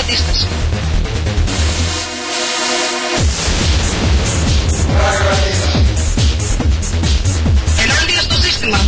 Αντίσταση. Ενάντια στο σύστημα.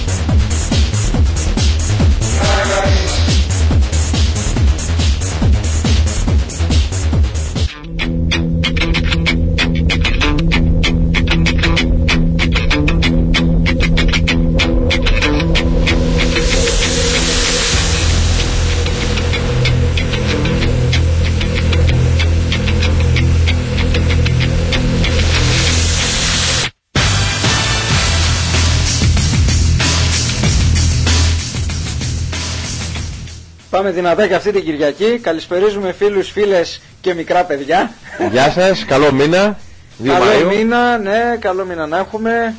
Πάμε δυνατά και αυτή την Κυριακή. Καλησπερίζουμε φίλους, φίλες και μικρά παιδιά. Γεια σας, καλό μήνα. Καλό μήνα, ναι, καλό μήνα να έχουμε.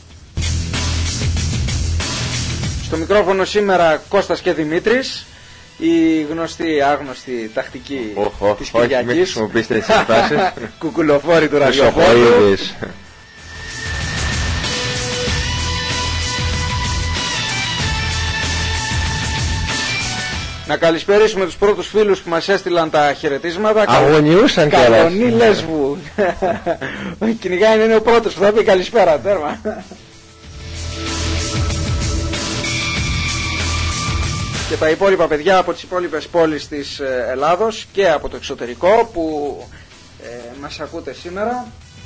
Στο μικρόφωνο σήμερα Κώστας και Δημήτρης. Η γνωστή, άγνωστη τακτική της Κυριακής. Μην χρησιμοποιήσετε τις εκφράσεις. Κουκουλοφόροι του ραδιοφόρου. Να καλησπερίσουμε τους πρώτους φίλους που μας έστειλαν τα χαιρετίσματα. Αγωνιούσαν κιόλας. Καλονί Λέσβου. Ο κυνηγάιν είναι ο πρώτος που θα πει καλησπέρα, τέρμα. Και τα υπόλοιπα παιδιά από τις υπόλοιπες πόλεις της Ελλάδος και από το εξωτερικό που μας ακούτε σήμερα.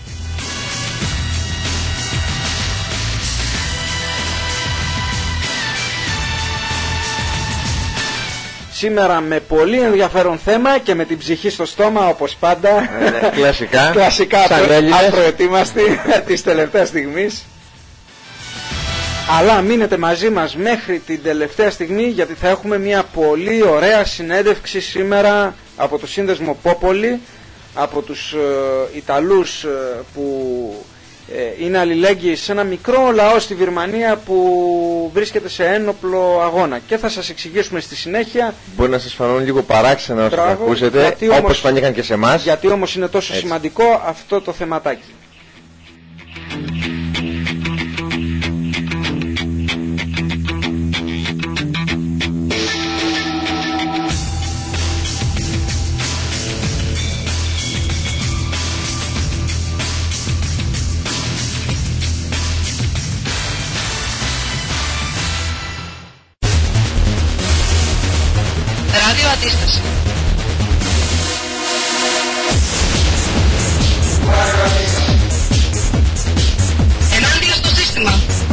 Σήμερα με πολύ ενδιαφέρον θέμα και με την ψυχή στο στόμα όπως πάντα. Κλασικά απροετοίμαστοι της τελευταίας στιγμής. Αλλά μείνετε μαζί μας μέχρι την τελευταία στιγμή, γιατί θα έχουμε μια πολύ ωραία συνέντευξη σήμερα από το σύνδεσμο Popoli, από τους Ιταλούς που είναι αλληλέγγυοι σε ένα μικρό λαό στη Βυρμανία που βρίσκεται σε ένοπλο αγώνα. Και θα σας εξηγήσουμε στη συνέχεια. Μπορεί να σας φανούν λίγο παράξενα όσο θα ακούσετε, όπως φανήκαν και σε εμάς. Γιατί όμως είναι τόσο σημαντικό αυτό το θεματάκι. Ράδιο Αντίσταση. Ενάντια στο σύστημα.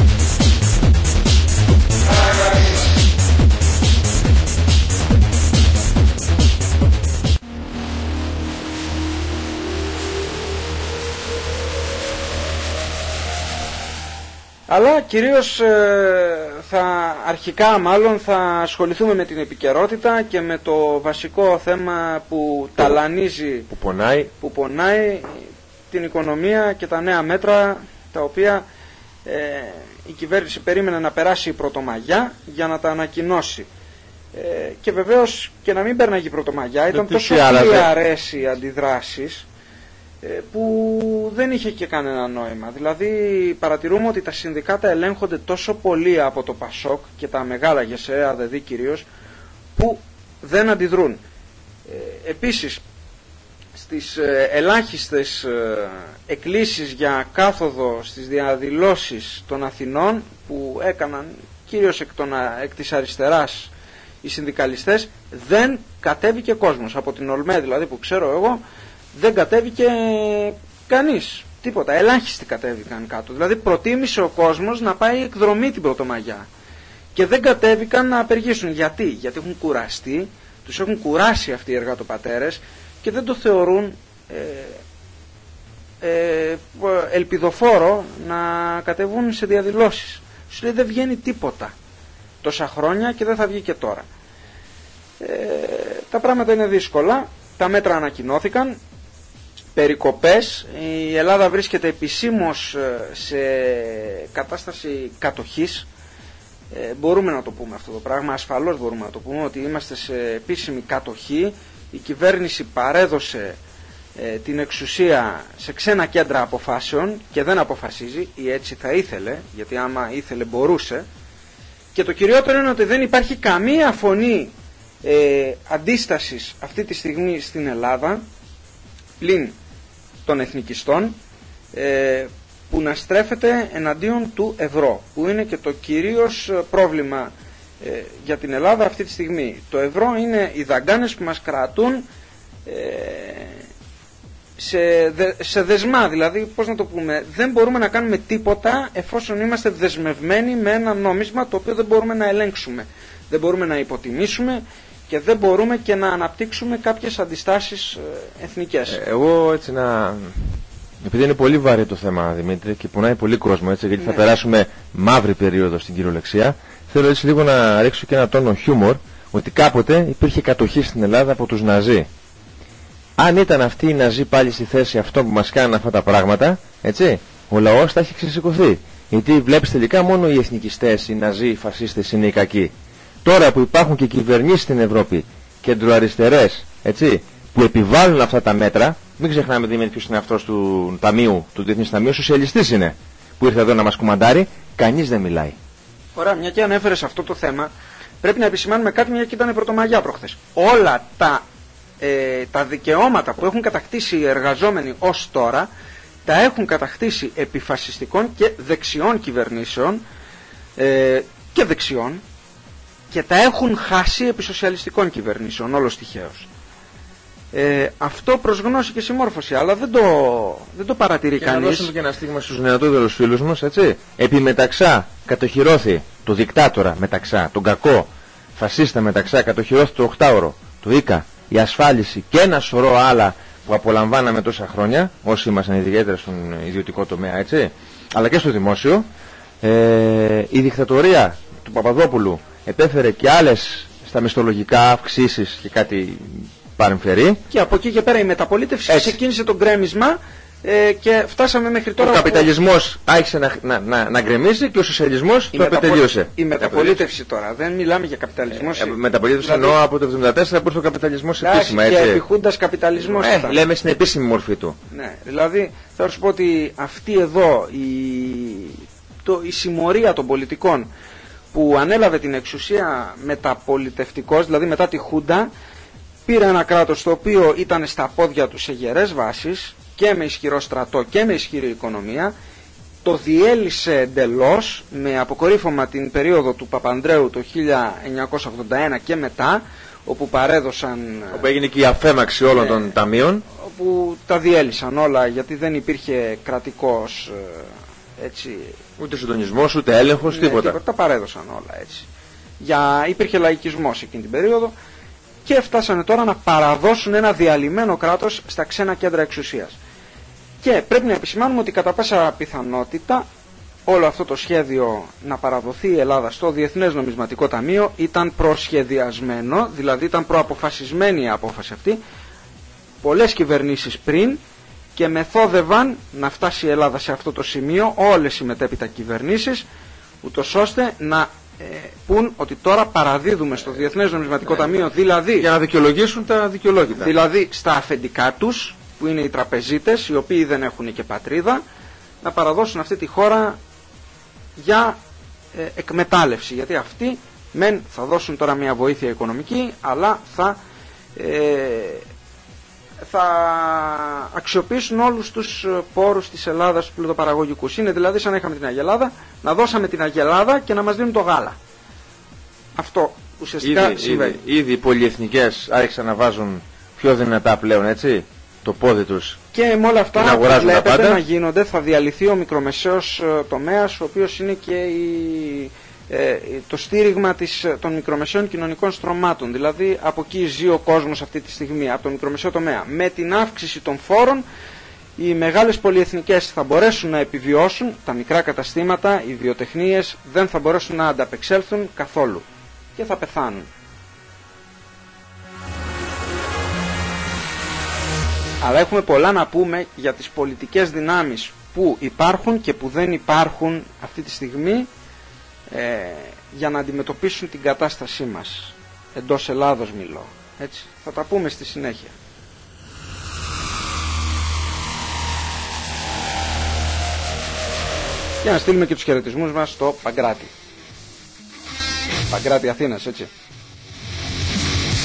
Αλλά κυρίως αρχικά μάλλον θα ασχοληθούμε με την επικαιρότητα και με το βασικό θέμα που ταλανίζει, που πονάει την οικονομία και τα νέα μέτρα τα οποία η κυβέρνηση περίμενε να περάσει η Πρωτομαγιά για να τα ανακοινώσει. Και βεβαίως και να μην πέρναγε η Πρωτομαγιά, ήταν τόσο χλιαρές οι αντιδράσεις που δεν είχε και κανένα νόημα. Δηλαδή παρατηρούμε ότι τα συνδικάτα ελέγχονται τόσο πολύ από το ΠΑΣΟΚ και τα μεγάλα ΓΕΣΕ, ΔΕΔ κυρίως, που δεν αντιδρούν. Επίσης στις ελάχιστες εκκλήσεις για κάθοδο στις διαδηλώσεις των Αθηνών που έκαναν κυρίως εκ της αριστεράς οι συνδικαλιστές, δεν κατέβηκε κόσμος. Από την ΟΛΜΕ δηλαδή που ξέρω εγώ, δεν κατέβηκε κανείς, τίποτα, ελάχιστοι κατέβηκαν κάτω. Δηλαδή προτίμησε ο κόσμος να πάει εκδρομή την Πρωτομαγιά και δεν κατέβηκαν να απεργήσουν. Γιατί έχουν κουραστεί, τους έχουν κουράσει αυτοί οι εργατοπατέρες και δεν το θεωρούν ελπιδοφόρο να κατεβούν σε διαδηλώσεις. Σου λέει δεν βγαίνει τίποτα τόσα χρόνια και δεν θα βγει και τώρα. Τα πράγματα είναι δύσκολα, τα μέτρα ανακοινώθηκαν. Περικοπές, η Ελλάδα βρίσκεται επισήμως σε κατάσταση κατοχής, μπορούμε να το πούμε αυτό το πράγμα, ασφαλώς μπορούμε να το πούμε ότι είμαστε σε επίσημη κατοχή. Η κυβέρνηση παρέδωσε την εξουσία σε ξένα κέντρα αποφάσεων και δεν αποφασίζει, ή έτσι θα ήθελε, γιατί άμα ήθελε μπορούσε, και το κυριότερο είναι ότι δεν υπάρχει καμία φωνή αντίστασης αυτή τη στιγμή στην Ελλάδα πλην των εθνικιστών, που να στρέφεται εναντίον του ευρώ, που είναι και το κυρίως πρόβλημα για την Ελλάδα αυτή τη στιγμή. Το ευρώ είναι οι δαγκάνες που μας κρατούν σε δεσμά, δηλαδή πώς να το πούμε, δεν μπορούμε να κάνουμε τίποτα εφόσον είμαστε δεσμευμένοι με ένα νόμισμα το οποίο δεν μπορούμε να ελέγξουμε, δεν μπορούμε να υποτιμήσουμε και δεν μπορούμε και να αναπτύξουμε κάποιες αντιστάσεις εθνικές. Εγώ έτσι επειδή είναι πολύ βαρύ το θέμα, Δημήτρη, και πονάει πολύ κόσμο, έτσι, γιατί θα περάσουμε μαύρη περίοδο στην κυριολεξία, θέλω έτσι λίγο να ρίξω και ένα τόνο χιούμορ, ότι κάποτε υπήρχε κατοχή στην Ελλάδα από τους Ναζί. Αν ήταν αυτοί οι Ναζί πάλι στη θέση αυτών που μας κάνουν αυτά τα πράγματα, έτσι, ο λαός θα έχει ξεσηκωθεί. Γιατί βλέπεις τελικά μόνο οι εθνικιστές, οι Ναζί, οι φασίστες είναι οι κακοί. Τώρα που υπάρχουν και κυβερνήσεις στην Ευρώπη, κεντροαριστερές, έτσι, που επιβάλλουν αυτά τα μέτρα, μην ξεχνάμε Δημήτρη ποιος είναι αυτός του Ταμείου, του Διεθνούς Ταμείου, σοσιαλιστής είναι, που ήρθε εδώ να μας κουμαντάρει, κανείς δεν μιλάει. Ωραία, μια και ανέφερες αυτό το θέμα, πρέπει να επισημάνουμε κάτι, μια και ήταν Πρωτομαγιά προχθές. Όλα τα δικαιώματα που έχουν κατακτήσει οι εργαζόμενοι ως τώρα, τα έχουν κατακτήσει επί φασιστικών και δεξιών κυβερνήσεων και δεξιών, και τα έχουν χάσει επί σοσιαλιστικών κυβερνήσεων, όλος τυχαίως. Αυτό προς γνώση και συμμόρφωση, αλλά δεν το παρατηρεί κανείς. Να δώσουμε και ένα στίγμα στους νεοτόδερους φίλους μας, έτσι. Επί μεταξά κατοχυρώθη το δικτάτορα, μεταξά τον κακό φασίστα, μεταξά κατοχυρώθη το 8ωρο, το ΙΚΑ, η ασφάλιση και ένα σωρό άλλα που απολαμβάναμε τόσα χρόνια, όσοι ήμασταν ιδιαίτερα στον ιδιωτικό τομέα, έτσι, αλλά και στο δημόσιο. Η δικτατορία του Παπαδόπουλου επέφερε και άλλες στα μισθολογικά αυξήσεις και κάτι παρεμφερεί. Και από εκεί και πέρα η μεταπολίτευση ξεκίνησε το γκρέμισμα και φτάσαμε μέχρι τώρα. Ο καπιταλισμός άρχισε να γκρεμίσει και ο σοσιαλισμός το επετελείωσε. Η μεταπολίτευση τώρα, δεν μιλάμε για καπιταλισμό. Μεταπολίτευση δηλαδή, εννοώ από το 1974 που ήρθε ο καπιταλισμός επίσημα. Και επιχούντας καπιταλισμός. Λέμε στην επίσημη μορφή του. Ναι, δηλαδή θα σου πω ότι αυτή εδώ η συμμορία των πολιτικών που ανέλαβε την εξουσία μεταπολιτευτικός, δηλαδή μετά τη Χούντα, πήρε ένα κράτος το οποίο ήταν στα πόδια του σε γερές βάσεις και με ισχυρό στρατό και με ισχυρή οικονομία, το διέλυσε εντελώς με αποκορύφωμα την περίοδο του Παπανδρέου το 1981 και μετά, όπου παρέδωσαν... Όπου έγινε και η αφέμαξη όλων των ταμείων. Όπου τα διέλυσαν όλα, γιατί δεν υπήρχε κρατικός έτσι... Ούτε συντονισμός, ούτε έλεγχος, τίποτα. Τα παρέδωσαν όλα έτσι. Υπήρχε λαϊκισμός εκείνη την περίοδο. Και φτάσανε τώρα να παραδώσουν ένα διαλυμένο κράτος στα ξένα κέντρα εξουσίας. Και πρέπει να επισημάνουμε ότι κατά πάσα πιθανότητα όλο αυτό το σχέδιο να παραδοθεί η Ελλάδα στο Διεθνές Νομισματικό Ταμείο ήταν προσχεδιασμένο, δηλαδή ήταν προαποφασισμένη η απόφαση αυτή, πολλές κυβερνήσεις πριν, και μεθόδευαν να φτάσει η Ελλάδα σε αυτό το σημείο, όλες οι μετέπειτα κυβερνήσεις, ούτως ώστε να πούν ότι τώρα παραδίδουμε στο Διεθνές Νομισματικό Ταμείο, δηλαδή για να δικαιολογήσουν τα δικαιολόγητα, δηλαδή στα αφεντικά τους που είναι οι τραπεζίτες, οι οποίοι δεν έχουν και πατρίδα, να παραδώσουν αυτή τη χώρα για εκμετάλλευση, γιατί αυτοί μεν θα δώσουν τώρα μια βοήθεια οικονομική, αλλά θα αξιοποιήσουν όλους τους πόρους της Ελλάδας, τους πλουτοπαραγωγικούς. Είναι δηλαδή σαν να είχαμε την Αγελάδα, να δώσαμε την Αγελάδα και να μας δίνουν το γάλα. Αυτό ουσιαστικά συμβαίνει. Ήδη οι πολυεθνικές άρχισαν να βάζουν πιο δυνατά πλέον, έτσι, το πόδι τους. Και με όλα αυτά που βλέπετε να γίνονται, θα διαλυθεί ο μικρομεσαίος τομέας, ο οποίος είναι και το στήριγμα των μικρομεσαίων κοινωνικών στρωμάτων. Δηλαδή από εκεί ζει ο κόσμος αυτή τη στιγμή, από το μικρομεσαίο τομέα. Με την αύξηση των φόρων, οι μεγάλες πολυεθνικές θα μπορέσουν να επιβιώσουν, τα μικρά καταστήματα, οι βιοτεχνίες δεν θα μπορέσουν να ανταπεξέλθουν καθόλου και θα πεθάνουν. Αλλά έχουμε πολλά να πούμε για τις πολιτικές δυνάμεις που υπάρχουν και που δεν υπάρχουν αυτή τη στιγμή, για να αντιμετωπίσουν την κατάστασή μας. Εντός Ελλάδος μιλώ. Έτσι. Θα τα πούμε στη συνέχεια. Για να στείλουμε και τους χαιρετισμούς μας στο Παγκράτη. Παγκράτη Αθήνας, έτσι.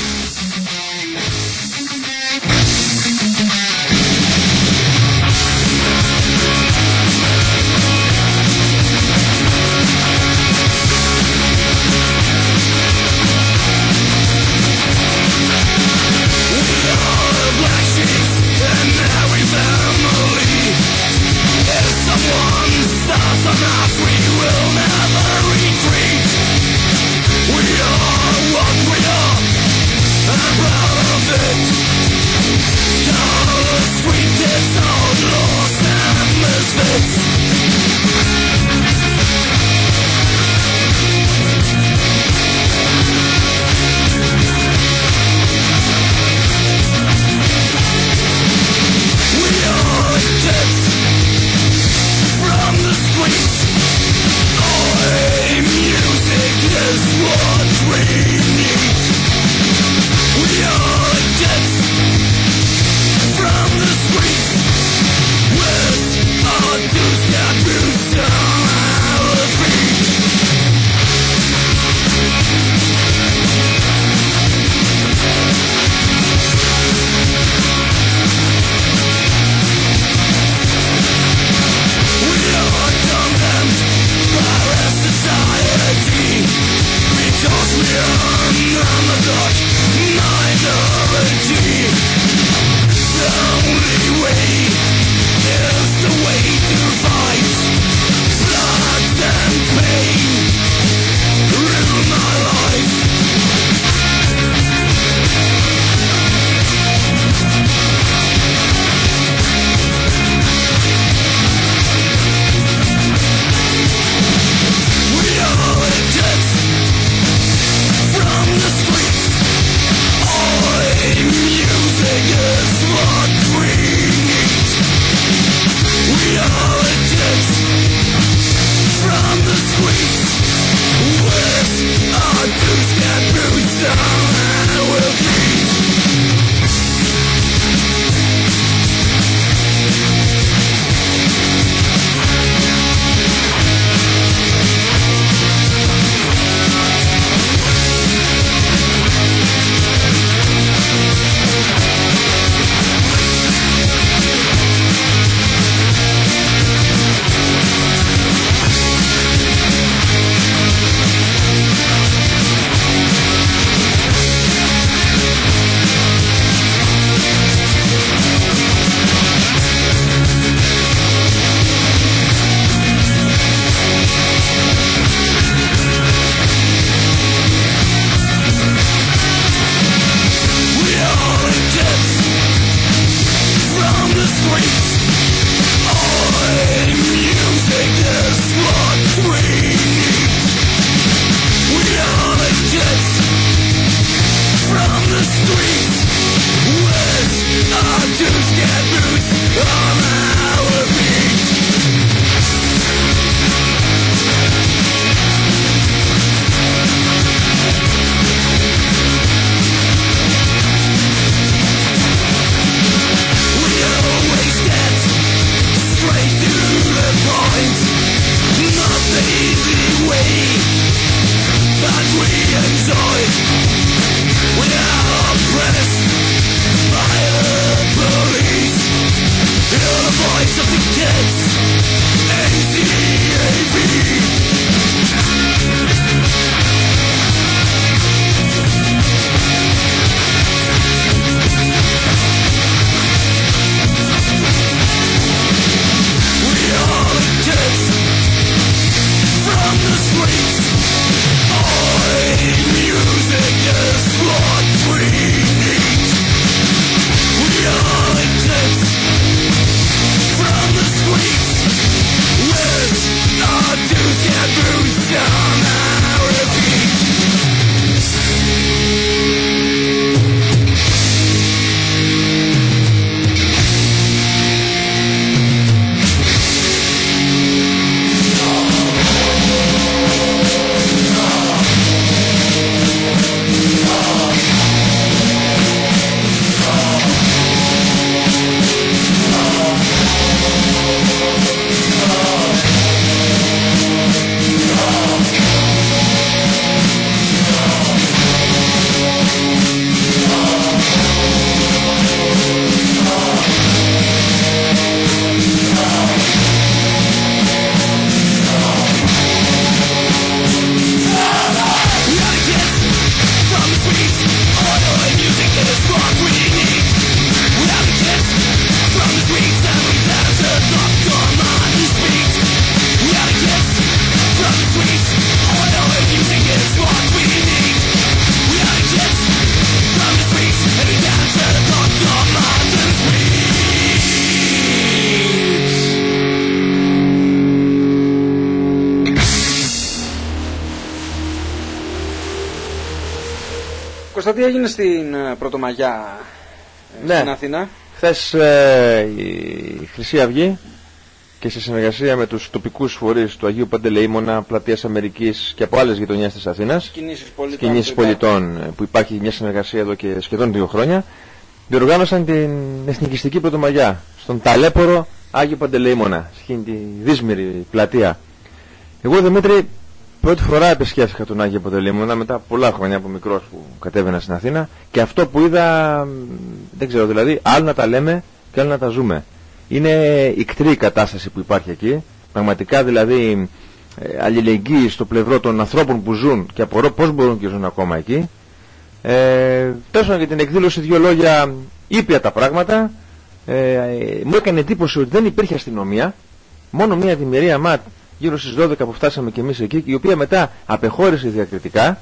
Κώστα, τι έγινε στην Πρωτομαγιά στην Αθήνα? Χθες η Χρυσή Αυγή και σε συνεργασία με τους τοπικούς φορείς του Αγίου Παντελεήμωνα, Πλατείας Αμερικής και από άλλες γειτονιές της Αθήνας, κινήσεις πολιτών που υπάρχει μια συνεργασία εδώ και σχεδόν 2 χρόνια, διοργάνωσαν την εθνικιστική Πρωτομαγιά στον ταλέπορο Άγιο Παντελεήμωνα, στην τη δύσμηρη πλατεία. Εγώ, Δημήτρη, πρώτη φορά επισκέφθηκα τον Άγιο Παντελεήμωνα μετά πολλά χρόνια από μικρός που κατέβαινα στην Αθήνα, και αυτό που είδα, δεν ξέρω, δηλαδή, άλλο να τα λέμε και άλλο να τα ζούμε. Είναι ικτρή η κατάσταση που υπάρχει εκεί, πραγματικά, δηλαδή αλληλεγγύη στο πλευρό των ανθρώπων που ζουν, και απορώ πώς μπορούν και ζουν ακόμα εκεί. Τέλος για την εκδήλωση 2 λόγια, ήπια τα πράγματα. Μου έκανε εντύπωση ότι δεν υπήρχε αστυνομία, μόνο μια δημιουργία ΜΑΤ γύρω στις 12 που φτάσαμε και εμείς εκεί, η οποία μετά απεχώρησε διακριτικά.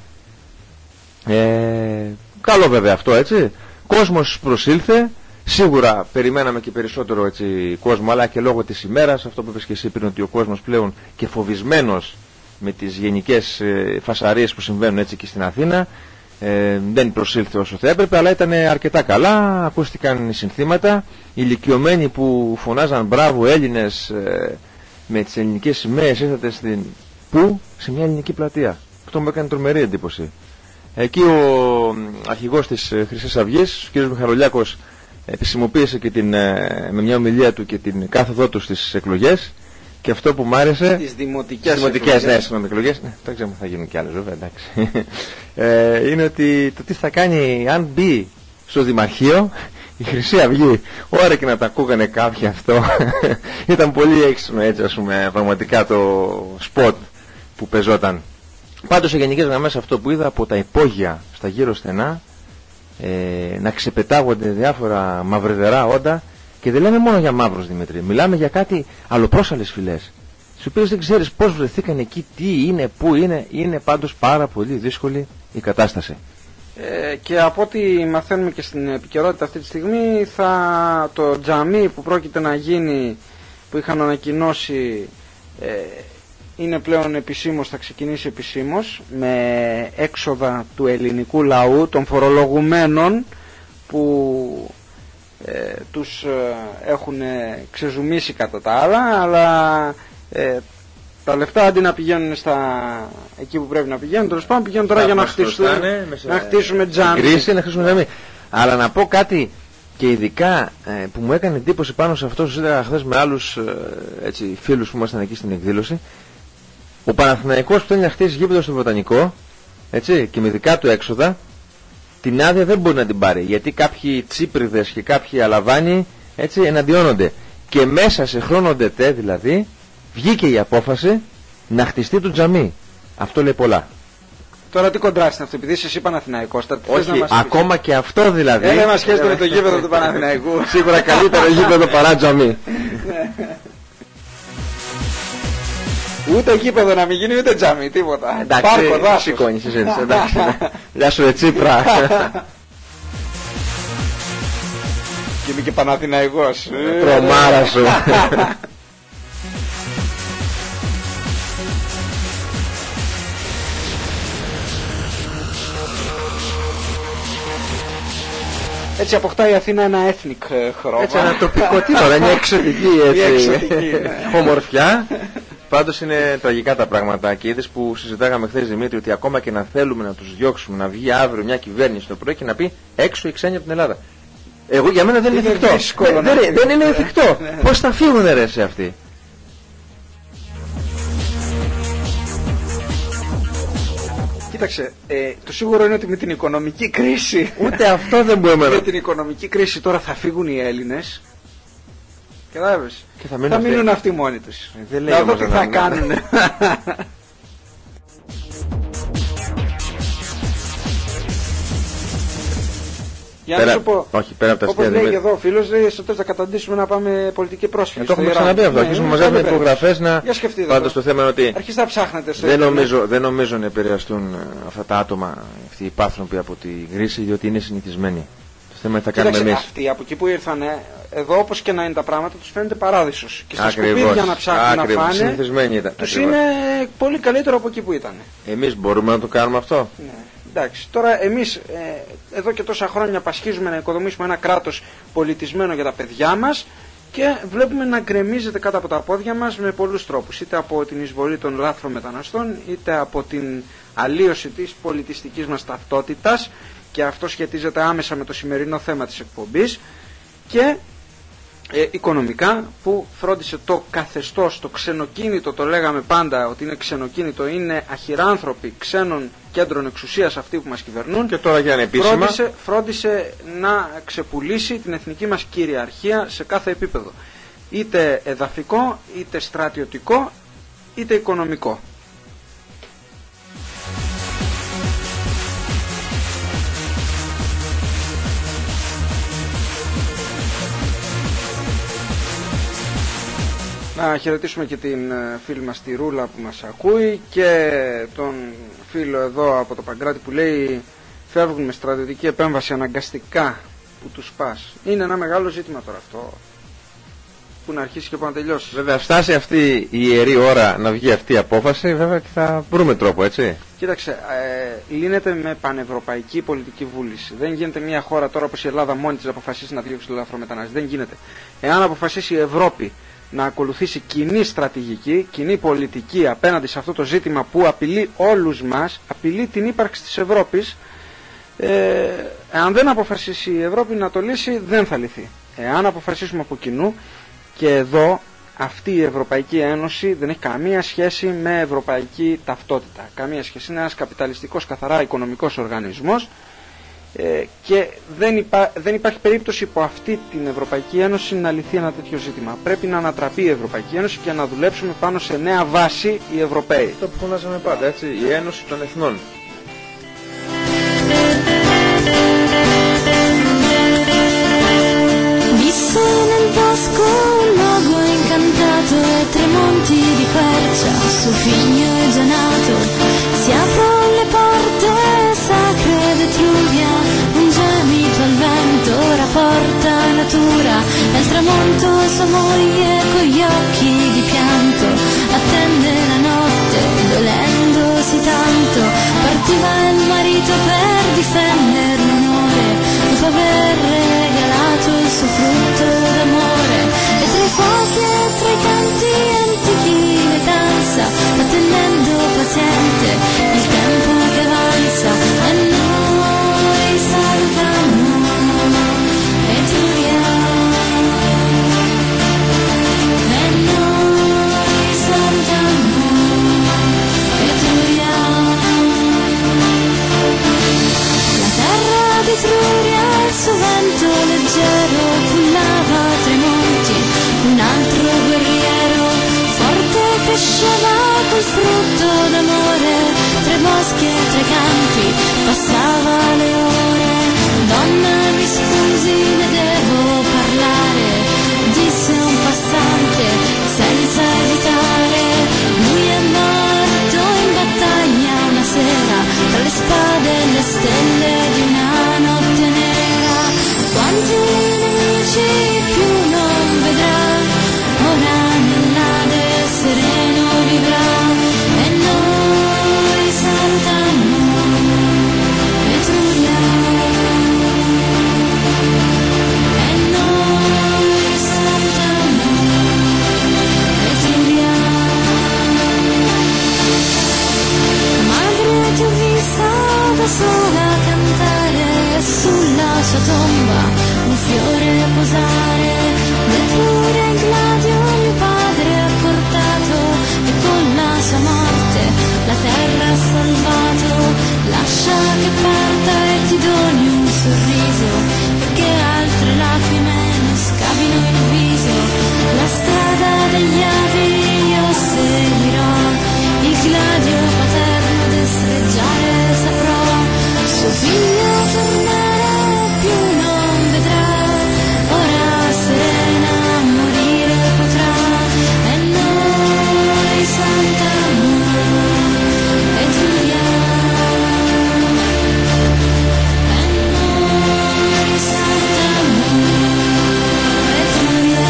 Καλό βέβαια αυτό, έτσι. Κόσμος προσήλθε. Σίγουρα περιμέναμε και περισσότερο, έτσι, κόσμο, αλλά και λόγω της ημέρας, αυτό που είπες και εσύ πριν, ότι ο κόσμος πλέον και φοβισμένος με τις γενικές φασαρίες που συμβαίνουν, έτσι, και στην Αθήνα, δεν προσήλθε όσο θα έπρεπε, αλλά ήταν αρκετά καλά. Ακούστηκαν συνθήματα, ηλικιωμένοι που φωνάζαν μπράβο Έλληνες, με τις ελληνικές σημαίες, ήρθατε σε μια ελληνική πλατεία. Αυτό μου έκανε τρομερή εντύπωση. Εκεί ο αρχηγός της Χρυσής Αυγής, ο κ. Μιχαλολιάκος, επισημοποίησε και με μια ομιλία του και την κάθοδό του στις εκλογές, και αυτό που μου άρεσε, τις δημοτικές εκλογές, δεν ξέρω αν θα γίνουν κι άλλες βέβαια, εντάξει, είναι ότι το τι θα κάνει αν μπει στο Δημαρχείο η Χρυσή Αυγή. Ώρα και να τα ακούγανε κάποιοι αυτό. Ήταν πολύ έξυπνο, έτσι, ας πούμε, πραγματικά το σποτ που πεζόταν. Πάντως σε γενικές γραμμές αυτό που είδα από τα υπόγεια στα γύρω στενά, να ξεπετάγονται διάφορα μαυρεδερά όντα, και δεν λέμε μόνο για μαύρους, Δημήτρη, μιλάμε για κάτι αλλοπρόσαλες φυλές, τις οποίες δεν ξέρεις πώς βρεθήκαν εκεί, τι είναι, πού είναι πάντως πάρα πολύ δύσκολη η κατάσταση. Και από ό,τι μαθαίνουμε και στην επικαιρότητα αυτή τη στιγμή, το τζαμί που πρόκειται να γίνει, που είχαν ανακοινώσει, είναι πλέον επισήμως, θα ξεκινήσει επισήμως, με έξοδα του ελληνικού λαού, των φορολογουμένων που τους έχουν ξεζουμίσει κατά τα άλλα, αλλά τα λεφτά αντί να πηγαίνουν εκεί που πρέπει να πηγαίνουν, τέλος πάντων πηγαίνουν τώρα για να χτίσουμε τζάμι. Αλλά να πω κάτι, και ειδικά που μου έκανε εντύπωση πάνω σε αυτό, συζήτησα χθες με άλλους φίλους που ήμασταν εκεί στην εκδήλωση. Ο Παναθηναϊκός που θέλει να χτίσει γήπεδο στο Βοτανικό, έτσι, και με δικά του έξοδα, την άδεια δεν μπορεί να την πάρει, γιατί κάποιοι τσίπριδες και κάποιοι αλαβάνοι, έτσι, εναντιώνονται. Και μέσα σε χρόνο ντετέ, δηλαδή, βγήκε η απόφαση να χτιστεί το τζαμί. Αυτό λέει πολλά. Τώρα τι κοντράς είναι αυτό, επειδή είσαι εσύ Παναθηναϊκός? Όχι, ακόμα και αυτό δηλαδή. Δεν μας σχέση με το γήπεδο του Παναθηναϊκού. Σίγουρα καλύτερο γήπεδο παρά τζαμί. Ούτε γήπεδο να μην γίνει, ούτε τζαμί, τίποτα. Εντάξει, πάρκο, δάσος. Σηκώνει συζήτηση, εντάξει. Γεια σου, Τσίπρα. Και είμαι και Παναθηναϊκός. Τρομάρα σου. Έτσι αποκτά η Αθήνα ένα ethnic χρώμα. Έτσι, ένα τοπικό τίποτα, μια εξωτική ομορφιά. Πάντως είναι τραγικά τα πράγματα, και είδες που συζητάγαμε χθες, Δημήτρη, ότι ακόμα και να θέλουμε να τους διώξουμε, να βγει αύριο μια κυβέρνηση το πρωί και να πει έξω οι ξένοι από την Ελλάδα. Για μένα δεν είναι εφικτό. Δεν είναι εφικτό. Πώς θα φύγουνε ρε σε αυτοί? Κοίταξε, το σίγουρο είναι ότι με την οικονομική κρίση, ούτε αυτό δεν μπορούμε. Με την οικονομική κρίση τώρα θα φύγουν οι Έλληνες. Κατάλαβες? Και θα μείνουν αυτοί μόνοι τους. Να δω τι θα κάνουν. Για να σου πω, όπως λέει και εδώ ο φίλος, στο τέλος θα καταντήσουμε να πάμε πολιτική πρόσφυγη. Το έχουμε ξαναπεί αυτό. Αρχίσουμε να μαζεύουμε υπογραφές. Πάντως το θέμα είναι ότι αρχίστε να ψάχνετε. Δεν νομίζω να επηρεαστούν αυτά τα άτομα, αυτοί οι άνθρωποι από τη κρίση, διότι είναι συνηθισμένοι. Το θέμα θα κάνουμε εμείς. Αυτοί από εκεί που ήρθαν, εδώ όπως και να είναι τα πράγματα, τους φαίνεται παράδεισος. Και στα σκουπίδια να ψάχνουν να φάνε, τους είναι πολύ καλύτερο από εκεί που ήταν. Εμείς μπορούμε να το κάνουμε αυτό? Ναι. Εντάξει, τώρα εμείς εδώ και τόσα χρόνια πασχίζουμε να οικοδομήσουμε ένα κράτος πολιτισμένο για τα παιδιά μας και βλέπουμε να γκρεμίζεται κάτω από τα πόδια μας με πολλούς τρόπους. Είτε από την εισβολή των λάθρων μεταναστών, είτε από την αλλίωση της πολιτιστικής μας ταυτότητας, και αυτό σχετίζεται άμεσα με το σημερινό θέμα της εκπομπής, και οικονομικά, που φρόντισε το καθεστώς, το ξενοκίνητο, το λέγαμε πάντα ότι είναι ξενοκίνητο, είναι αχυράνθρωποι ξένων κέντρων εξουσίας αυτοί που μας κυβερνούν, και τώρα για ανεπίσημα φρόντισε να ξεπουλήσει την εθνική μας κυριαρχία σε κάθε επίπεδο, είτε εδαφικό, είτε στρατιωτικό, είτε οικονομικό. Να χαιρετήσουμε και την φίλη μας τη Ρούλα που μας ακούει, και τον φίλο εδώ από το Παγκράτη που λέει φεύγουν με στρατιωτική επέμβαση αναγκαστικά, που τους πας. Είναι ένα μεγάλο ζήτημα τώρα αυτό, που να αρχίσει και που να τελειώσει. Βέβαια, φτάσει αυτή η ιερή ώρα να βγει αυτή η απόφαση, βέβαια και θα βρούμε τρόπο, έτσι. Κοίταξε, λύνεται με πανευρωπαϊκή πολιτική βούληση. Δεν γίνεται μια χώρα τώρα όπως η Ελλάδα μόνη της να αποφασίσει να διώξει τους λαθρομετανάστες. Δεν γίνεται. Εάν αποφασίσει η Ευρώπη να ακολουθήσει κοινή στρατηγική, κοινή πολιτική απέναντι σε αυτό το ζήτημα που απειλεί όλους μας, απειλεί την ύπαρξη της Ευρώπης, εάν δεν αποφασίσει η Ευρώπη να το λύσει, δεν θα λυθεί. Εάν αποφασίσουμε από κοινού, και εδώ αυτή η Ευρωπαϊκή Ένωση δεν έχει καμία σχέση με ευρωπαϊκή ταυτότητα. Καμία σχέση. Είναι ένας καπιταλιστικός, καθαρά οικονομικός οργανισμός, και δεν υπάρχει περίπτωση υπό αυτή την Ευρωπαϊκή Ένωση να λυθεί ένα τέτοιο ζήτημα. Πρέπει να ανατραπεί η Ευρωπαϊκή Ένωση και να δουλέψουμε πάνω σε νέα βάση οι Ευρωπαίοι. Αυτό που φωνάζαμε πάντα, έτσι, η Ένωση των Εθνών. Nel bosco un lago incantato e tre monti di quercia, suo figlio è già nato, si aprono le porte sacre d'Etruvia, un gemito al vento rapporta natura, e il tramonto e sua moglie con gli occhi di pianto, attende la notte dolendosi tanto, partiva il marito per difendere l'onore, dopo aver regalato il suo frutto d'amore, e tra i fuochi e tra i canti antichi le danza, attendendo paziente il tempo che avanza, e noi saltiamo e giuriamo, e noi saltiamo e giuriamo. La terra di Etruria, il suo vento leggero pullava tra i monti, un altro guerriero forte cresceva col frutto d'amore, tra i boschi e tra i campi passava le ore. Donna, mi scusi, ne devo parlare, disse un passante senza esitare. Lui è morto in battaglia una sera, tra le spade e le stelle di una notte nera. Quanti nemici più non vedrà, ora nell'Ade sereno vivrà, e noi saltammo Etruria, e noi saltammo Etruria. Madre, ti ho vista da sola cantare, sulla sua tomba un fiore posare, d'Etruria in gladio mio padre ha portato, e con la sua morte la terra ha salvato. Lascia che parta e ti doni un sorriso, perché altre lacrime non scavino il viso. La strada degli avi io seguirò, il gladio paterno destreggiare saprò, suo figlio tornerà più non vedrà, ora serena morire potrà, e noi saltammo Etruria, e noi saltammo Etruria.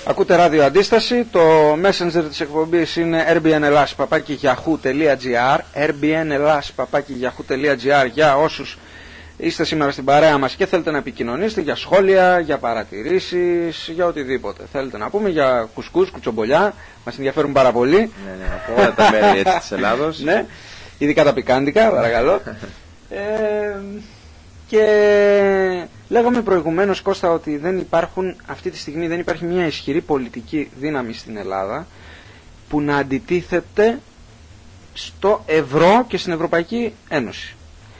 Ακούτε ράδιο Αντίσταση. Το messenger της εκπομπής είναι rbnlas@yahoo.gr, rbnlas@yahoo.gr, για όσους είστε σήμερα στην παρέα μας και θέλετε να επικοινωνήσετε για σχόλια, για παρατηρήσεις, για οτιδήποτε θέλετε να πούμε, για κουσκούς, κουτσομπολιά, μας ενδιαφέρουν πάρα πολύ. Ναι, από όλα τα μέρη έτσι της Ελλάδος. Ναι, ειδικά τα πικάντικα, παρακαλώ. Και λέγαμε προηγουμένως, Κώστα, ότι αυτή τη στιγμή δεν υπάρχει μια ισχυρή πολιτική δύναμη στην Ελλάδα που να αντιτίθεται στο ευρώ και στην Ευρωπαϊκή Ένωση.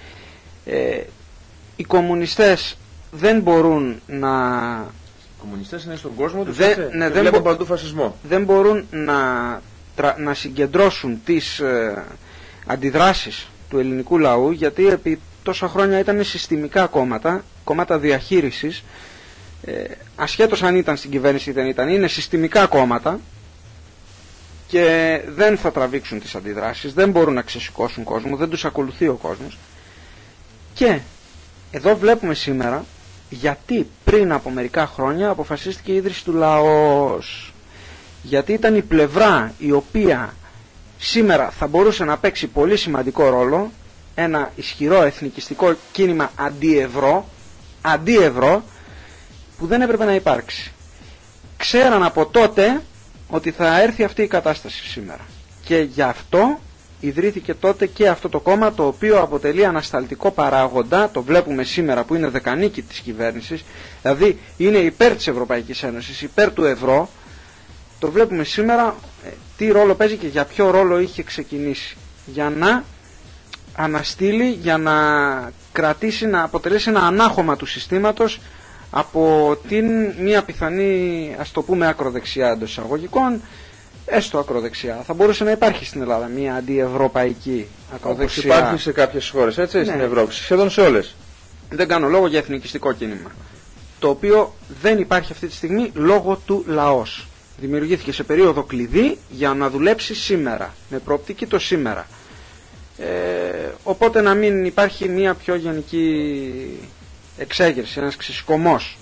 Οι κομμουνιστές δεν μπορούν να... Οι κομμουνιστές είναι στον κόσμο τους, δεν βλέπουν παντού φασισμό. Δεν μπορούν να συγκεντρώσουν τις αντιδράσεις του ελληνικού λαού, γιατί επί τόσα χρόνια ήταν συστημικά κόμματα διαχείρισης, ασχέτως αν ήταν στην κυβέρνηση ή δεν ήταν, είναι συστημικά κόμματα και δεν θα τραβήξουν τις αντιδράσεις, δεν μπορούν να ξεσηκώσουν κόσμο, δεν τους ακολουθεί ο κόσμος. Και εδώ βλέπουμε σήμερα γιατί πριν από μερικά χρόνια αποφασίστηκε η ίδρυση του λαός. Γιατί ήταν η πλευρά η οποία σήμερα θα μπορούσε να παίξει πολύ σημαντικό ρόλο, ένα ισχυρό εθνικιστικό κίνημα αντί-ευρώ, που δεν έπρεπε να υπάρξει. Ξέραν από τότε ότι θα έρθει αυτή η κατάσταση σήμερα. Και γι' αυτό ιδρύθηκε τότε και αυτό το κόμμα, το οποίο αποτελεί ανασταλτικό παράγοντα, το βλέπουμε σήμερα που είναι δεκανίκη της κυβέρνησης, δηλαδή είναι υπέρ της Ευρωπαϊκής Ένωσης, υπέρ του ευρώ. Το βλέπουμε σήμερα τι ρόλο παίζει και για ποιο ρόλο είχε ξεκινήσει. Για να αναστείλει, για να κρατήσει, να αποτελέσει ένα ανάχωμα του συστήματος από την μία πιθανή, ας το πούμε, ακροδεξιά εντός εισαγωγικών, έστω ακροδεξιά. Θα μπορούσε να υπάρχει στην Ελλάδα μια αντιευρωπαϊκή ακροδεξιά. Όπως υπάρχει σε κάποιες χώρες, έτσι, ναι, στην Ευρώπη, σχεδόν σε όλες. Δεν κάνω λόγο για εθνικιστικό κίνημα, το οποίο δεν υπάρχει αυτή τη στιγμή λόγω του λαός. Δημιουργήθηκε σε περίοδο κλειδί για να δουλέψει σήμερα, με προοπτική το σήμερα. Οπότε να μην υπάρχει μια πιο γενική εξέγερση, ένας ξεσκομός.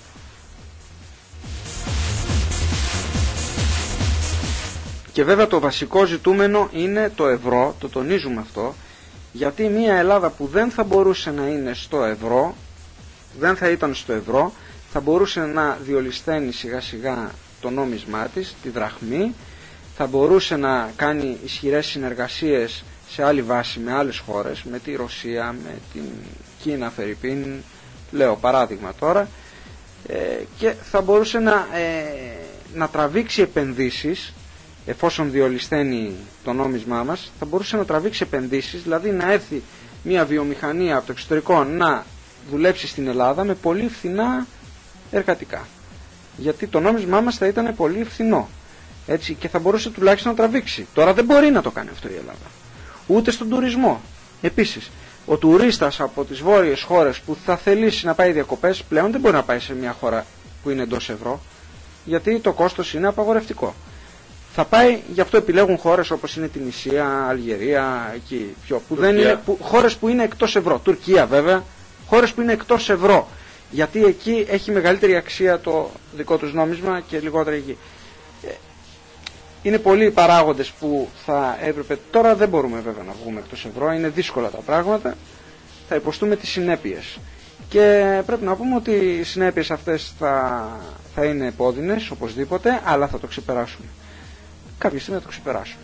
Και βέβαια το βασικό ζητούμενο είναι το ευρώ, το τονίζουμε αυτό, γιατί μια Ελλάδα που δεν θα μπορούσε να είναι στο ευρώ, δεν θα ήταν στο ευρώ, θα μπορούσε να διολυσθένει σιγά σιγά το νόμισμά της, τη δραχμή, θα μπορούσε να κάνει ισχυρές συνεργασίες σε άλλη βάση με άλλες χώρες, με τη Ρωσία, με την Κίνα, Φερρυπίν, λέω παράδειγμα τώρα, και θα μπορούσε να τραβήξει επενδύσεις, εφόσον διολυσθένει το νόμισμά μας, θα μπορούσε να τραβήξει επενδύσεις, δηλαδή να έρθει μια βιομηχανία από το εξωτερικό να δουλέψει στην Ελλάδα με πολύ φθηνά εργατικά. Γιατί το νόμισμά μας θα ήταν πολύ φθηνό, έτσι, και θα μπορούσε τουλάχιστον να τραβήξει. Τώρα δεν μπορεί να το κάνει αυτό η Ελλάδα. Ούτε στον τουρισμό. Επίσης, ο τουρίστας από τις βόρειες χώρες που θα θελήσει να πάει διακοπές πλέον δεν μπορεί να πάει σε μια χώρα που είναι εντός ευρώ, γιατί το κόστος είναι απαγορευτικό. Θα πάει, γι' αυτό επιλέγουν χώρες όπως είναι την Τινησία, Αλγερία, εκεί, χώρες που είναι εκτός ευρώ. Τουρκία βέβαια, χώρες που είναι εκτός ευρώ. Γιατί εκεί έχει μεγαλύτερη αξία το δικό τους νόμισμα και λιγότερη εκεί. Είναι πολλοί οι παράγοντες που θα έπρεπε. Τώρα δεν μπορούμε βέβαια να βγούμε εκτός ευρώ, είναι δύσκολα τα πράγματα. Θα υποστούμε τις συνέπειες. Και πρέπει να πούμε ότι οι συνέπειες αυτές θα είναι επώδυνες οπωσδήποτε, αλλά θα το ξεπεράσουμε. Κάποια στιγμή θα το ξεπεράσουμε.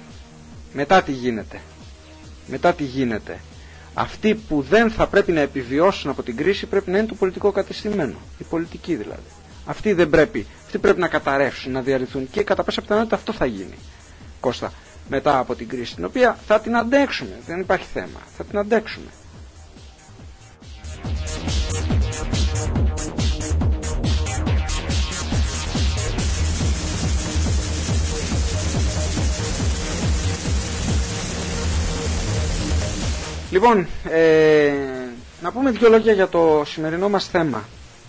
Μετά τι γίνεται. Αυτοί που δεν θα πρέπει να επιβιώσουν από την κρίση πρέπει να είναι το πολιτικό κατεστημένο. Οι πολιτικοί δηλαδή. Αυτοί πρέπει να καταρρεύσουν, να διαρρηθούν, και κατά πάσα πιθανότητα αυτό θα γίνει, Κώστα, μετά από την κρίση, την οποία θα την αντέξουμε, δεν υπάρχει θέμα, θα την αντέξουμε. Λοιπόν, να πούμε δύο λόγια για το σημερινό μας θέμα,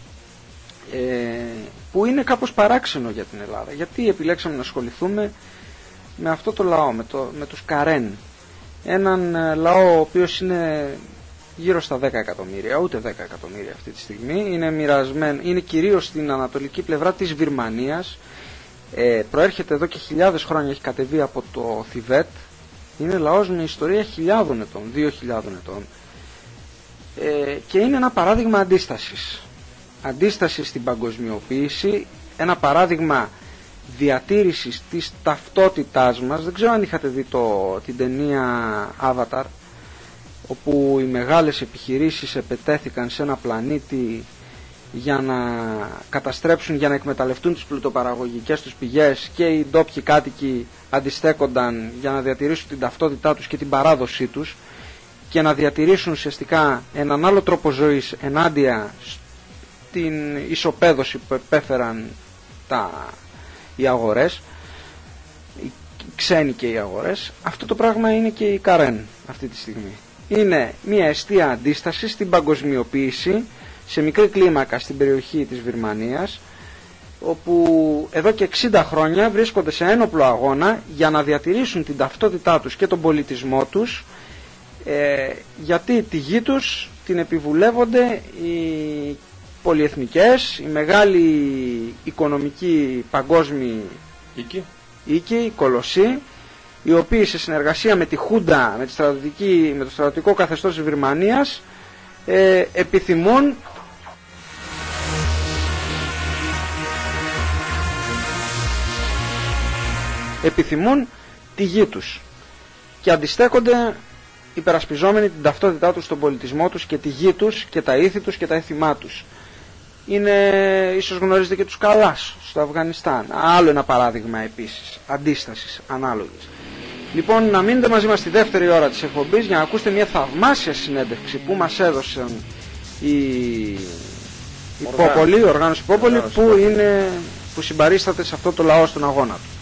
που είναι κάπως παράξενο για την Ελλάδα. Γιατί επιλέξαμε να ασχοληθούμε με αυτό το λαό, με τους Καρέν. Έναν λαό ο οποίος είναι γύρω στα 10 εκατομμύρια, ούτε 10 εκατομμύρια αυτή τη στιγμή. Είναι μοιρασμένο, είναι κυρίως στην ανατολική πλευρά της Βυρμανίας. προέρχεται εδώ και χιλιάδες χρόνια, έχει κατεβεί από το Θιβέτ, είναι λαός με ιστορία χιλιάδων ετών, 2.000 ετών, και είναι ένα παράδειγμα αντίστασης στην παγκοσμιοποίηση, ένα παράδειγμα διατήρησης της ταυτότητάς μας. Δεν ξέρω αν είχατε δει την ταινία Avatar, όπου οι μεγάλες επιχειρήσεις επετέθηκαν σε ένα πλανήτη για να καταστρέψουν, για να εκμεταλλευτούν τις πλουτοπαραγωγικές τους πηγές, και οι ντόπιοι κάτοικοι αντιστέκονταν για να διατηρήσουν την ταυτότητά τους και την παράδοσή τους και να διατηρήσουν ουσιαστικά έναν άλλο τρόπο ζωής ενάντια στην ισοπαίδωση που επέφεραν οι αγορές, οι ξένοι και οι αγορές. Αυτό το πράγμα είναι και η Καρέν αυτή τη στιγμή. Είναι μια εστία αντίσταση στην παγκοσμιοποίηση σε μικρή κλίμακα στην περιοχή της Βυρμανίας, όπου εδώ και 60 χρόνια βρίσκονται σε ένοπλο αγώνα για να διατηρήσουν την ταυτότητά τους και τον πολιτισμό τους, γιατί τη γη τους την επιβουλεύονται οι πολυεθνικές, οι μεγάλοι οικονομικοί παγκόσμιοι οίκοι, οι κολοσσοί, οι οποίοι σε συνεργασία με τη Χούντα, με το στρατιωτικό καθεστώς της Βυρμανίας, επιθυμούν τη γη τους και αντιστέκονται υπερασπιζόμενοι την ταυτότητά τους, τον πολιτισμό τους και τη γη τους και τα ήθη τους και τα έθιμά τους. Ίσως γνωρίζετε και τους Καλάς στο Αφγανιστάν, άλλο ένα παράδειγμα επίσης αντίστασης ανάλογης. Λοιπόν, να μείνετε μαζί μας στη δεύτερη ώρα της εκπομπής για να ακούσετε μια θαυμάσια συνέντευξη που μας έδωσαν η οργάνωση Πόπολη, που συμπαρίσταται σε αυτό το λαό στον αγώνα του.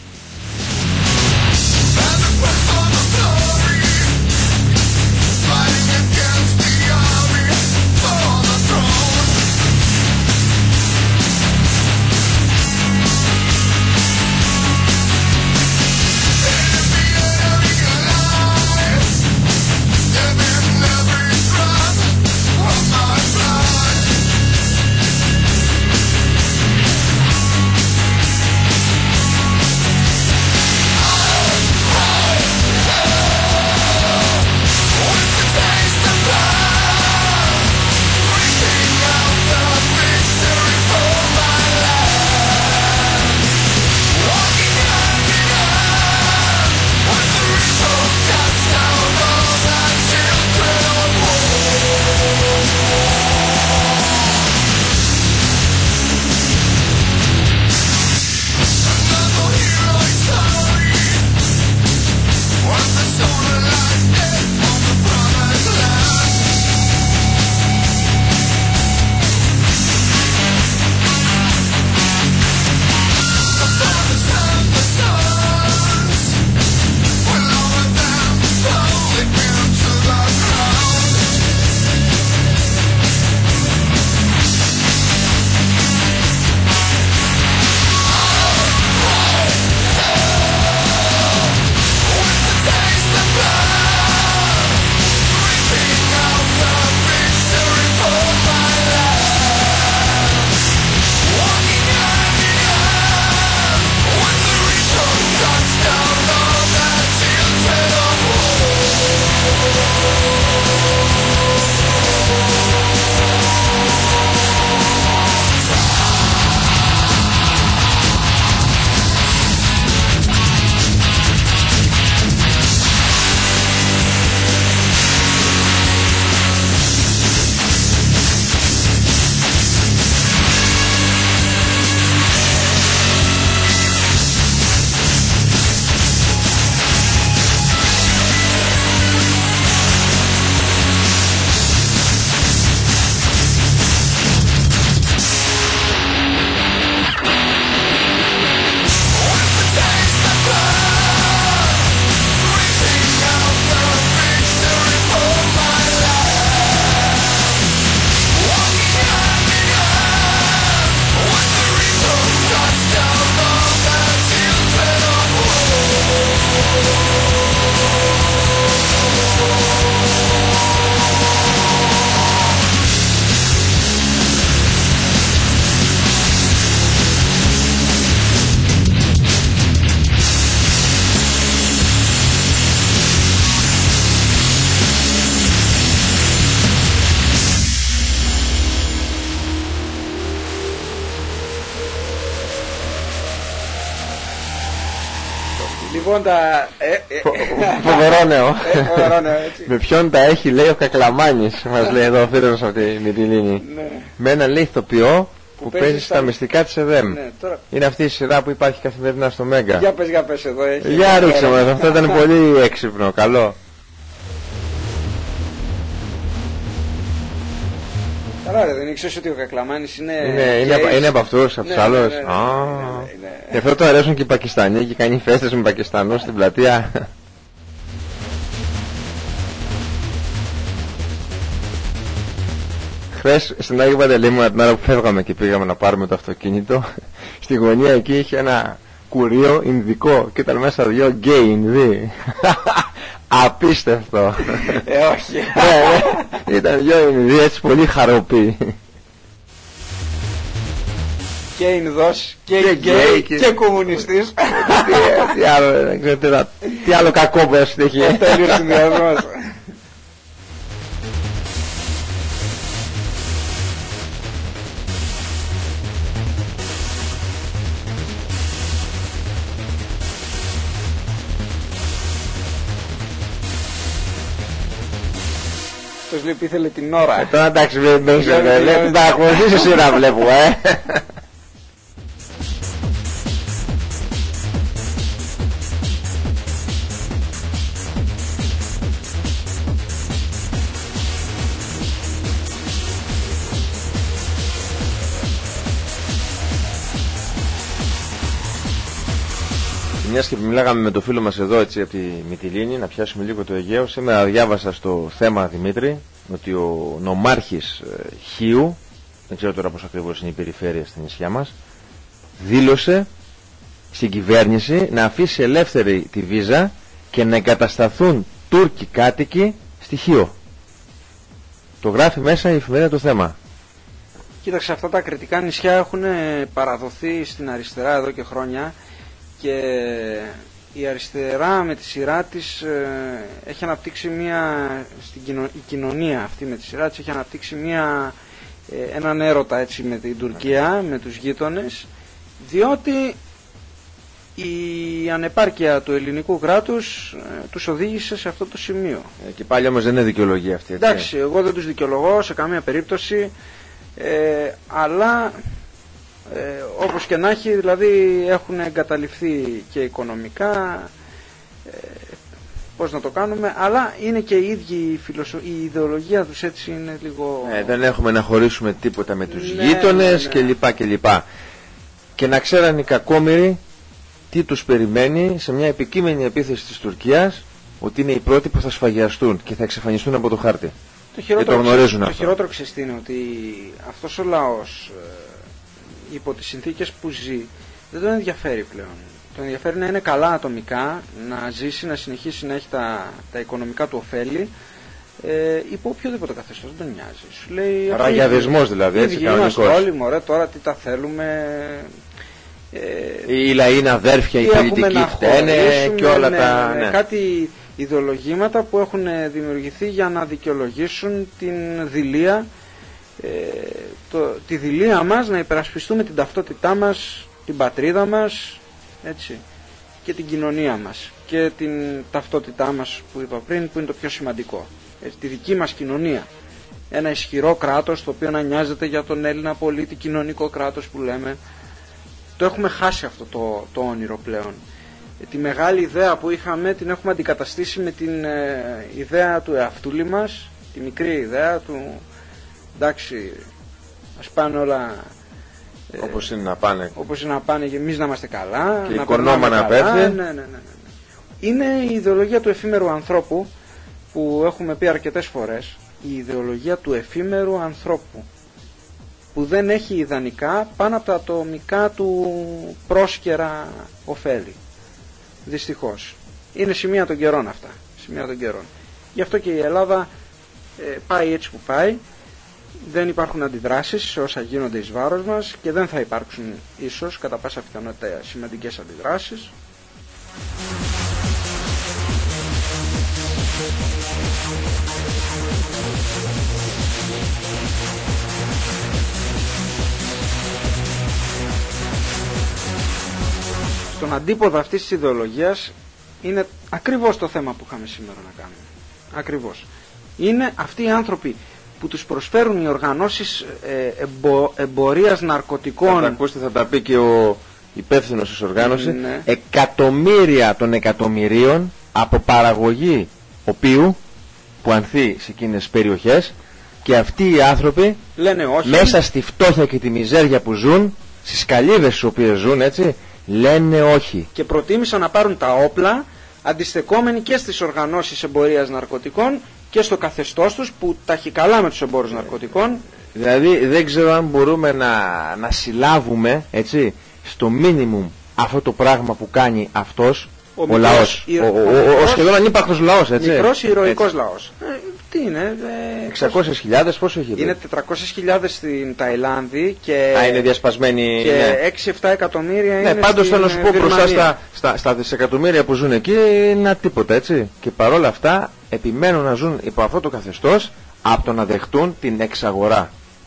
Λοιπόν, φοβερό νέο. Έτσι. Με ποιον τα έχει, λέει, ο Κακλαμάνης, μας λέει εδώ ο φίλος από τη Μυτιλήνη. Με έναν, λέει, ηθοποιό που παίζει στα μυστικά της ΕΔΕΜ. Είναι αυτή η σειρά που υπάρχει καθημερινά στο Μέγκα. Για πες εδώ. Για ρίξε μας, αυτό ήταν πολύ έξυπνο, καλό. Καλά ρε, δεν ήξερες ότι ο Κακλαμάνης είναι από αυτούς, από τους άλλους. Γι' αυτό το αρέσουν και οι Πακιστανοί και κάνει φέστες με Πακιστανούς στην πλατεία. Χθες στην Άγιο Παντελήμωνα, την ώρα που φεύγαμε και πήγαμε να πάρουμε το αυτοκίνητο, στη γωνία εκεί είχε ένα κουρίο Ινδικό και ήταν μέσα 2 γκέι Ινδοί. Απίστευτο. Όχι. Ήταν 2 Ινδοί έτσι πολύ χαροποί. Και Ινδός και γκέι και κομμουνιστής. Τι άλλο κακό που έχει τύχει. Αυτό είναι ο συνδυασμός. Αυτός λέει ήθελε την ώρα. Τώρα εντάξει δεν τα ακολουθήσει σειρά βλέπω Μιας και μιλάγαμε με το φίλο μας εδώ έτσι από τη Μυτιλήνη, να πιάσουμε λίγο το Αιγαίο. Σήμερα διάβασα στο θέμα, Δημήτρη, ότι ο νομάρχης Χίου, δεν ξέρω τώρα πώς ακριβώς είναι η περιφέρεια στην νησιά μας, δήλωσε στην κυβέρνηση να αφήσει ελεύθερη τη βίζα και να εγκατασταθούν Τούρκοι κάτοικοι στη Χίο. Το γράφει μέσα η εφημερίδα το θέμα. Κοίταξε, αυτά τα κρητικά νησιά έχουν παραδοθεί στην αριστερά εδώ και χρόνια. Και η αριστερά με τη σειρά της έχει αναπτύξει η κοινωνία αυτή με τη σειρά της έχει αναπτύξει έναν έρωτα έτσι με την Τουρκία, με τους γείτονες, διότι η ανεπάρκεια του ελληνικού κράτους τους οδήγησε σε αυτό το σημείο. Και πάλι όμως δεν είναι δικαιολογία αυτή, έτσι. Εντάξει, εγώ δεν τους δικαιολογώ σε καμία περίπτωση, αλλά... όπως και να έχει, δηλαδή έχουν εγκαταλειφθεί και οικονομικά, πώς να το κάνουμε, αλλά είναι και οι ίδιοι η ιδεολογία τους έτσι είναι λίγο... δεν έχουμε να χωρίσουμε τίποτα με τους γείτονες κλπ. Και να ξέραν οι κακόμοιροι τι τους περιμένει σε μια επικείμενη επίθεση της Τουρκίας, ότι είναι οι πρώτοι που θα σφαγιαστούν και θα εξαφανιστούν από το χάρτη. Και το γνωρίζουν αυτό. Το χειρότερο ξέρεις είναι ότι αυτός ο λαός υπό τις συνθήκες που ζει δεν τον ενδιαφέρει πλέον. Τον ενδιαφέρει να είναι καλά ατομικά, να ζήσει, να συνεχίσει να έχει τα οικονομικά του ωφέλη υπό οποιοδήποτε καθεστώς, δεν τον νοιάζει. Σου λέει, ραγιαδισμός δηλαδή, έτσι κανονικός. Όλοι μωρέ, τώρα τι τα θέλουμε. Οι λαοί είναι αδέρφια, οι πολιτικοί φταίνε και όλα τα... Ναι. Κάτι ιδεολογήματα που έχουν δημιουργηθεί για να δικαιολογήσουν την δειλία, τη δειλία μας να υπερασπιστούμε την ταυτότητά μας, την πατρίδα μας, έτσι, και την κοινωνία μας και την ταυτότητά μας που είπα πριν, που είναι το πιο σημαντικό, έτσι, τη δική μας κοινωνία, ένα ισχυρό κράτος το οποίο να νοιάζεται για τον Έλληνα πολίτη, κοινωνικό κράτος που λέμε. Το έχουμε χάσει αυτό το όνειρο πλέον. Τη μεγάλη ιδέα που είχαμε την έχουμε αντικαταστήσει με την ιδέα του εαυτούλη μας, τη μικρή ιδέα του εντάξει, ας πάνε όλα όπως είναι να πάνε. Όπως είναι να πάνε και εμείς να είμαστε καλά. Και η οικονόμα να πέφτει. Ναι. Είναι η ιδεολογία του εφήμερου ανθρώπου που έχουμε πει αρκετές φορές. Η ιδεολογία του εφήμερου ανθρώπου που δεν έχει ιδανικά πάνω από τα ατομικά του πρόσκαιρα ωφέλη. Δυστυχώς. Είναι σημεία των καιρών αυτά. Σημεία των καιρών. Γι' αυτό και η Ελλάδα πάει έτσι που πάει. Δεν υπάρχουν αντιδράσεις σε όσα γίνονται εις βάρος μας και δεν θα υπάρξουν ίσως κατά πάσα πιθανότητα σημαντικές αντιδράσεις. Στον αντίποδα αυτής της ιδεολογίας είναι ακριβώς το θέμα που είχαμε σήμερα να κάνουμε. Ακριβώς. Είναι αυτοί οι άνθρωποι που τους προσφέρουν οι οργανώσεις εμπορίας ναρκωτικών. Θα τα ακούσετε, θα τα πει και ο υπεύθυνος της οργάνωσης. Ναι. Εκατομμύρια των εκατομμυρίων από παραγωγή οποίου που ανθεί σε εκείνες τις περιοχές, και αυτοί οι άνθρωποι λένε όχι. Μέσα στη φτώχεια και τη μιζέρια που ζουν, στις καλύβες στις οποίες ζουν, έτσι, λένε όχι. Και προτίμησαν να πάρουν τα όπλα αντιστεκόμενοι και στις οργανώσεις εμπορίας ναρκωτικών και στο καθεστώς τους που τα έχει καλά με τους εμπόρους ναρκωτικών. Δηλαδή δεν ξέρω αν μπορούμε να συλλάβουμε, έτσι, στο μίνιμουμ αυτό το πράγμα που κάνει αυτός ο λαός, ο σχεδόν ανύπαρκτος λαός, έτσι. Μικρός ηρωικός λαός. Τι είναι, 600.000, πόσο έχει? Είναι 400.000 στην Ταϊλάνδη και είναι διασπασμένοι, και ναι. 6-7 εκατομμύρια είναι. Ναι, πάντως θέλω να σου πω, Βυρμανία. μπροστά στα δισεκατομμύρια που ζουν εκεί είναι τίποτα, έτσι. Και παρόλα αυτά επιμένουν να ζουν υπό αυτό το καθεστώς από το να δεχτούν την εξαγορά.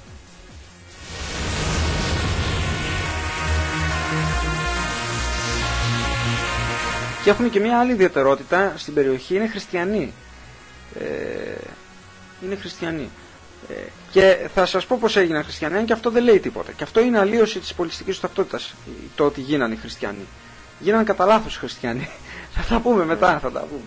Και έχουν και μια άλλη ιδιαιτερότητα στην περιοχή, είναι χριστιανοί. Είναι χριστιανοί. Και θα σας πω πως έγιναν χριστιανοί, και αυτό δεν λέει τίποτα. Και αυτό είναι αλλίωση της πολιτιστικής ταυτότητας, το ότι γίνανε οι χριστιανοί. Γίνανε κατά λάθος χριστιανοί. Θα τα πούμε μετά, θα τα πούμε.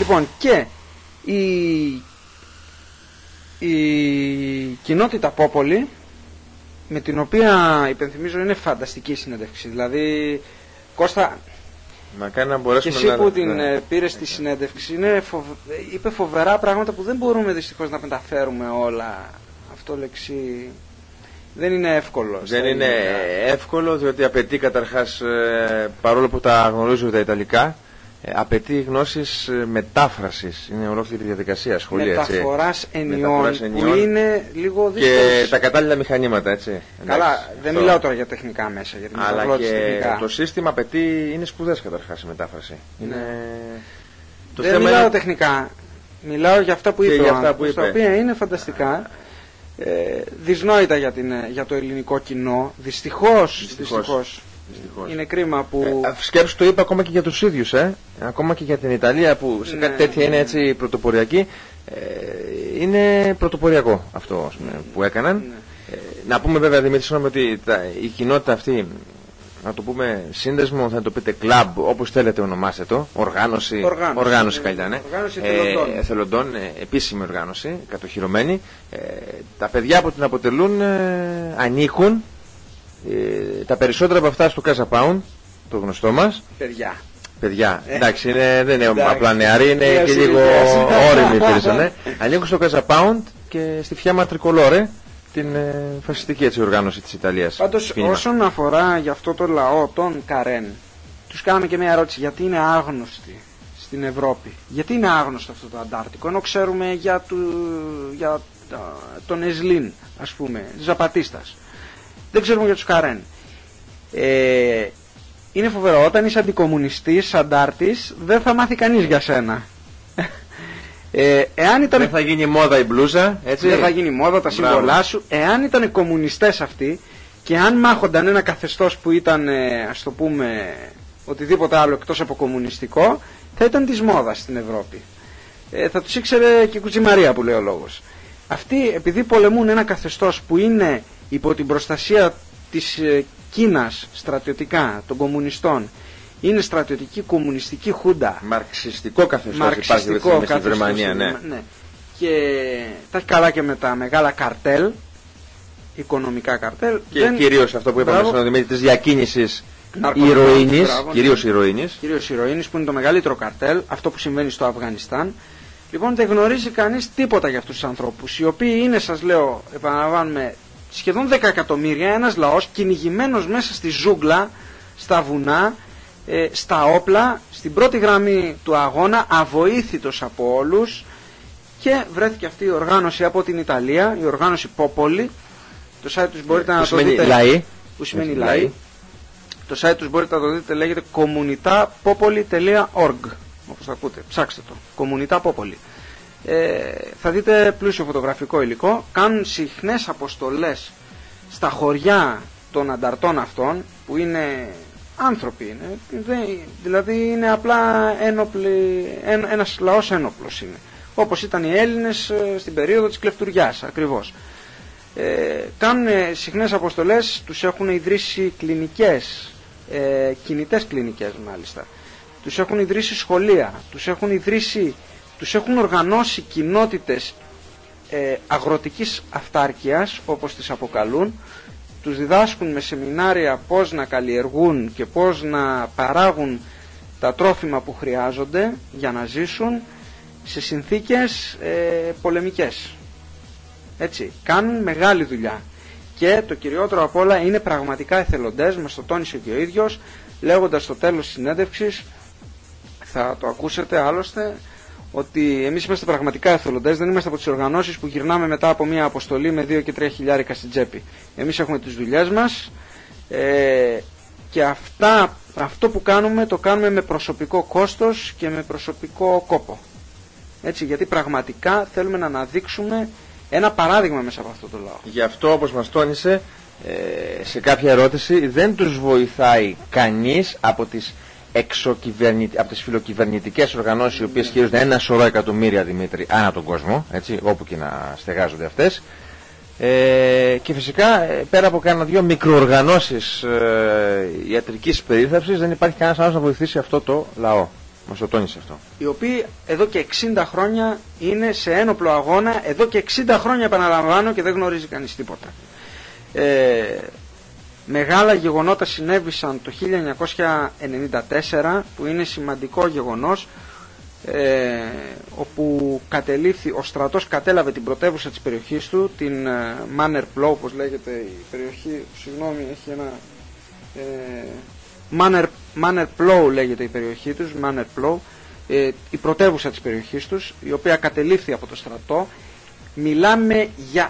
Λοιπόν, και η κοινότητα Πόπολη, με την οποία υπενθυμίζω είναι φανταστική συνέντευξη. Δηλαδή, Κώστα, μακάρι να μπορέσουμε και εσύ που την πήρες στη συνέντευξη, είπε φοβερά πράγματα που δεν μπορούμε δυστυχώς να μεταφέρουμε όλα. Αυτό λεξί δεν είναι εύκολο. Δεν είναι εύκολο, διότι απαιτεί καταρχάς, παρόλο που τα γνωρίζω τα Ιταλικά, απαιτεί γνώσεις μετάφρασης. Είναι ολόκληρη διαδικασία, σχολεία. Μεταφοράς ενιών, που είναι λίγο δύσκολο. Και τα κατάλληλα μηχανήματα, έτσι. Καλά, δεν μιλάω τώρα για τεχνικά μέσα. Για την αλλά και τεχνικά. Το σύστημα απαιτεί, είναι σπουδές καταρχάς η μετάφραση. Δεν μιλάω τεχνικά. Μιλάω για αυτά που είπε ο άνθρωπος, τα οποία είναι φανταστικά. Δυσνόητα για το ελληνικό κοινό. Δυστυχώς. Είναι κρίμα που... Σκέψου, το είπα ακόμα και για τους ίδιους, ακόμα και για την Ιταλία που σε κάτι τέτοια είναι έτσι πρωτοποριακή. Είναι πρωτοποριακό αυτό που έκαναν. Να πούμε βέβαια, Δημήτρη, ότι η κοινότητα αυτή, να το πούμε σύνδεσμο, θα το πείτε κλαμπ, όπως θέλετε ονομάστε το, οργάνωση καλύτερα, ναι. Οργάνωση εθελοντών, επίσημη οργάνωση, κατοχυρωμένη. Τα παιδιά που την αποτελούν ανήκουν, τα περισσότερα από αυτά στο Casa Pound, το γνωστό μας. Παιδιά, εντάξει, δεν είναι απλά νεαροί, είναι και λίγο όριμοι περισσότερο. Ανήκουν στο Casa Pound και στη Fiamma Tricolore, την φασιστική έτσι οργάνωση της Ιταλίας. Πάντως, όσον αφορά για αυτό το λαό, τον Καρέν, τους κάναμε και μια ερώτηση, γιατί είναι άγνωστοι στην Ευρώπη. Γιατί είναι άγνωστο αυτό το Αντάρτικο, ενώ ξέρουμε για τον Εσλίν, ας πούμε, Ζαπατίστας. Δεν ξέρουμε για τους Καρέν. Είναι φοβερό, όταν είσαι αντικομμουνιστής, αντάρτης, δεν θα μάθει κανείς για σένα. Δεν θα γίνει μόδα η μπλούζα, έτσι. Δεν θα γίνει μόδα, τα σύμβολά σου. Εάν ήταν κομμουνιστές αυτοί και αν μάχονταν ένα καθεστώς που ήταν, ας το πούμε, οτιδήποτε άλλο εκτός από κομμουνιστικό, θα ήταν της μόδας στην Ευρώπη. Θα τους ήξερε και η Κουτσιμαρία που λέει ο λόγος. Αυτοί, επειδή πολεμούν ένα καθεστώς που είναι υπό την προστασία της Κίνας στρατιωτικά, των κομμουνιστών, είναι στρατιωτική κομμουνιστική χούντα. Μαρξιστικό καθεστώς υπάρχει στη Γερμανία, ναι. Και τα έχει καλά και με τα μεγάλα καρτέλ, οικονομικά καρτέλ. Και κυρίως αυτό που είπαμε στον Δημήτρη, της διακίνησης κυρίως ηρωίνης, που είναι το μεγαλύτερο καρτέλ, αυτό που συμβαίνει στο Αφγανιστάν. Λοιπόν, δεν γνωρίζει κανείς τίποτα για αυτούς τους ανθρώπους, οι οποίοι είναι, σας λέω, επαναλαμβάνουμε, σχεδόν 10 εκατομμύρια, ένας λαός κυνηγημένος μέσα στη ζούγκλα, στα βουνά, στα όπλα, στην πρώτη γραμμή του αγώνα, αβοήθητος από όλους, και βρέθηκε αυτή η οργάνωση από την Ιταλία, η οργάνωση Popoli. Το site τους μπορείτε να το δείτε. Λαοί. Που σημαίνει λαοί. Το site τους μπορείτε να το δείτε, λέγεται comunitapopoli.org. Όπως θα ακούτε, ψάξτε το. Comunità Popoli. Θα δείτε πλούσιο φωτογραφικό υλικό. Κάνουν συχνές αποστολές στα χωριά των ανταρτών αυτών, που είναι άνθρωποι, δηλαδή είναι απλά ένας λαός ένοπλος είναι, όπως ήταν οι Έλληνες στην περίοδο της κλεφτουριάς ακριβώς. Κάνουν συχνές αποστολές, τους έχουν ιδρύσει κλινικές, κινητές κλινικές μάλιστα, τους έχουν ιδρύσει σχολεία, τους έχουν οργανώσει κοινότητες αγροτικής αυτάρκειας, όπως τις αποκαλούν. Τους διδάσκουν με σεμινάρια πώς να καλλιεργούν και πώς να παράγουν τα τρόφιμα που χρειάζονται για να ζήσουν σε συνθήκες πολεμικές. Έτσι, κάνουν μεγάλη δουλειά. Και το κυριότερο απ' όλα, είναι πραγματικά εθελοντές, μας το τόνισε και ο ίδιος, λέγοντας στο τέλος της συνέντευξης, θα το ακούσετε άλλωστε, ότι εμείς είμαστε πραγματικά εθελοντές, δεν είμαστε από τις οργανώσεις που γυρνάμε μετά από μια αποστολή με 2 και 3 χιλιάρικα στην τσέπη. Εμείς έχουμε τις δουλειές μας, και αυτό που κάνουμε το κάνουμε με προσωπικό κόστος και με προσωπικό κόπο. Έτσι, γιατί πραγματικά θέλουμε να αναδείξουμε ένα παράδειγμα μέσα από αυτό το λαό. Γι' αυτό, όπως μας τόνισε σε κάποια ερώτηση, δεν τους βοηθάει κανείς από τις από τις φιλοκυβερνητικές οργανώσεις, οι οποίες χειρίζονται ένα σωρό εκατομμύρια, Δημήτρη, ανά τον κόσμο, έτσι, όπου και να στεγάζονται αυτές, και φυσικά πέρα από κάνα 2 μικροοργανώσεις ιατρικής περίθαλψης, δεν υπάρχει κανένας άλλος να βοηθήσει αυτό το λαό. Μας το τόνισε αυτό. Οι οποίοι εδώ και 60 χρόνια είναι σε ένοπλο αγώνα, εδώ και 60 χρόνια επαναλαμβάνω και δεν γνωρίζει κανείς τίποτα. Μεγάλα γεγονότα συνέβησαν το 1994 που είναι σημαντικό γεγονός, όπου ο στρατός κατέλαβε την πρωτεύουσα της περιοχής του, την Manor Plough, όπως λέγεται η περιοχή, συγγνώμη, έχει ένα Manor Plough λέγεται η περιοχή τους, Manor Plough, η πρωτεύουσα της περιοχής τους, η οποία κατελήφθη από το στρατό. Μιλάμε για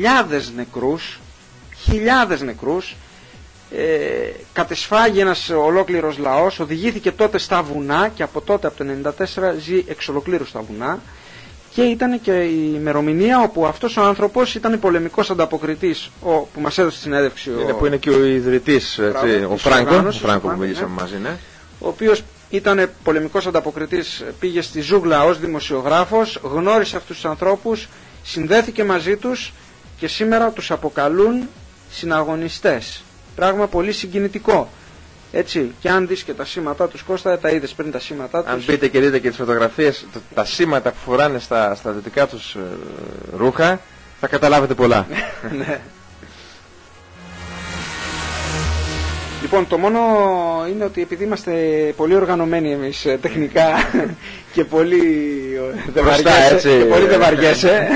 χιλιάδες νεκρούς. Κατεσφάγει ένας ολόκληρος λαός, οδηγήθηκε τότε στα βουνά και από τότε, από το 1994, ζει εξ ολοκλήρου στα βουνά, και ήταν και η ημερομηνία όπου αυτός ο άνθρωπος ήταν πολεμικός ανταποκριτής, που μας έδωσε συνέντευξη, που είναι και ο ιδρυτής, ο Φράγκο που μιλήσαμε μαζί, ναι. Ο οποίος ήταν πολεμικός ανταποκριτής, πήγε στη ζούγκλα ως δημοσιογράφος, γνώρισε αυτούς τους ανθρώπους, συνδέθηκε μαζί τους και σήμερα τους αποκαλούν συναγωνιστές. Πράγμα πολύ συγκινητικό. Έτσι, και αν δεις και τα σήματα τους, Κώστα, τα είδες πριν τα σήματα τους. Αν μπείτε και δείτε και τις φωτογραφίες, τα σήματα που φοράνε στα στρατιωτικά τους ρούχα, θα καταλάβετε πολλά. Ναι. Λοιπόν, το μόνο είναι ότι επειδή είμαστε πολύ οργανωμένοι εμείς τεχνικά και πολύ δεν βαριέσαι,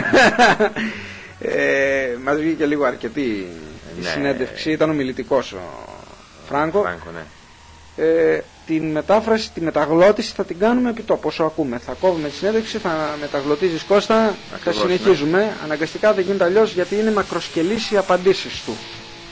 μας βγήκε λίγο αρκετή η συνέντευξη, ήταν ομιλητικός ο Φράγκο. Ναι. Την μετάφραση, τη μεταγλώτηση θα την κάνουμε επί τόπου όσο ακούμε. Θα κόβουμε τη συνέντευξη, θα μεταγλωτίζεις, Κώστα, θα συνεχίζουμε. Ναι. Αναγκαστικά δεν γίνεται αλλιώς, γιατί είναι μακροσκελής οι απαντήσεις του.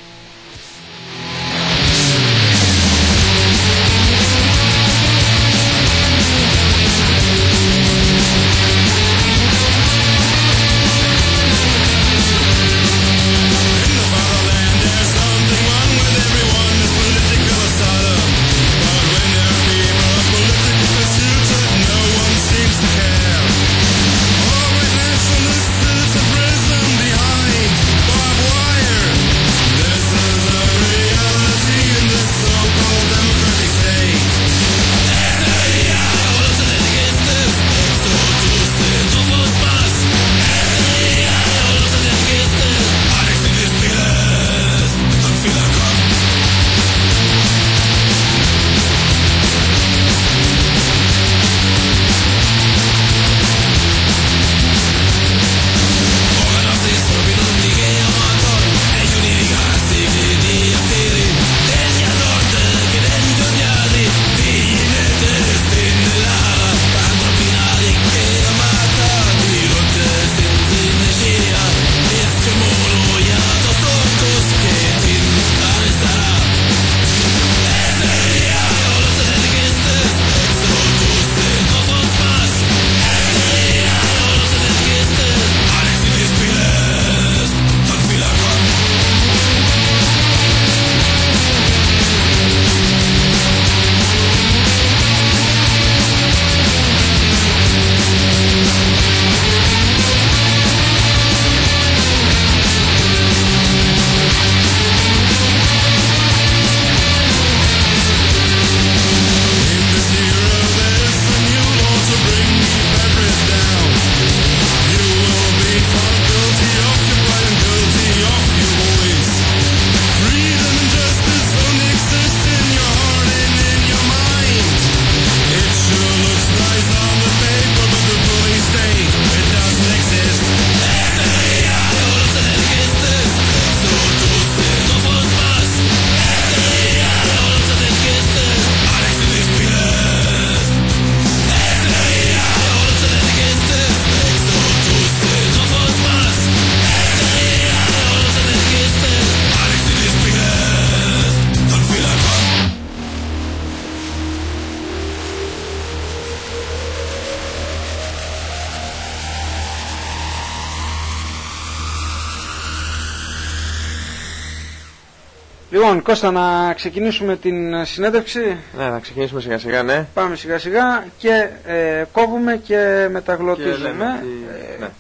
Λοιπόν, Κώστα, να ξεκινήσουμε την συνέντευξη. Ναι, να ξεκινήσουμε σιγά σιγά, ναι. Πάμε σιγά σιγά και κόβουμε και μεταγλωτίζουμε. Ναι.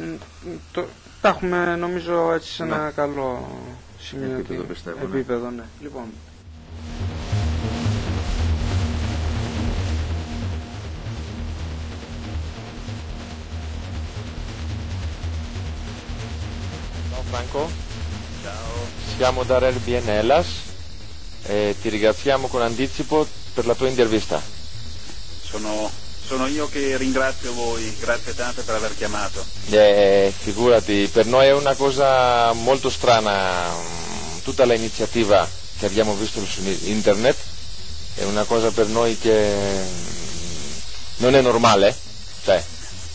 Τα έχουμε νομίζω έτσι σε ένα καλό σημείο επίπεδο, πιστεύω, επίπεδο, ναι. Λοιπόν. Franco. Ciao. Siamo da RBN Hellas. Ti ringraziamo con anticipo per la tua intervista. Sono io che ringrazio voi, grazie tante per aver chiamato. Figurati, per noi è una cosa molto strana tutta l'iniziativa che abbiamo visto su internet, è una cosa per noi che non è normale, cioè.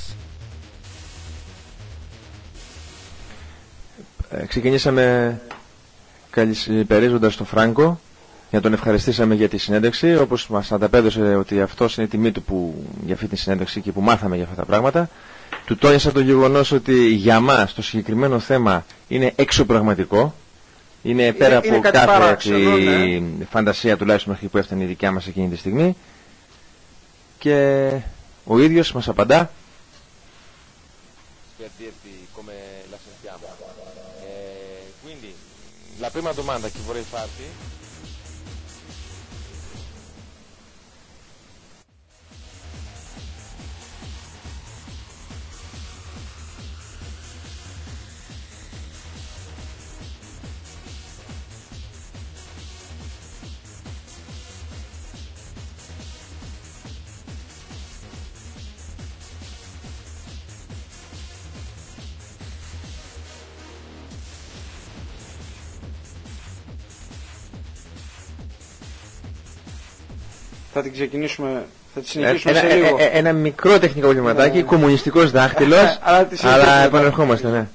Ξεκινήσαμε καλησπερίζοντας τον Φράγκο, για τον ευχαριστήσαμε για τη συνέντευξη, όπως μας ανταπέδωσε ότι αυτός είναι η τιμή του που, για αυτή τη συνέντευξη και που μάθαμε για αυτά τα πράγματα. Του τόνισα το γεγονός ότι για μας το συγκεκριμένο θέμα είναι εξωπραγματικό, είναι πέρα από κάθε φαντασία τουλάχιστον μέχρι που έφτανε η δικιά μας εκείνη τη στιγμή, και ο ίδιος μας απαντά. Quindi la prima domanda che vorrei farti θα τη συνεχίσουμε σε λίγο. Ένα μικρό τεχνικό προβληματάκι, κομμουνιστικός δάχτυλος, αλλά επανερχόμαστε, ναι.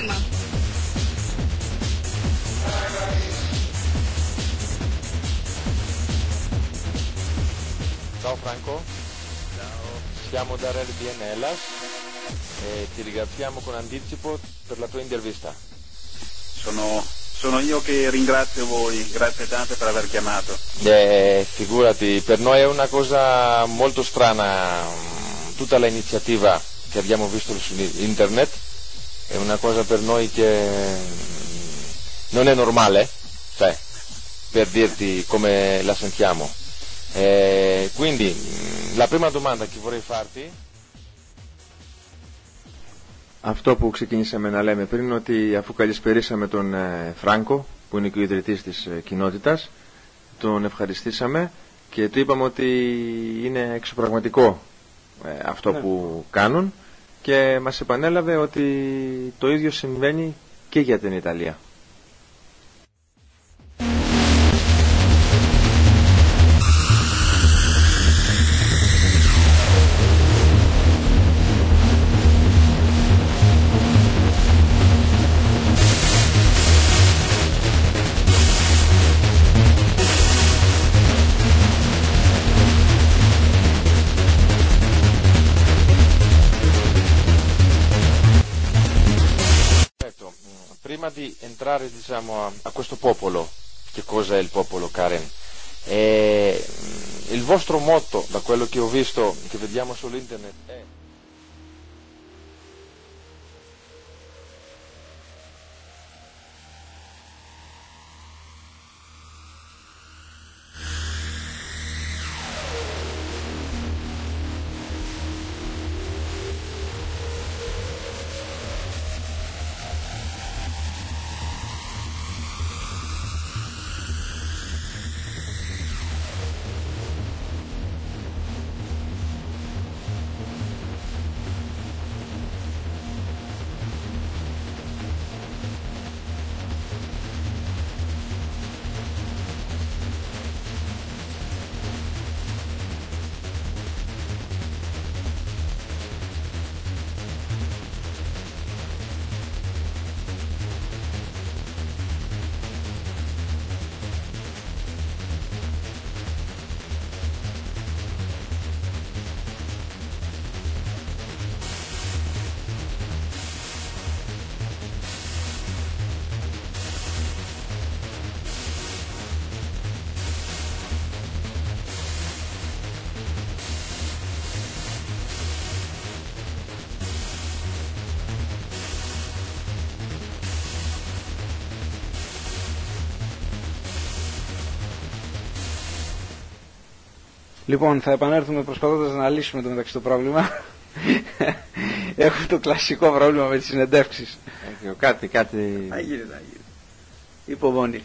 σύστημα. Ciao Franco. Ciao. Siamo da Red BN Hellas e ti ringraziamo con anticipo per la tua intervista. Sono io che ringrazio voi, grazie tante per aver chiamato. Figurati, per noi è una cosa molto strana tutta l'iniziativa che abbiamo visto su internet, è una cosa per noi che non è normale, cioè, per dirti come la sentiamo. Quindi la prima domanda che vorrei farti. Αυτό που ξεκινήσαμε να λέμε πριν, ότι αφού καλησπερίσαμε τον Φράνκο, που είναι και ο ιδρυτής της κοινότητας, τον ευχαριστήσαμε και του είπαμε ότι είναι εξωπραγματικό αυτό που κάνουν, και μας επανέλαβε ότι το ίδιο συμβαίνει και για την Ιταλία. Prima di entrare, diciamo, a questo popolo, che cosa è il popolo, Karen? Il vostro motto, da quello che ho visto, che vediamo sull'internet, è Λοιπόν, θα επανέλθουμε προσπαθώντας να λύσουμε το μεταξύ το πρόβλημα. Έχω το κλασικό πρόβλημα με τις συνεντεύξεις. Κάτι. Θα γίνει. Υπομονή.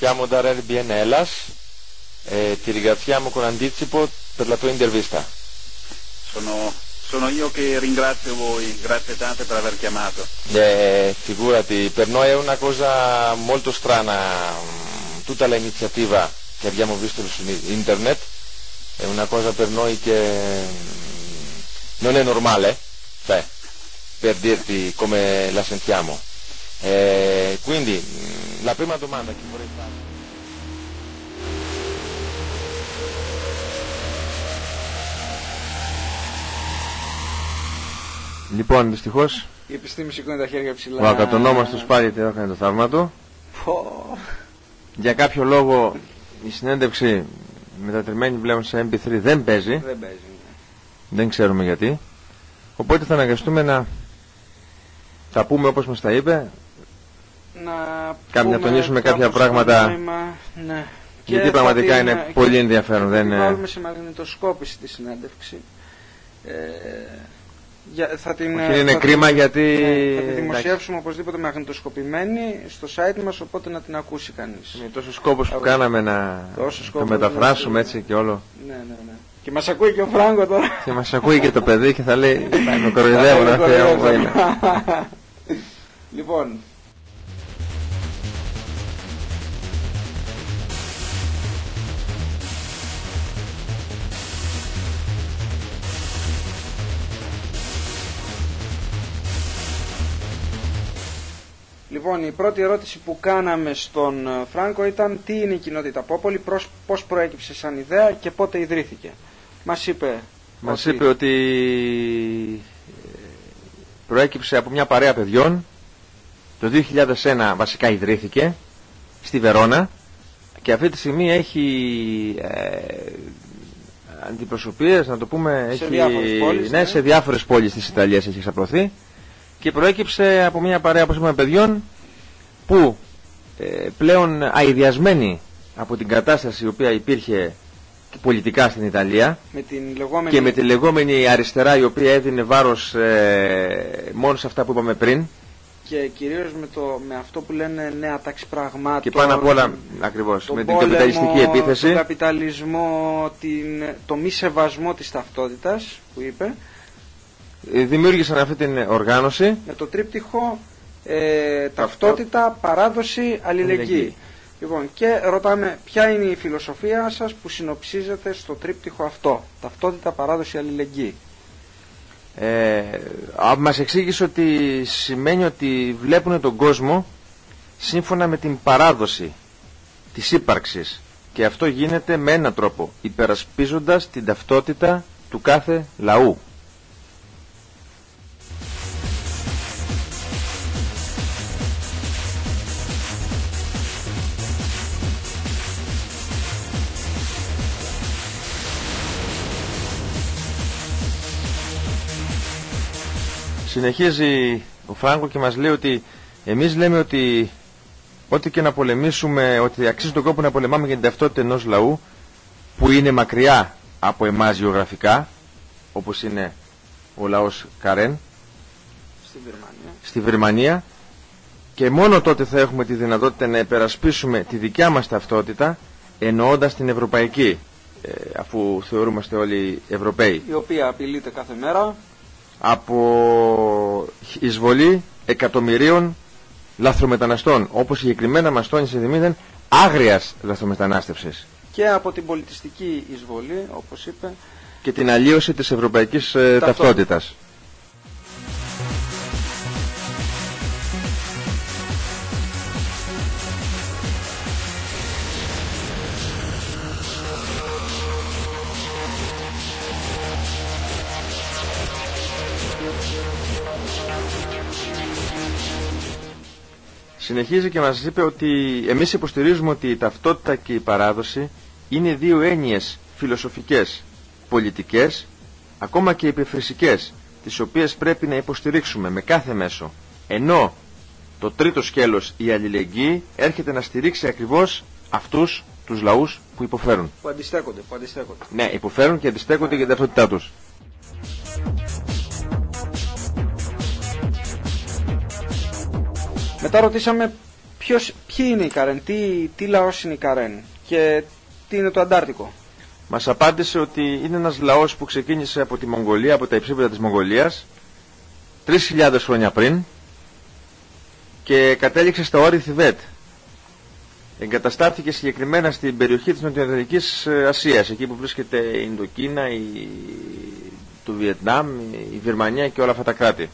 chiamo Darrell Bienelas e ti ringraziamo con anticipo per la tua intervista. Sono io che ringrazio voi, grazie tante per aver chiamato. Figurati, per noi è una cosa molto strana, tutta l'iniziativa che abbiamo visto su internet è una cosa per noi che non è normale, cioè, per dirti come la sentiamo. Quindi la prima domanda che vorrei fare. Λοιπόν, δυστυχώς η επιστήμη σηκώνει τα χέρια ψηλά. Ο ακατονόμαστος πάλι έκανε το θαύμα του. Για κάποιο λόγο η συνέντευξη μετατριμμένη πλέον σε MP3 δεν παίζει. Δεν ξέρουμε γιατί. Οπότε θα αναγκαστούμε να τα πούμε όπως μας τα είπε. Να τονίσουμε κάποια πράγματα. Ναι. Γιατί πραγματικά είναι πολύ ενδιαφέρον. Θα την βάλουμε σε μαγνητοσκόπηση τη συνέντευξη. Είναι κρίμα γιατί θα τη δημοσιεύσουμε οπωσδήποτε μαγνητοσκοπημένη στο site μας, οπότε να την ακούσει κανείς. Με τόσο σκόπος που κάναμε να το μεταφράσουμε έτσι και όλο. Ναι. Και μας ακούει και ο Φράγκο τώρα. Και μας ακούει και το παιδί και θα λέει με κοροϊδεύουν αυτοί όπου είναι. Λοιπόν, η πρώτη ερώτηση που κάναμε στον Φράγκο ήταν τι είναι η κοινότητα Πόπολη, πώς προέκυψε σαν ιδέα και πότε ιδρύθηκε. Μας είπε ότι προέκυψε από μια παρέα παιδιών, το 2001 βασικά ιδρύθηκε στη Βερόνα και αυτή τη στιγμή έχει αντιπροσωπείες, να το πούμε, σε διάφορες πόλεις της Ιταλίας έχει εξαπλωθεί. Και προέκυψε από μια παρέα, όπως είπαμε, παιδιών που πλέον αηδιασμένοι από την κατάσταση η οποία υπήρχε πολιτικά στην Ιταλία και με τη λεγόμενη αριστερά η οποία έδινε βάρος μόνο σε αυτά που είπαμε πριν και κυρίως με αυτό που λένε νέα τάξη πραγμάτων και πάνω απ' όλα ακριβώς με την πόλεμο, καπιταλιστική επίθεση, τον καπιταλισμό, το μη σεβασμό της ταυτότητας που είπε. Δημιούργησαν αυτή την οργάνωση με το τρίπτυχο ταυτότητα, παράδοση, αλληλεγγύη. Λοιπόν, και ρωτάμε ποια είναι η φιλοσοφία σας που συνοψίζεται στο τρίπτυχο αυτό, ταυτότητα, παράδοση, αλληλεγγύη. Μας εξήγησε ότι σημαίνει ότι βλέπουν τον κόσμο σύμφωνα με την παράδοση της ύπαρξης και αυτό γίνεται με έναν τρόπο, υπερασπίζοντας την ταυτότητα του κάθε λαού. Συνεχίζει ο Φράγκο και μας λέει ότι εμείς λέμε ότι ό,τι και να πολεμήσουμε, ότι αξίζει τον κόπο να πολεμάμε για την ταυτότητα ενός λαού που είναι μακριά από εμάς γεωγραφικά, όπως είναι ο λαός Καρέν στη Βερμανία, και μόνο τότε θα έχουμε τη δυνατότητα να υπερασπίσουμε τη δικιά μας ταυτότητα εννοώντας την ευρωπαϊκή, αφού θεωρούμαστε όλοι Ευρωπαίοι, η οποία απειλείται κάθε μέρα από εισβολή εκατομμυρίων λαθρομεταναστών, όπως συγκεκριμένα μας τόνισε η Δημήτρη, άγριας λαθρομετανάστευσης και από την πολιτιστική εισβολή, όπως είπε, και την αλλίωση της ευρωπαϊκής ταυτότητας. Συνεχίζει και μας είπε ότι εμείς υποστηρίζουμε ότι η ταυτότητα και η παράδοση είναι δύο έννοιες φιλοσοφικές, πολιτικές, ακόμα και υπερφυσικές, τις οποίες πρέπει να υποστηρίξουμε με κάθε μέσο. Ενώ το τρίτο σκέλος, η αλληλεγγύη, έρχεται να στηρίξει ακριβώς αυτούς τους λαούς που υποφέρουν. Που αντιστέκονται. Ναι, υποφέρουν και αντιστέκονται για την ταυτότητά τους. Μετά ρωτήσαμε Ποιοι είναι οι Καρέν, τι λαός είναι η Καρέν και τι είναι το Αντάρτικο? Μας απάντησε ότι είναι ένας λαός που ξεκίνησε από τη Μογγολία, από τα υψίπεδα της Μογγολίας 3.000 χρόνια πριν και κατέληξε στα όρη Θιβέτ. Εγκαταστάθηκε συγκεκριμένα στην περιοχή της Νοτιοανατολικής Ασίας, εκεί που βρίσκεται η Ινδοκίνα, το Βιετνάμ, η Βυρμανία και όλα αυτά τα κράτη.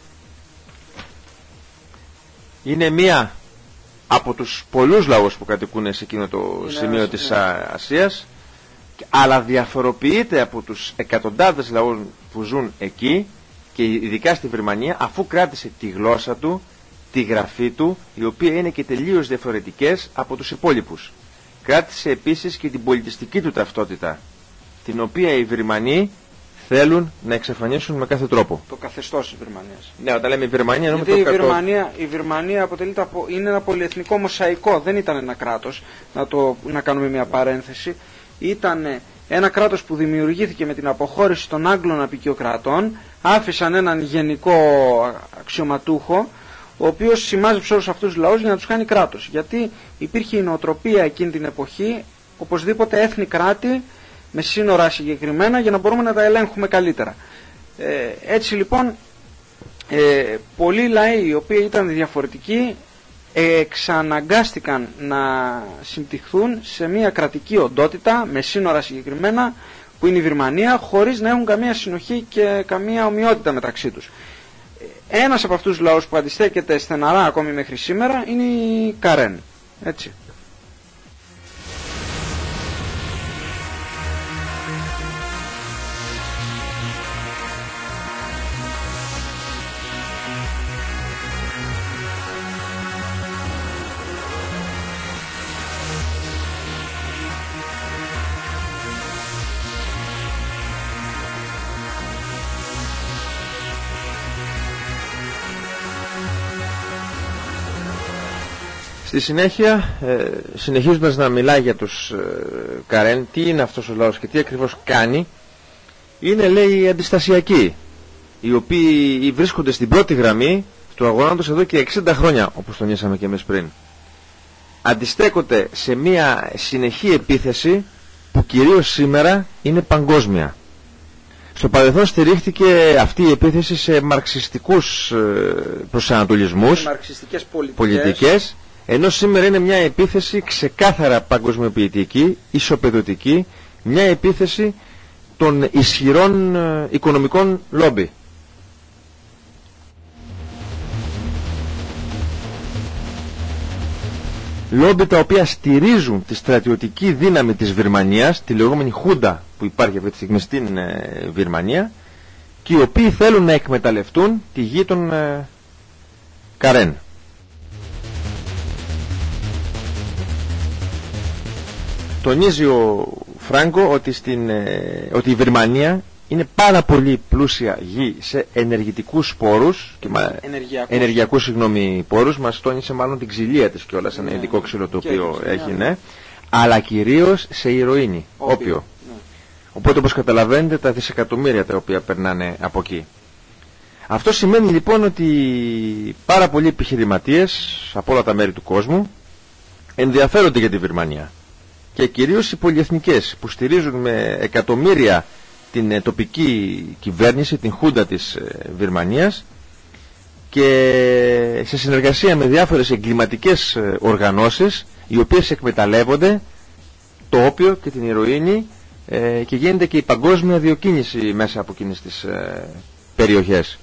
Είναι μία από τους πολλούς λαούς που κατοικούν σε εκείνο το σημείο της Ασίας, αλλά διαφοροποιείται από τους εκατοντάδες λαούς που ζουν εκεί και ειδικά στη Βυρμανία, αφού κράτησε τη γλώσσα του, τη γραφή του, οι οποία είναι και τελείως διαφορετικές από τους υπόλοιπους. Κράτησε επίσης και την πολιτιστική του ταυτότητα, την οποία οι Βυρμανοί θέλουν να εξαφανίσουν με κάθε τρόπο. Το καθεστώς της Βυρμανίας. Ναι, όταν λέμε Βυρμανία εννοούμε το η Βυρμανία είναι ένα πολυεθνικό μοσαϊκό, δεν ήταν ένα κράτος, να κάνουμε μια παρένθεση. Ήταν ένα κράτος που δημιουργήθηκε με την αποχώρηση των Άγγλων αποικιοκρατών, άφησαν έναν γενικό αξιωματούχο, ο οποίος σημάζεψε όλους αυτούς τους λαούς για να τους κάνει κράτος. Γιατί υπήρχε η νοοτροπία εκείνη την εποχή, οπωσδήποτε έθνη κράτη, με σύνορα συγκεκριμένα, για να μπορούμε να τα ελέγχουμε καλύτερα. Έτσι λοιπόν, πολλοί λαοί οι οποίοι ήταν διαφορετικοί εξαναγκάστηκαν να συμπτυχθούν σε μια κρατική οντότητα με σύνορα συγκεκριμένα, που είναι η Βυρμανία, χωρίς να έχουν καμία συνοχή και καμία ομοιότητα μεταξύ τους. Ένας από αυτούς τους λαούς που αντιστέκεται στεναρά ακόμη μέχρι σήμερα είναι η Καρέν. Έτσι. Στη συνέχεια, συνεχίζοντας να μιλάει για τους Καρέν, τι είναι αυτός ο λαός και τι ακριβώς κάνει, είναι, λέει, αντιστασιακοί, οι οποίοι βρίσκονται στην πρώτη γραμμή του αγώναντος εδώ και 60 χρόνια, όπως τονίσαμε και εμείς πριν. Αντιστέκονται σε μια συνεχή επίθεση που κυρίως σήμερα είναι παγκόσμια. Στο παρελθόν στηρίχθηκε αυτή η επίθεση σε μαρξιστικούς προσανατολισμούς, μαρξιστικές πολιτικές, ενώ σήμερα είναι μια επίθεση ξεκάθαρα παγκοσμιοποιητική, ισοπεδωτική, μια επίθεση των ισχυρών οικονομικών λόμπι. Λόμπι τα οποία στηρίζουν τη στρατιωτική δύναμη της Βυρμανίας, τη λεγόμενη Χούντα που υπάρχει αυτή τη στιγμή στην Βυρμανία, και οι οποίοι θέλουν να εκμεταλλευτούν τη γη των Καρέν. Τονίζει ο Φράγκο ότι η Βυρμανία είναι πάρα πολύ πλούσια γη σε ενεργητικούς πόρους και ενεργειακούς πόρους. Μας τόνισε μάλλον την ξυλία της κιόλας, ένα ειδικό ξύλο το οποίο έχει, ναι, αλλά κυρίως σε ηρωίνη, όπιο. Ναι. Οπότε, όπως καταλαβαίνετε, τα δισεκατομμύρια τα οποία περνάνε από εκεί. Αυτό σημαίνει λοιπόν ότι πάρα πολλοί επιχειρηματίες από όλα τα μέρη του κόσμου ενδιαφέρονται για τη Βυρμανία. Και κυρίως οι πολυεθνικές που στηρίζουν με εκατομμύρια την τοπική κυβέρνηση, την Χούντα της Βυρμανίας, και σε συνεργασία με διάφορες εγκληματικές οργανώσεις οι οποίες εκμεταλλεύονται το όπιο και την ηρωίνη, και γίνεται και η παγκόσμια διακίνηση μέσα από εκείνες τις περιοχές.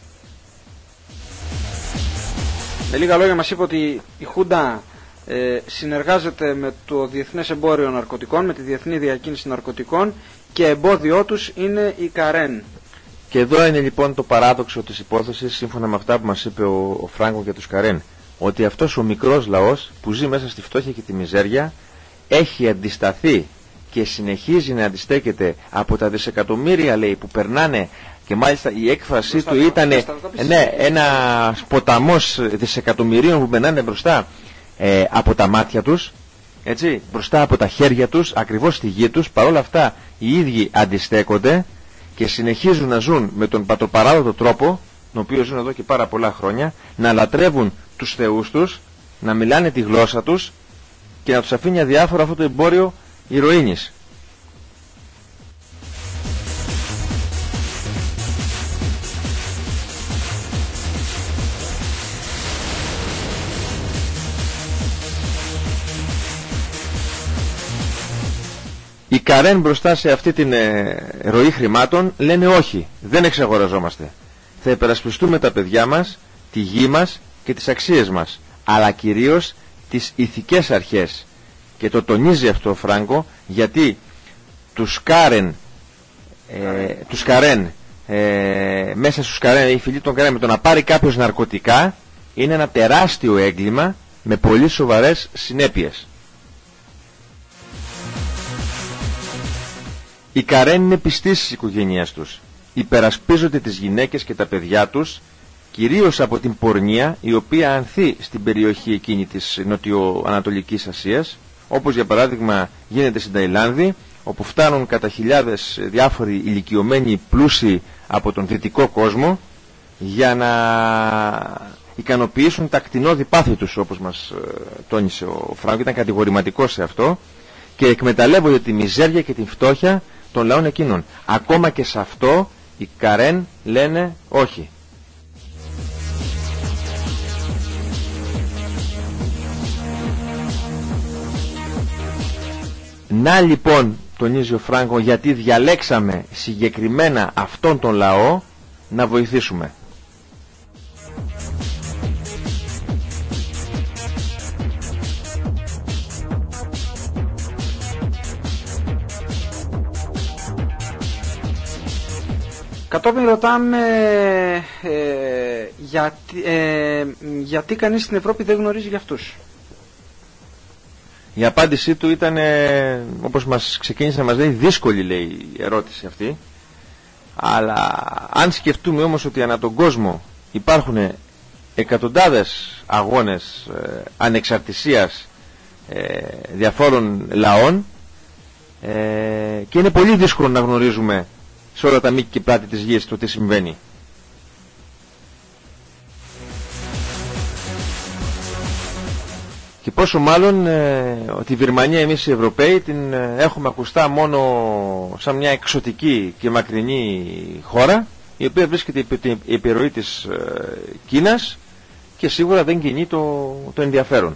Με λίγα λόγια μας είπε ότι η Χούντα συνεργάζεται με το Διεθνές Εμπόριο Ναρκωτικών, με τη Διεθνή Διακίνηση Ναρκωτικών, και εμπόδιό τους είναι η Καρέν. Και εδώ είναι λοιπόν το παράδοξο της υπόθεσης, σύμφωνα με αυτά που μας είπε ο Φράγκο για τους Καρέν, ότι αυτός ο μικρός λαός που ζει μέσα στη φτώχεια και τη μιζέρια έχει αντισταθεί και συνεχίζει να αντιστέκεται από τα δισεκατομμύρια, λέει, που περνάνε, και μάλιστα η έκφρασή του ήταν ένας ποταμός δισεκατομμυρίων που περνάνε μπροστά από τα μάτια τους, έτσι, μπροστά από τα χέρια τους, ακριβώς στη γη τους. Παρόλα αυτά οι ίδιοι αντιστέκονται και συνεχίζουν να ζουν με τον πατροπαράδοτο τρόπο, τον οποίο ζουν εδώ και πάρα πολλά χρόνια, να λατρεύουν τους θεούς τους να μιλάνε τη γλώσσα τους και να τους αφήνει αδιάφορο αυτό το εμπόριο ηρωίνης. Οι Καρέν μπροστά σε αυτή την ροή χρημάτων λένε όχι, δεν εξαγοραζόμαστε. Θα υπερασπιστούμε τα παιδιά μας, τη γη μας και τις αξίες μας, αλλά κυρίως τις ηθικές αρχές. Και το τονίζει αυτό ο Φράγκο, γιατί τους Καρέν, μέσα στους Καρέν, η φυλή των Καρέν, με το να πάρει κάποιος ναρκωτικά είναι ένα τεράστιο έγκλημα με πολύ σοβαρές συνέπειες. Οι Καρέν είναι πιστοί στις οικογένειές τους. Υπερασπίζονται τις γυναίκες και τα παιδιά τους, κυρίως από την πορνεία, η οποία ανθεί στην περιοχή εκείνη της νοτιοανατολικής Ασίας, όπως για παράδειγμα γίνεται στην Ταϊλάνδη, όπου φτάνουν κατά χιλιάδες διάφοροι ηλικιωμένοι πλούσιοι από τον δυτικό κόσμο για να ικανοποιήσουν τα κτηνώδη πάθη τους, όπως μας τόνισε ο Φράγκο. Ήταν κατηγορηματικός σε αυτό και εκμεταλλεύονται τη μιζέρια και την φτώχεια των λαών εκείνων. Ακόμα και σε αυτό οι Καρέν λένε όχι. Να λοιπόν, τονίζει ο Φράγκο, γιατί διαλέξαμε συγκεκριμένα αυτόν τον λαό να βοηθήσουμε. Κατόπιν ρωτάμε γιατί κανείς στην Ευρώπη δεν γνωρίζει για αυτούς. Η απάντησή του ήταν, όπως μας ξεκίνησε να μας λέει, δύσκολη, λέει, η ερώτηση αυτή. Αλλά αν σκεφτούμε όμως ότι ανά τον κόσμο υπάρχουν εκατοντάδες αγώνες ανεξαρτησίας διαφόρων λαών, και είναι πολύ δύσκολο να γνωρίζουμε σε όλα τα μήκη και πλάτη της γης το τι συμβαίνει. Και πόσο μάλλον ότι η Βυρμανία εμείς οι Ευρωπαίοι την έχουμε ακουστά μόνο σαν μια εξωτική και μακρινή χώρα, η οποία βρίσκεται υπό την επιρροή της Κίνας και σίγουρα δεν κινεί το ενδιαφέρον.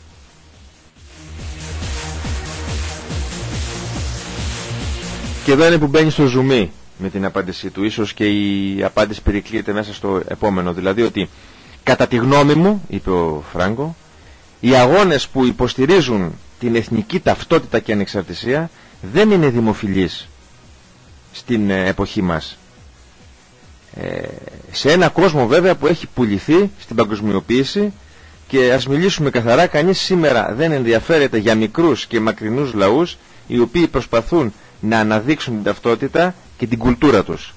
Και εδώ είναι που μπαίνει στο ζουμί με την απάντησή του. Ίσως και η απάντηση περικλείεται μέσα στο επόμενο. Δηλαδή ότι κατά τη γνώμη μου, είπε ο Φράγκο, οι αγώνες που υποστηρίζουν την εθνική ταυτότητα και ανεξαρτησία δεν είναι δημοφιλείς στην εποχή μας. Σε ένα κόσμο βέβαια που έχει πουληθεί στην παγκοσμιοποίηση, και ας μιλήσουμε καθαρά, κανείς σήμερα δεν ενδιαφέρεται για μικρούς και μακρινούς λαούς οι οποίοι προσπαθούν να αναδείξουν την ταυτότητα και την κουλτούρα τους.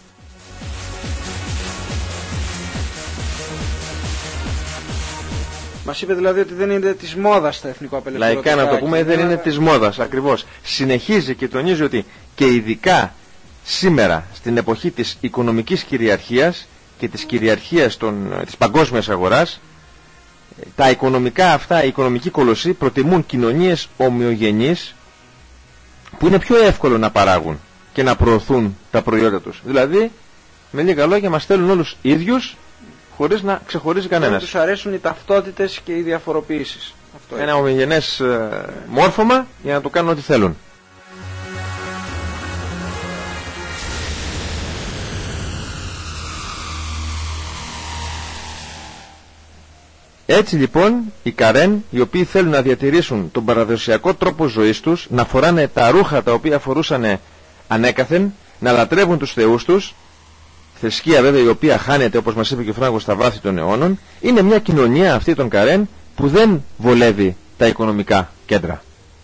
Μας είπε δηλαδή ότι δεν είναι της μόδας τα εθνικό απελευθερωτικά. Λαϊκά να το πούμε, δεν είναι της μόδας, ακριβώς. Συνεχίζει και τονίζει ότι και ειδικά σήμερα στην εποχή της οικονομικής κυριαρχίας και της κυριαρχίας της παγκόσμιας αγοράς, τα οικονομικά αυτά, οι οικονομικοί κολοσσοί προτιμούν κοινωνίες ομοιογενείς που είναι πιο εύκολο να παράγουν και να προωθούν τα προϊόντα τους. Δηλαδή, με λίγα λόγια, μας στέλνουν όλους ίδιους χωρίς να ξεχωρίζει κανένας. Τους αρέσουν οι ταυτότητες και οι διαφοροποιήσεις. Αυτό ένα ομογενές μόρφωμα για να το κάνουν ό,τι θέλουν. Έτσι λοιπόν οι Καρέν, οι οποίοι θέλουν να διατηρήσουν τον παραδοσιακό τρόπο ζωής τους, να φοράνε τα ρούχα τα οποία φορούσαν ανέκαθεν, να λατρεύουν τους θεούς τους, θρησκεία βέβαια η οποία χάνεται, όπως μας είπε και ο Φράγκος, στα βάθη των αιώνων, είναι μια κοινωνία αυτή των Καρέν που δεν βολεύει τα οικονομικά κέντρα.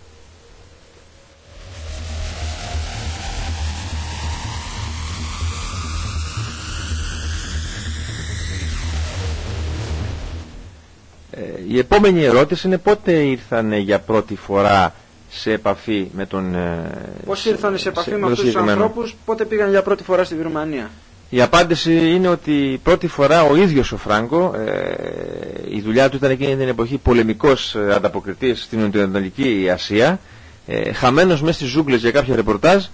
Η επόμενη ερώτηση είναι πότε ήρθαν για πρώτη φορά σε επαφή με τον... Πώς ήρθαν σε επαφή με αυτούς τους ανθρώπους, πότε πήγαν για πρώτη φορά στη Βυρμανία. Η απάντηση είναι ότι πρώτη φορά ο ίδιος ο Φράγκο, η δουλειά του ήταν εκείνη την εποχή πολεμικός ανταποκριτής στην Νοτιοανατολική Ασία, χαμένος μέσα στις ζούγκλες για κάποια ρεπορτάζ,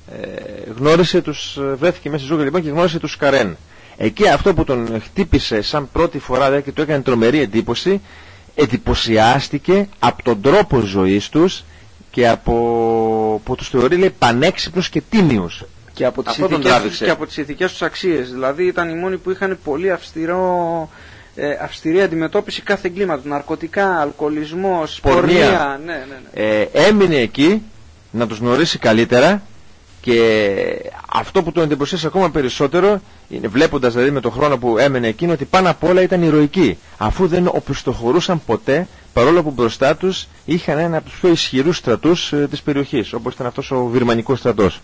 βρέθηκε μέσα στις ζούγκλες λοιπόν και γνώρισε τους Καρέν. Εκεί αυτό που τον χτύπησε σαν πρώτη φορά και του έκανε τρομερή εντύπωση, εντυπωσιάστηκε από τον τρόπο ζωής τους και που τους θεωρεί, λέει, πανέξυπνους και τίμιους. Και από τις ηθικές τους αξίες. Δηλαδή ήταν οι μόνοι που είχαν πολύ αυστηρή αντιμετώπιση κάθε εγκλήματος. Ναρκωτικά, αλκοολισμός, πορνεία. Ναι. Έμεινε εκεί να τους γνωρίσει καλύτερα, και αυτό που τον εντυπωσίασε ακόμα περισσότερο, βλέποντας δηλαδή με τον χρόνο που έμενε εκείνο, ότι πάνω απ' όλα ήταν ηρωικοί, αφού δεν οπισθοχωρούσαν ποτέ, παρόλο που μπροστά τους είχαν ένα από τους πιο ισχυρούς στρατούς της περιοχής, όπως ήταν αυτός ο Βυρμανικός στρατός.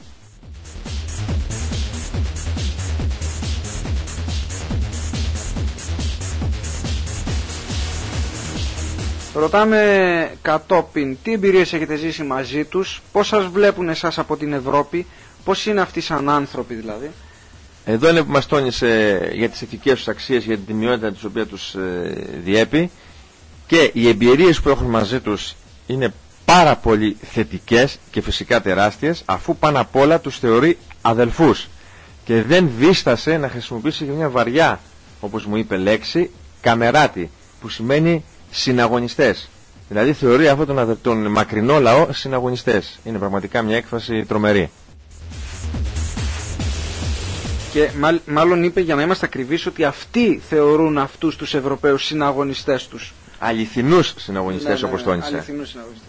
Ρωτάμε κατόπιν, τι εμπειρίες έχετε ζήσει μαζί τους, πώς σας βλέπουν εσάς από την Ευρώπη, πώς είναι αυτοί σαν άνθρωποι δηλαδή. Εδώ είναι που μας τόνισε για τις ηθικές τους αξίες, για την τιμιότητα της οποία τους διέπει, και οι εμπειρίες που έχουν μαζί τους είναι πάρα πολύ θετικές και φυσικά τεράστιες, αφού πάνω απ' όλα τους θεωρεί αδελφούς και δεν δίστασε να χρησιμοποιήσει μια βαριά, όπως μου είπε, λέξη, καμεράτη, που σημαίνει συναγωνιστές. Δηλαδή θεωρεί αυτόν τον μακρινό λαό συναγωνιστές. Είναι πραγματικά μια έκφραση τρομερή. Και μάλλον είπε, για να είμαστε ακριβείς, ότι αυτοί θεωρούν αυτούς τους Ευρωπαίους συναγωνιστές τους. Αληθινούς συναγωνιστές, ναι, όπως τόνισε. Αληθινούς συναγωνιστές.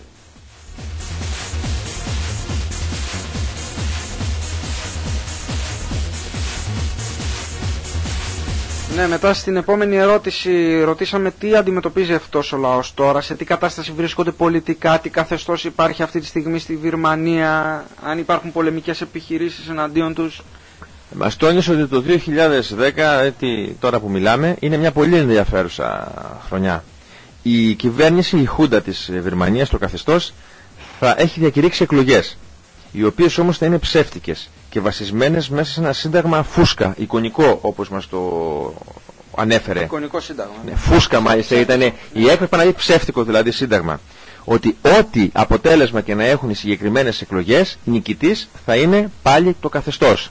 Ναι, μετά στην επόμενη ερώτηση ρωτήσαμε τι αντιμετωπίζει αυτός ο λαός τώρα, σε τι κατάσταση βρίσκονται πολιτικά, τι καθεστώς υπάρχει αυτή τη στιγμή στη Βυρμανία, αν υπάρχουν πολεμικές επιχειρήσεις εναντίον τους. Μας τόνισε ότι το 2010, τώρα που μιλάμε, είναι μια πολύ ενδιαφέρουσα χρονιά. Η κυβέρνηση, η Χούντα της Βυρμανίας, το καθεστώς, θα έχει διακηρύξει εκλογές, οι οποίες όμως θα είναι ψεύτικες και βασισμένες μέσα σε ένα σύνταγμα φούσκα, εικονικό, όπως μας το ανέφερε. Εικονικό σύνταγμα. Ναι, φούσκα μάλιστα ήταν, η έπρεπε να είναι ψεύτικο δηλαδή σύνταγμα. Ότι ό,τι αποτέλεσμα και να έχουν οι συγκεκριμένες εκλογές, νικητής θα είναι πάλι το καθεστώς.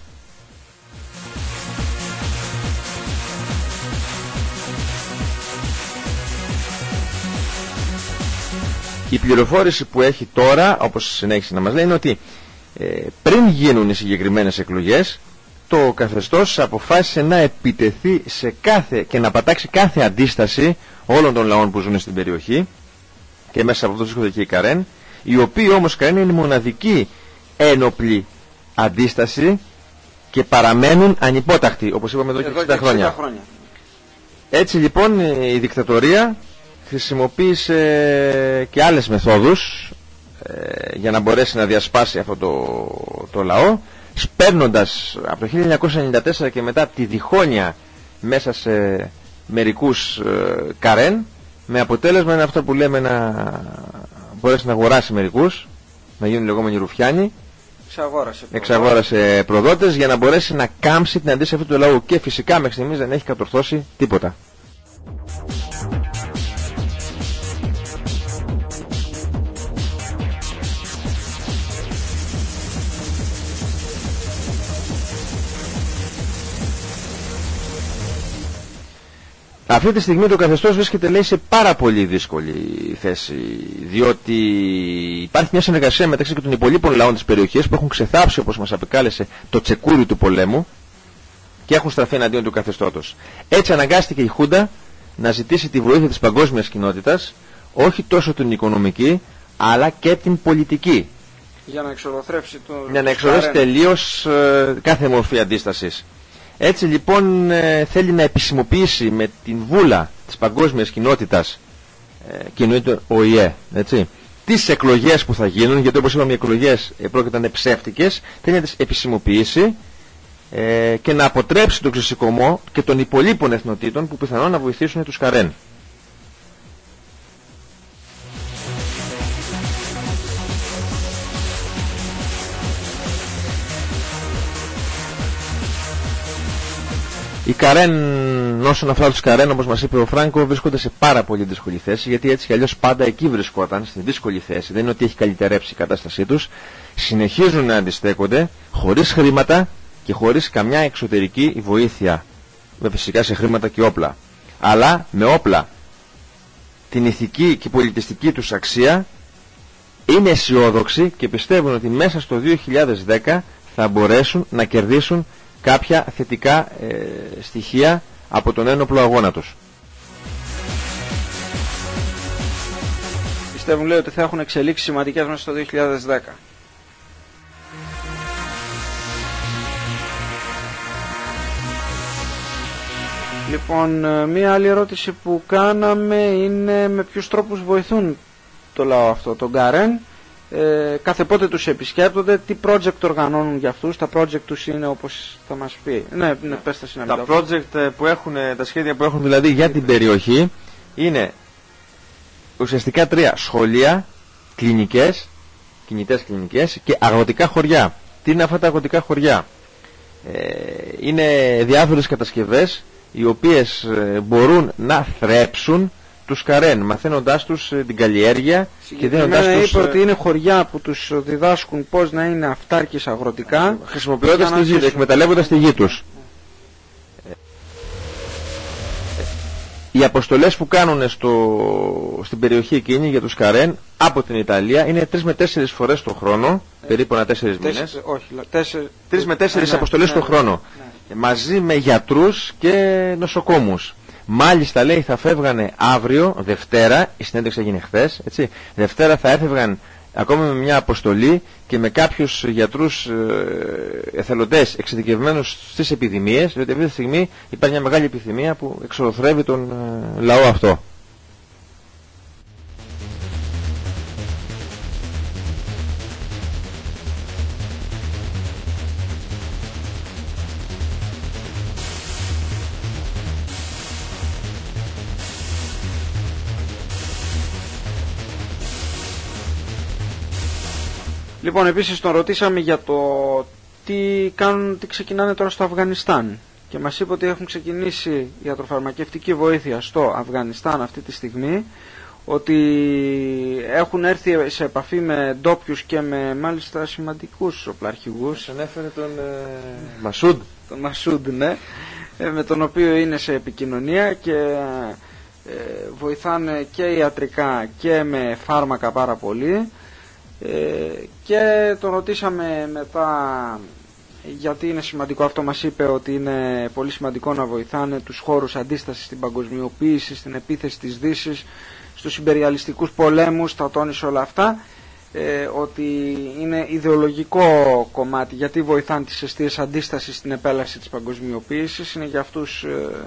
Η πληροφόρηση που έχει τώρα, όπως συνέχισε να μας λέει, είναι ότι πριν γίνουν οι συγκεκριμένες εκλογές, το καθεστώς αποφάσισε να επιτεθεί σε και να πατάξει κάθε αντίσταση όλων των λαών που ζουν στην περιοχή, και μέσα από αυτό βρίσκονται και οι Καρέν, οι οποίοι όμως Καρέν είναι η μοναδική ένοπλη αντίσταση και παραμένουν ανυπότακτοι, όπως είπαμε εδώ και 60 χρόνια. Έτσι λοιπόν η δικτατορία χρησιμοποίησε και άλλες μεθόδους για να μπορέσει να διασπάσει αυτό το λαό, σπέρνοντας από το 1994 και μετά τη διχόνοια μέσα σε μερικούς Καρέν, με αποτέλεσμα είναι αυτό που λέμε να μπορέσει να αγοράσει μερικούς, να γίνουν λεγόμενοι ρουφιάνοι. Εξαγόρασε προδότες για να μπορέσει να κάμψει την αντίσταση αυτού του λαού, και φυσικά μέχρι στιγμής δεν έχει κατορθώσει τίποτα. Αυτή τη στιγμή το καθεστώς βρίσκεται, λέει, σε πάρα πολύ δύσκολη θέση, διότι υπάρχει μια συνεργασία μεταξύ και των υπολείπων λαών της περιοχής που έχουν ξεθάψει, όπως μας απεκάλεσε, το τσεκούρι του πολέμου και έχουν στραφεί εναντίον του καθεστώτος. Έτσι αναγκάστηκε η Χούντα να ζητήσει τη βοήθεια της παγκόσμιας κοινότητας, όχι τόσο την οικονομική αλλά και την πολιτική, για να εξορροθρεύσει τελείως κάθε μορφή αντίστασης. Έτσι λοιπόν θέλει να επισημοποιήσει με την βούλα της παγκόσμιας κοινότητας, και εννοείται ο ΙΕ, έτσι, τις εκλογές που θα γίνουν, γιατί όπως είπαμε οι εκλογές πρόκειται να είναι ψεύτικες, θέλει να τις επισημοποιήσει και να αποτρέψει τον ξεσηκωμό και των υπολείπων εθνοτήτων που πιθανόν να βοηθήσουν τους Καρέν. Οι Καρέν, όσον αφορά τους Καρέν, όπως μας είπε ο Φράνκο, βρίσκονται σε πάρα πολύ δύσκολη θέση, γιατί έτσι κι αλλιώς πάντα εκεί βρισκόταν, στη δύσκολη θέση. Δεν είναι ότι έχει καλυτερέψει η κατάστασή τους. Συνεχίζουν να αντιστέκονται, χωρίς χρήματα και χωρίς καμιά εξωτερική βοήθεια. Με φυσικά σε χρήματα και όπλα. Αλλά με όπλα, την ηθική και πολιτιστική τους αξία, είναι αισιόδοξοι και πιστεύουν ότι μέσα στο 2010 θα μπορέσουν να κερδίσουν κάποια θετικά στοιχεία από τον ένοπλο αγώνα τους. Πιστεύουν, λέει, ότι θα έχουν εξελίξεις σημαντικές μέσα στο 2010. Λοιπόν, μία άλλη ερώτηση που κάναμε είναι με ποιους τρόπους βοηθούν το λαό αυτό, τον Καρέν. Κάθε πότε τους επισκέπτονται, τι project οργανώνουν για αυτούς. Τα project τους είναι, όπως θα μας πει. Ναι, πες τα συναντικά. Τα project που έχουν, τα σχέδια που έχουν δηλαδή για την περιοχή είναι ουσιαστικά 3: σχολεία, κλινικές, κινητές κλινικές και αγροτικά χωριά. Τι είναι αυτά τα αγροτικά χωριά? Είναι διάφορες κατασκευές οι οποίες μπορούν να θρέψουν τους Καρέν, μαθαίνοντάς τους την καλλιέργεια και δίνοντάς τους... είπε ότι είναι χωριά που τους διδάσκουν πώς να είναι αυτάρκης αγροτικά, χρησιμοποιώντας τη γη, εκμεταλλεύοντας τη γη τους. Οι αποστολές που κάνουν στην περιοχή εκείνη για τους Καρέν από την Ιταλία είναι 3 με 4 φορές το χρόνο, περίπου 4 μήνες. 3 με 4 αποστολές το χρόνο, μαζί με γιατρούς και νοσοκόμους. Μάλιστα, λέει, θα φεύγανε αύριο, Δευτέρα, η συνέντευξη έγινε χθες, έτσι. Δευτέρα θα έφευγαν ακόμα με μια αποστολή και με κάποιους γιατρούς εθελοντές εξειδικευμένους στις επιδημίες, διότι αυτή τη στιγμή υπάρχει μια μεγάλη επιδημία που εξορροθρεύει τον λαό αυτό. Λοιπόν, επίσης τον ρωτήσαμε για το τι ξεκινάνε τώρα στο Αφγανιστάν και μας είπε ότι έχουν ξεκινήσει ιατροφαρμακευτική βοήθεια στο Αφγανιστάν αυτή τη στιγμή, ότι έχουν έρθει σε επαφή με ντόπιους και με μάλιστα σημαντικούς οπλαρχηγούς. Ανέφερε τον Μασούντ. Τον Μασούντ, ναι, με τον οποίο είναι σε επικοινωνία και βοηθάνε και ιατρικά και με φάρμακα πάρα πολύ. Και τον ρωτήσαμε μετά γιατί είναι σημαντικό αυτό. Μας είπε ότι είναι πολύ σημαντικό να βοηθάνε τους χώρους αντίστασης στην παγκοσμιοποίηση, στην επίθεση της Δύσης, στους ιμπεριαλιστικούς πολέμους, τα τόνισε όλα αυτά, ότι είναι ιδεολογικό κομμάτι, γιατί βοηθάνε τις αιστείες αντίστασης στην επέλαση της παγκοσμιοποίησης, είναι για αυτούς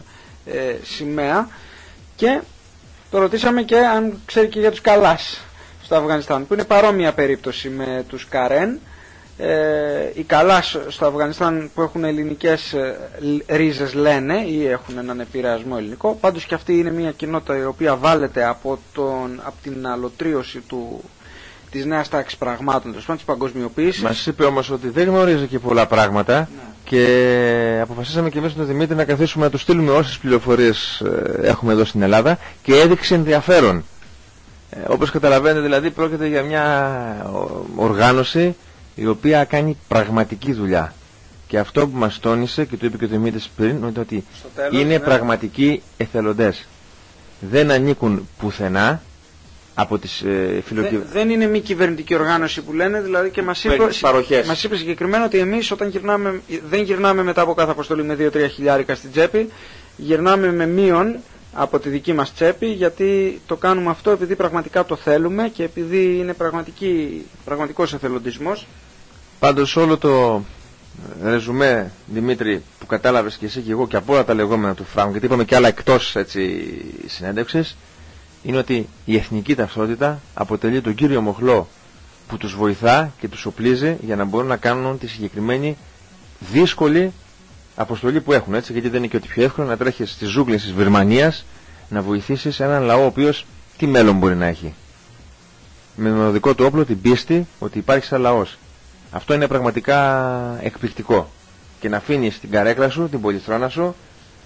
σημαία. Και το ρωτήσαμε και αν ξέρει και για τους Καλάς στο Αφγανιστάν, που είναι παρόμοια περίπτωση με τους Καρέν. Οι Καλάς στο Αφγανιστάν που έχουν ελληνικές ρίζες, λένε, ή έχουν έναν επηρεασμό ελληνικό. Πάντως και αυτή είναι μια κοινότητα η οποία βάλεται από την αλωτρίωση της νέας τάξης πραγμάτων, της παγκοσμιοποίησης. Μας είπε όμως ότι δεν γνωρίζει και πολλά πράγματα, ναι. Και αποφασίσαμε και εμείς με τον Δημήτρη να καθίσουμε να του στείλουμε όσες πληροφορίες έχουμε εδώ στην Ελλάδα, και έδειξε ενδιαφέρον. Όπως καταλαβαίνετε, δηλαδή πρόκειται για μια οργάνωση η οποία κάνει πραγματική δουλειά. Και αυτό που μας τόνισε και το είπε και ο Δημήτρης πριν, είναι ότι είναι πραγματικοί εθελοντές. Δεν ανήκουν πουθενά από τις δεν είναι μη κυβερνητική οργάνωση που λένε, δηλαδή, και μας είπε συγκεκριμένα ότι εμείς όταν δεν γυρνάμε μετά από κάθε αποστολή με 2-3 χιλιάρικα στην τσέπη, γυρνάμε με μείον από τη δική μας τσέπη, γιατί το κάνουμε αυτό επειδή πραγματικά το θέλουμε και επειδή είναι πραγματικός εθελοντισμός. Πάντως όλο το ρεζουμέ, Δημήτρη, που κατάλαβες και εσύ και εγώ και από όλα τα λεγόμενα του Φράγκου, γιατί είπαμε και άλλα εκτός συνέντευξης, είναι ότι η εθνική ταυτότητα αποτελεί τον κύριο μοχλό που τους βοηθά και τους οπλίζει για να μπορούν να κάνουν τη συγκεκριμένη δύσκολη αποστολή που έχουν, έτσι, γιατί δεν είναι και ότι πιο εύκολο να τρέχεις στις ζούγκλες της Βερμανίας να βοηθήσεις έναν λαό ο οποίος τι μέλλον μπορεί να έχει, με το δικό του όπλο την πίστη ότι υπάρχει σαν λαός. Αυτό είναι πραγματικά εκπληκτικό. Και να αφήνεις την καρέκλα σου, την πολυθρόνα σου,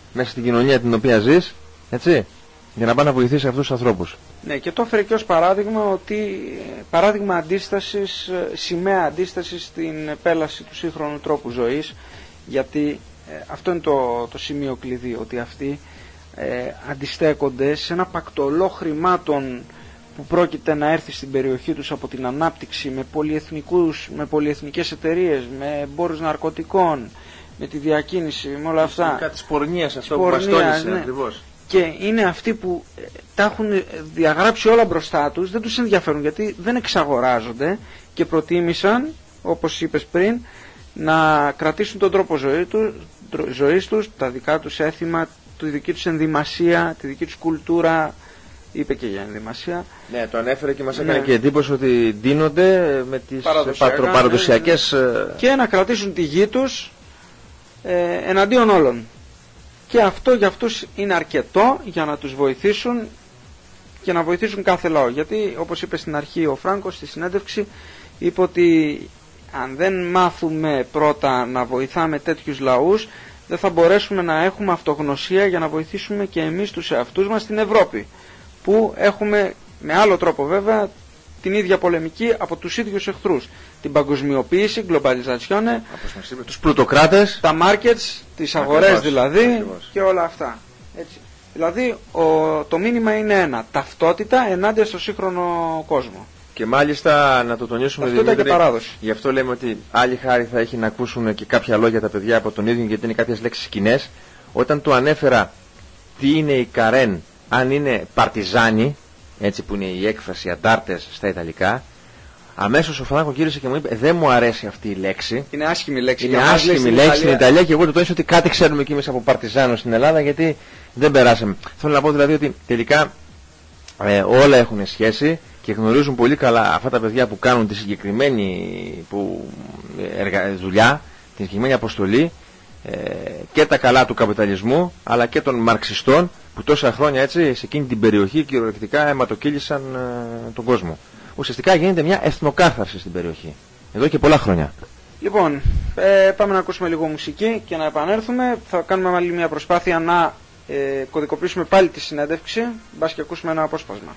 μέσα στην κοινωνία την οποία ζεις, έτσι, για να πάει να βοηθήσει αυτούς τους ανθρώπους. Ναι, και το έφερε και ως παράδειγμα παράδειγμα αντίστασης, σημαία αντίστασης στην επέλαση του σύγχρονου τρόπου ζωής, γιατί αυτό είναι το σημείο κλειδί, ότι αυτοί αντιστέκονται σε ένα πακτολό χρημάτων που πρόκειται να έρθει στην περιοχή τους από την ανάπτυξη, με πολυεθνικές εταιρείες, με εμπόρους ναρκωτικών, με τη διακίνηση, με όλα αυτά. Κάτι της πορνείας, αυτό που μας τόνισε, ναι. ακριβώς. Και είναι αυτοί που τα έχουν διαγράψει όλα μπροστά τους, δεν τους ενδιαφέρουν γιατί δεν εξαγοράζονται και προτίμησαν, όπως είπες πριν, να κρατήσουν τον τρόπο ζωής τους, τα δικά τους έθιμα, τη δική τους ενδυμασία, τη δική τους κουλτούρα. Είπε και για ενδυμασία. Ναι, το ανέφερε και μας έκανε και εντύπωση ότι ντύνονται με τις παραδοσιακές... Και να κρατήσουν τη γη τους εναντίον όλων. Και αυτό για αυτούς είναι αρκετό για να τους βοηθήσουν και να βοηθήσουν κάθε λαό. Γιατί όπως είπε στην αρχή ο Φράνκο στη συνέντευξη, είπε ότι αν δεν μάθουμε πρώτα να βοηθάμε τέτοιους λαούς, δεν θα μπορέσουμε να έχουμε αυτογνωσία για να βοηθήσουμε και εμείς τους εαυτούς μας στην Ευρώπη, που έχουμε με άλλο τρόπο βέβαια την ίδια πολεμική από τους ίδιους εχθρούς. Την παγκοσμιοποίηση, globalization, τους πλουτοκράτες, τα markets, τις αγορές δηλαδή, και όλα αυτά. Έτσι. Δηλαδή το μήνυμα είναι ένα, ταυτότητα ενάντια στο σύγχρονο κόσμο. Και μάλιστα να το τονίσουμε, Δημήτρη, και παράδοση. Γι' αυτό λέμε ότι άλλη χάρη θα έχει να ακούσουν και κάποια λόγια τα παιδιά από τον ίδιο, γιατί είναι κάποιες λέξεις κοινές. Όταν του ανέφερα τι είναι η Καρέν, αν είναι παρτιζάνοι, έτσι που είναι η έκφραση αντάρτες στα Ιταλικά, αμέσως ο Φράνκο γύρισε και μου είπε: δεν μου αρέσει αυτή η λέξη. Είναι άσχημη λέξη. Είναι άσχημη λέξη στην Ιταλία, και εγώ του τόνισα ότι κάτι ξέρουμε κι εμείς από παρτιζάνο στην Ελλάδα, γιατί δεν περάσαμε. Θέλω να πω δηλαδή ότι τελικά όλα έχουν σχέση και γνωρίζουν πολύ καλά αυτά τα παιδιά που κάνουν τη συγκεκριμένη δουλειά, τη συγκεκριμένη αποστολή, και τα καλά του καπιταλισμού αλλά και των μαρξιστών που τόσα χρόνια έτσι σε εκείνη την περιοχή κυριολεκτικά αιματοκύλησαν τον κόσμο. Ουσιαστικά γίνεται μια εθνοκάθαρση στην περιοχή εδώ και πολλά χρόνια. Λοιπόν, πάμε να ακούσουμε λίγο μουσική και να επανέλθουμε. Θα κάνουμε άλλη μια προσπάθεια να κωδικοποιήσουμε πάλι τη συνέντευξη, μπας και ακούσουμε ένα απόσπασμα.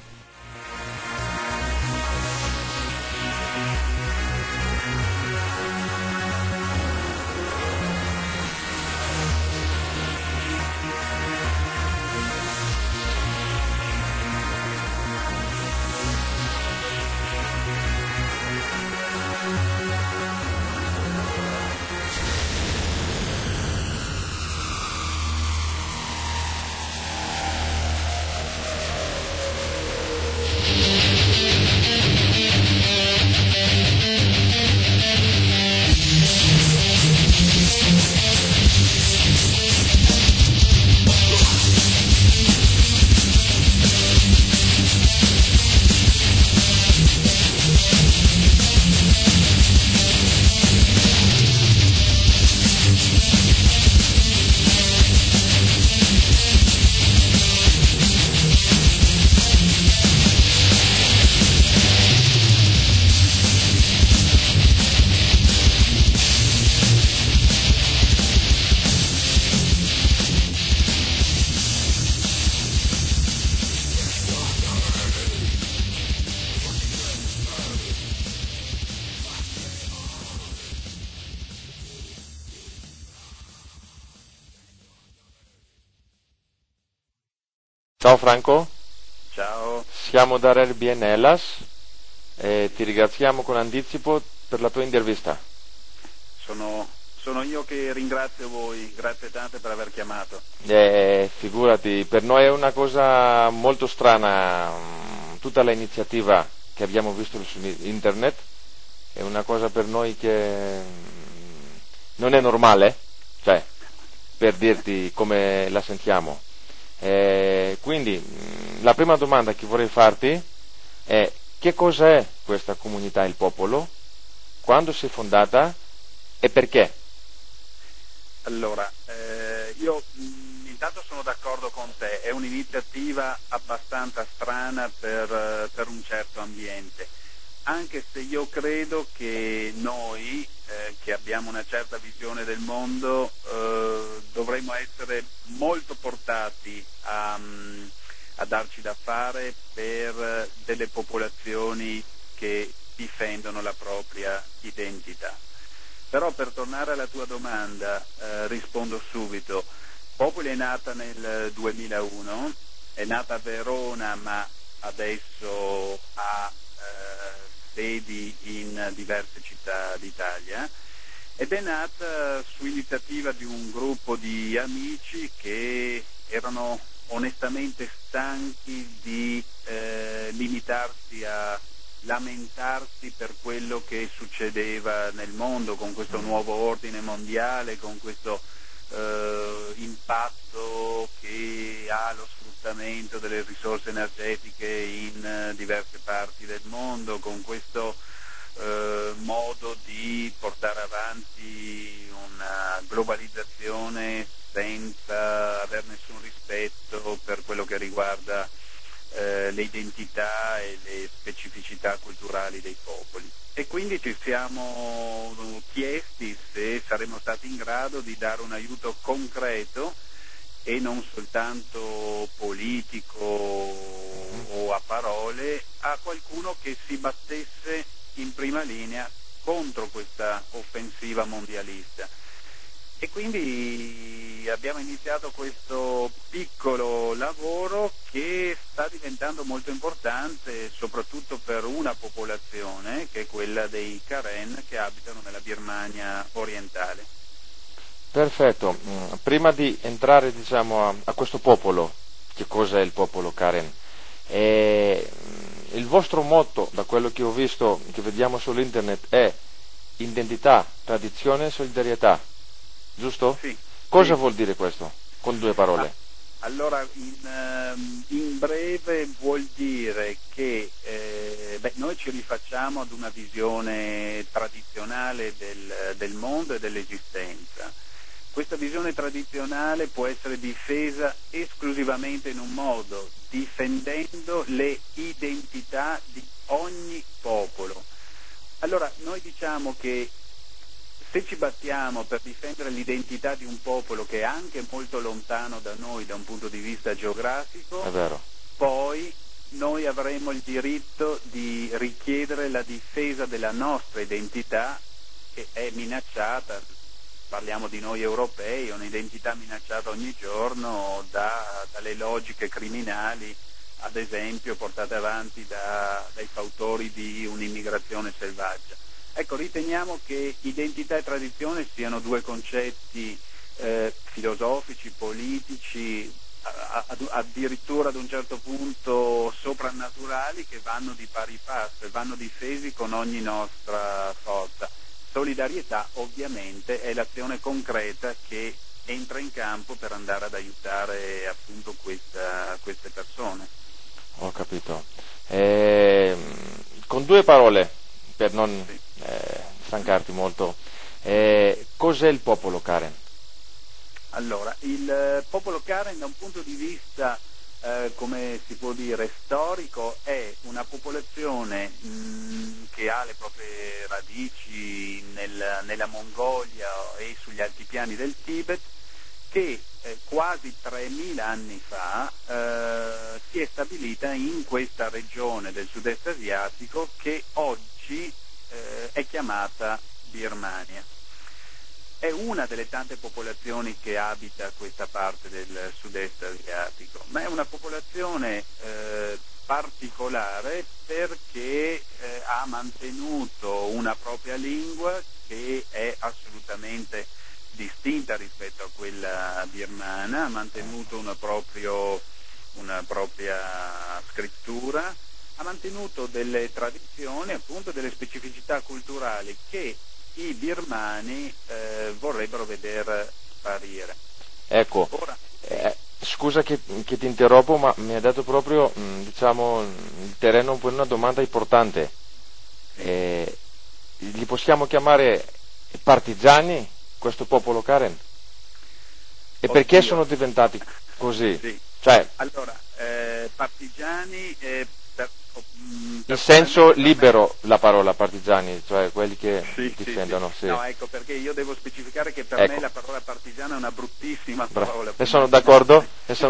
Ciao Franco. Ciao. Siamo da RBN Hellas e ti ringraziamo con anticipo per la tua intervista. Sono io che ringrazio voi, grazie tante per aver chiamato. Figurati, per noi è una cosa molto strana tutta l'iniziativa che abbiamo visto su internet, è una cosa per noi che non è normale, cioè, per dirti come la sentiamo. Quindi la prima domanda che vorrei farti è: che cos'è questa comunità Il Popolo, quando si è fondata e perché? Allora, io intanto sono d'accordo con te, è un'iniziativa abbastanza strana per un certo ambiente, anche se io credo che noi, che abbiamo una certa visione del mondo, dovremmo essere molto portati a darci da fare per delle popolazioni che difendono la propria identità. Però per tornare alla tua domanda, rispondo subito. Popoli è nata nel 2001, è nata a Verona, ma adesso ha sedi in diverse città d'Italia, ed è nata su iniziativa di un gruppo di amici che erano onestamente stanchi di limitarsi a lamentarsi per quello che succedeva nel mondo con questo nuovo ordine mondiale, con questo impatto che ha lo sfruttamento delle risorse energetiche in diverse parti del mondo, con questo modo di portare avanti una globalizzazione senza aver nessun rispetto per quello che riguarda le identità e le specificità culturali dei popoli. E quindi ci siamo chiesti se saremmo stati in grado di dare un aiuto concreto e non soltanto politico o a parole a qualcuno che si battesse in prima linea contro questa offensiva mondialista. E quindi abbiamo iniziato questo piccolo lavoro che sta diventando molto importante, soprattutto per una popolazione, che è quella dei Karen, che abitano nella Birmania orientale. Perfetto. Prima di entrare a questo popolo, che cosa è il popolo Karen? Il vostro motto, da quello che ho visto, che vediamo sull'internet, è identità, tradizione e solidarietà. Giusto? Sì. Cosa sì. vuol dire questo? Con due parole. Allora, in breve vuol dire che noi ci rifacciamo ad una visione tradizionale del mondo e dell'esistenza. Questa visione tradizionale può essere difesa esclusivamente in un modo, difendendo le identità di ogni popolo. Allora, noi diciamo che se ci battiamo per difendere l'identità di un popolo che è anche molto lontano da noi da un punto di vista geografico, è vero, poi noi avremo il diritto di richiedere la difesa della nostra identità, che è minacciata, parliamo di noi europei, è un'identità minacciata ogni giorno dalle logiche criminali, ad esempio portate avanti dai fautori di un'immigrazione selvaggia. Ecco, riteniamo che identità e tradizione siano due concetti filosofici, politici, addirittura ad un certo punto soprannaturali, che vanno di pari passo e vanno difesi con ogni nostra forza. Solidarietà ovviamente è l'azione concreta che entra in campo per andare ad aiutare appunto queste persone. Ho capito. Con due parole, per non stancarti molto, cos'è il popolo Karen? Allora, il popolo Karen da un punto di vista, come si può dire, storico, è una popolazione che ha le proprie radici nella Mongolia e sugli altipiani del Tibet, che quasi 3.000 anni fa si è stabilita in questa regione del sud-est asiatico che oggi è chiamata Birmania. È una delle tante popolazioni che abita questa parte del sud-est asiatico, ma è una popolazione particolare perché ha mantenuto una propria lingua che è assolutamente distinta rispetto a quella birmana, ha mantenuto una propria scrittura, ha mantenuto delle tradizioni, appunto delle specificità culturali che i birmani vorrebbero vedere sparire. Ecco, scusa che ti interrompo, ma mi ha dato proprio il terreno per una domanda importante. Li possiamo chiamare partigiani, questo popolo Karen? E perché sono diventati così? Sì. Cioè... Allora, partigiani in senso libero la parola partigiani, cioè quelli che difendono. Sì. No, ecco, perché io devo specificare che per me la parola partigiano è una bruttissima parola. Ne sono d'accordo,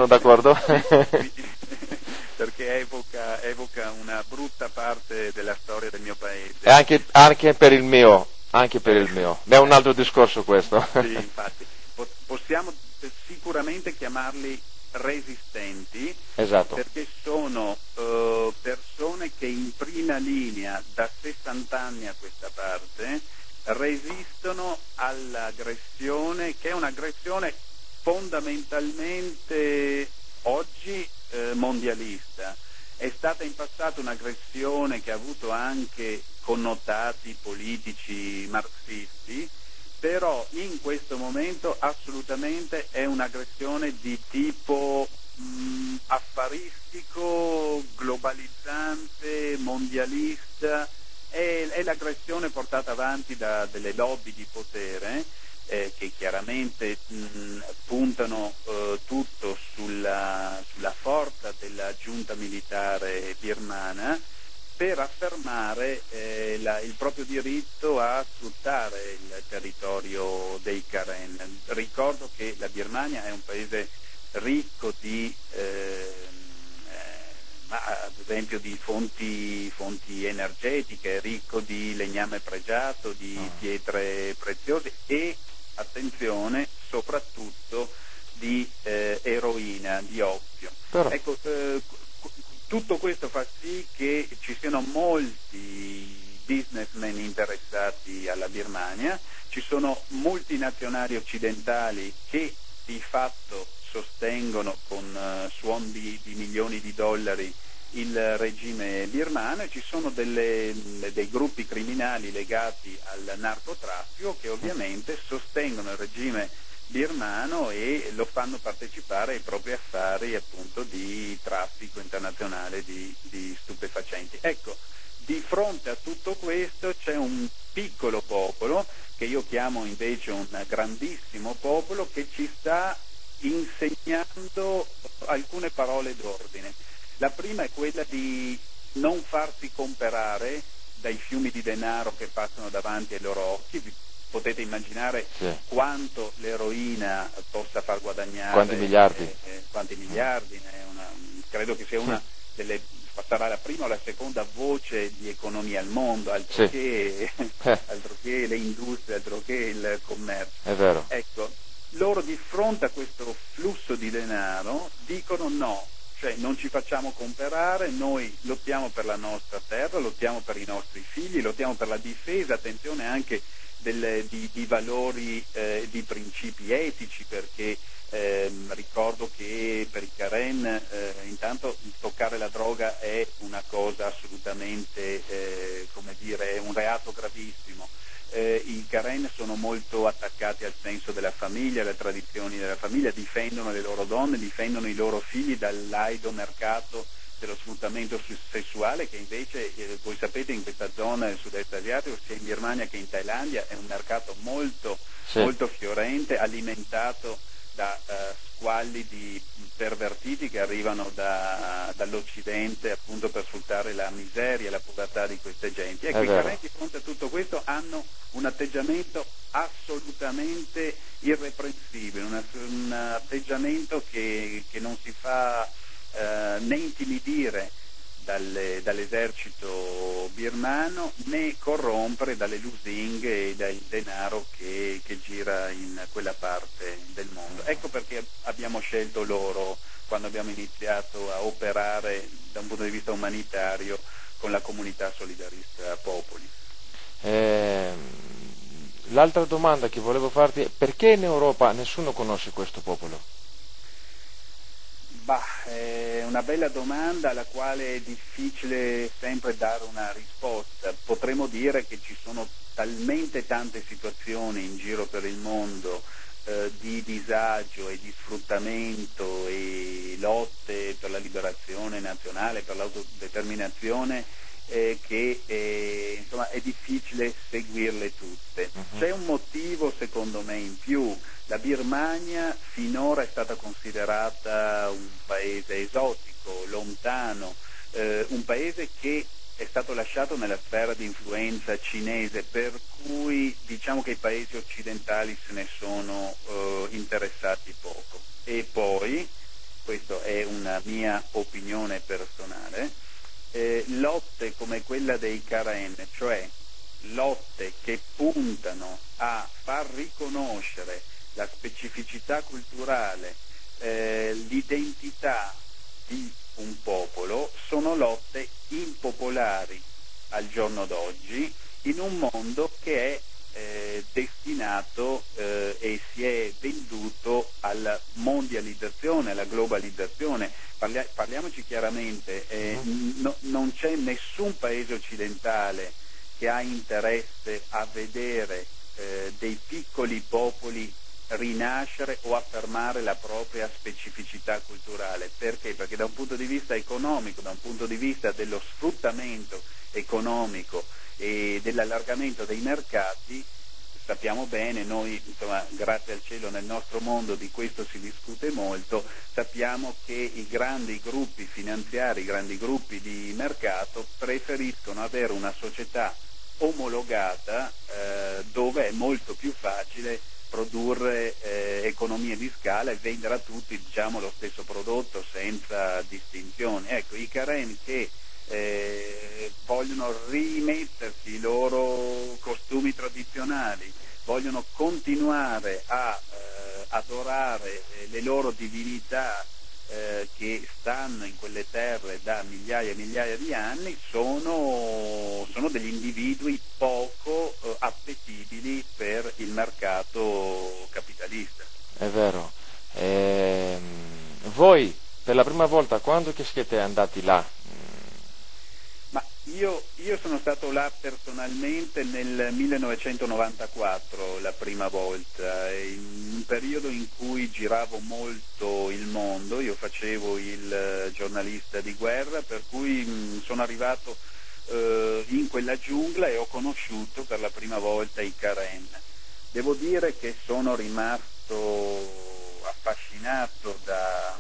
perché evoca una brutta parte della storia del mio paese. E anche per il mio, è un altro discorso questo. Sì, infatti, possiamo sicuramente chiamarli resistenti, esatto, perché sono persone che in prima linea da 60 anni a questa parte resistono all'aggressione, che è un'aggressione fondamentalmente oggi mondialista. È stata in passato un'aggressione che ha avuto anche connotati politici marxisti, però in questo momento assolutamente è un'aggressione di tipo affaristico, globalizzante, mondialista, è l'aggressione portata avanti da delle lobby di potere che chiaramente puntano tutto sulla forza della giunta militare birmana, per affermare il proprio diritto a sfruttare il territorio dei Karen. Ricordo che la Birmania è un paese ricco di ad esempio di fonti energetiche, ricco di legname pregiato, di pietre preziose e, attenzione, soprattutto di eroina, di oppio. Ecco, tutto questo fa sì che ci siano molti businessmen interessati alla Birmania, ci sono multinazionali occidentali che di fatto sostengono con suon di milioni di dollari il regime birmano, e ci sono dei gruppi criminali legati al narcotraffico che ovviamente sostengono il regime birmano e lo fanno partecipare ai propri affari appunto di traffico internazionale di stupefacenti. Ecco, di fronte a tutto questo c'è un piccolo popolo, che io chiamo invece un grandissimo popolo, che ci sta insegnando alcune parole d'ordine. La prima è quella di non farsi comprare dai fiumi di denaro che passano davanti ai loro occhi. Potete immaginare quanto l'eroina possa far guadagnare. Quanti miliardi? Credo che sia una delle, sarà la prima o la seconda voce di economia al mondo, altro che le industrie, altro che il commercio. È vero. Ecco, loro di fronte a questo flusso di denaro dicono no, cioè non ci facciamo comprare, noi lottiamo per la nostra terra, lottiamo per i nostri figli, lottiamo per la difesa, attenzione anche di valori, di principi etici, perché ricordo che per i Karen intanto toccare la droga è una cosa assolutamente, è un reato gravissimo. I Karen sono molto attaccati al senso della famiglia, alle tradizioni della famiglia, difendono le loro donne, difendono i loro figli dal laido mercato dello sfruttamento sessuale, che invece voi sapete in questa zona del sud-est asiatico, sia in Birmania che in Thailandia, è un mercato molto fiorente, alimentato da squalli di pervertiti che arrivano dall'Occidente appunto per sfruttare la miseria e la povertà di queste genti. Ecco, i Karen di fronte a tutto questo hanno un atteggiamento assolutamente irreprensibile, un atteggiamento che non si fa né intimidire dall'esercito birmano, né corrompere dalle lusinghe e dal denaro che gira in quella parte del mondo. Ecco perché abbiamo scelto loro quando abbiamo iniziato a operare da un punto di vista umanitario con la comunità solidarista Popoli. L'altra domanda che volevo farti è: perché in Europa nessuno conosce questo popolo? È una bella domanda alla quale è difficile sempre dare una risposta. Potremmo dire che ci sono talmente tante situazioni in giro per il mondo di disagio e di sfruttamento e lotte per la liberazione nazionale, per l'autodeterminazione, che insomma è difficile seguirle tutte. C'è un motivo secondo me in più. La Birmania finora è stata considerata un paese esotico, lontano, un paese che è stato lasciato nella sfera di influenza cinese, per cui diciamo che i paesi occidentali se ne sono interessati poco. E poi, questa è una mia opinione personale, lotte come quella dei Karen, cioè lotte che puntano a far riconoscere la specificità culturale, l'identità di un popolo, sono lotte impopolari al giorno d'oggi in un mondo che è destinato e si è venduto alla mondializzazione, alla globalizzazione. Parliamoci chiaramente, non c'è nessun paese occidentale che ha interesse a vedere dei piccoli popoli rinascere o affermare la propria specificità culturale. Perché? Perché da un punto di vista economico, da un punto di vista dello sfruttamento economico e dell'allargamento dei mercati, sappiamo bene, noi insomma, grazie al cielo nel nostro mondo di questo si discute molto, sappiamo che i grandi gruppi finanziari, i grandi gruppi di mercato preferiscono avere una società omologata dove è molto più facile produrre economie di scala e vendere a tutti, diciamo, lo stesso prodotto senza distinzioni. Ecco, i Karen che vogliono rimettersi i loro costumi tradizionali, vogliono continuare a adorare le loro divinità che stanno in quelle terre da migliaia e migliaia di anni, sono degli individui poco appetibili per il mercato capitalista. È vero. Voi per la prima volta quando che siete andati là? Ma io sono stato là personalmente nel 1994 la prima volta, in un periodo in cui giravo molto il mondo. Io facevo il giornalista di guerra, per cui sono arrivato in quella giungla e ho conosciuto per la prima volta i Karen. Devo dire che sono rimasto affascinato da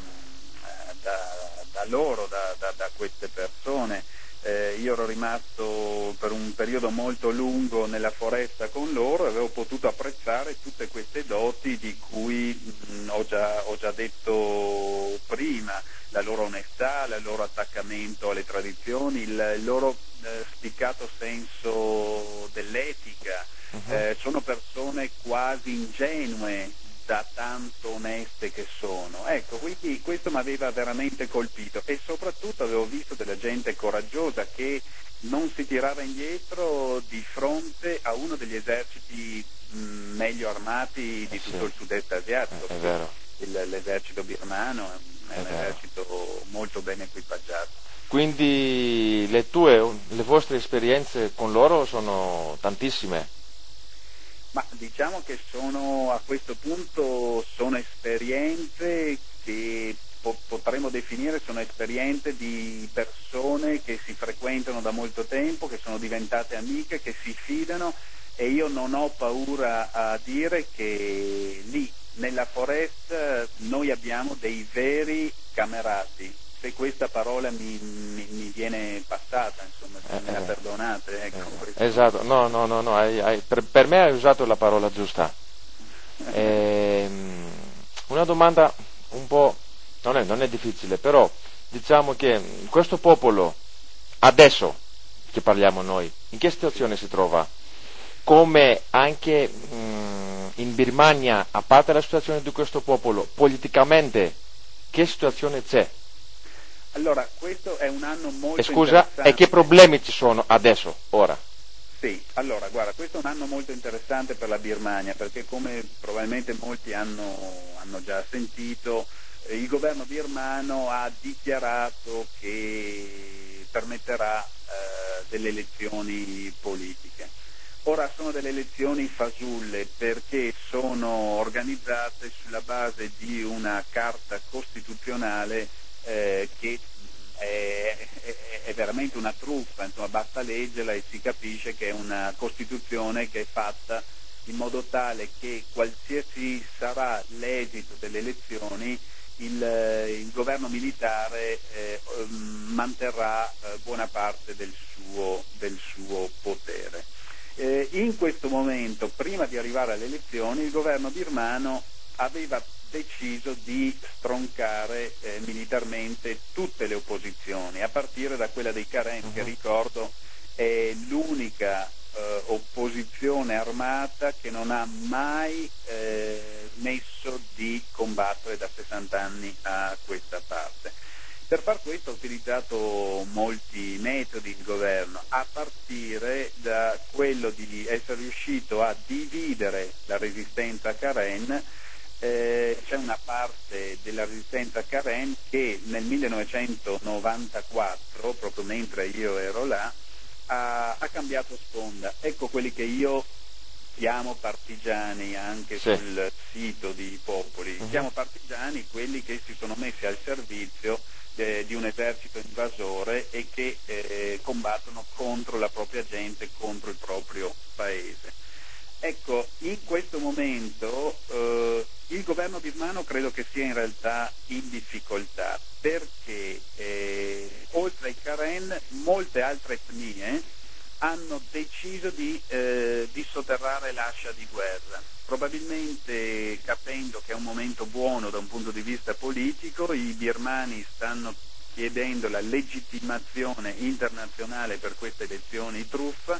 loro, da queste persone. Io ero rimasto per un periodo molto lungo nella foresta con loro e avevo potuto apprezzare tutte queste doti di cui ho già detto prima, la loro onestà, il loro attaccamento alle tradizioni, il loro spiccato senso dell'etica. Sono persone quasi ingenue da tanto oneste che sono. Ecco, quindi questo mi aveva veramente colpito e soprattutto avevo visto della gente coraggiosa che non si tirava indietro di fronte a uno degli eserciti meglio armati di tutto il sud-est asiatico. È vero. L'esercito birmano è un esercito molto ben equipaggiato. Quindi le vostre esperienze con loro sono tantissime. Ma diciamo che a questo punto sono esperienze che potremmo definire, sono esperienze di persone che si frequentano da molto tempo, che sono diventate amiche, che si fidano, e io non ho paura a dire che lì nella foresta noi abbiamo dei veri camerati. Se questa parola mi viene passata, insomma, se me la perdonate. Ecco, esatto, no, per me hai usato la parola giusta. Una domanda un po', non è difficile, però diciamo che questo popolo, adesso che parliamo noi, in che situazione si trova? Come anche in Birmania, a parte la situazione di questo popolo, politicamente, che situazione c'è? Allora, questo è un anno molto interessante. E che problemi ci sono adesso, ora? Sì, allora, guarda, questo è un anno molto interessante per la Birmania, perché come probabilmente molti hanno già sentito, il governo birmano ha dichiarato che permetterà delle elezioni politiche. Ora sono delle elezioni fasulle perché sono organizzate sulla base di una carta costituzionale che è veramente una truffa, insomma, basta leggerla e si capisce che è una Costituzione che è fatta in modo tale che qualsiasi sarà l'esito delle elezioni, il governo militare manterrà buona parte del suo potere. In questo momento, prima di arrivare alle elezioni, il governo birmano aveva deciso di stroncare militarmente tutte le opposizioni, a partire da quella dei Karen, che ricordo è l'unica opposizione armata che non ha mai smesso di combattere da 60 anni a questa parte. Per far questo ha utilizzato molti metodi il governo, a partire da quello di essere riuscito a dividere la resistenza Karen. C'è una parte della resistenza Karen che nel 1994, proprio mentre io ero là, ha cambiato sponda. Ecco quelli che io chiamo partigiani anche sul sito di Popoli. Chiamo partigiani quelli che si sono messi al servizio di un esercito invasore e che combattono contro la propria gente, contro il proprio paese. Ecco, in questo momento il governo birmano credo che sia in realtà in difficoltà, perché oltre ai Karen molte altre etnie hanno deciso di sotterrare l'ascia di guerra, probabilmente capendo che è un momento buono da un punto di vista politico. I birmani stanno chiedendo la legittimazione internazionale per queste elezioni truffa.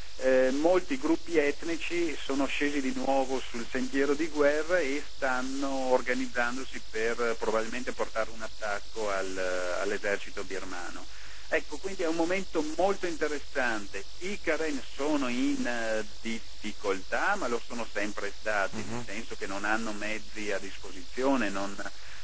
Molti gruppi etnici sono scesi di nuovo sul sentiero di guerra e stanno organizzandosi per probabilmente portare un attacco all'esercito birmano. Ecco, quindi è un momento molto interessante. I Karen sono in difficoltà, ma lo sono sempre stati, nel senso che non hanno mezzi a disposizione, non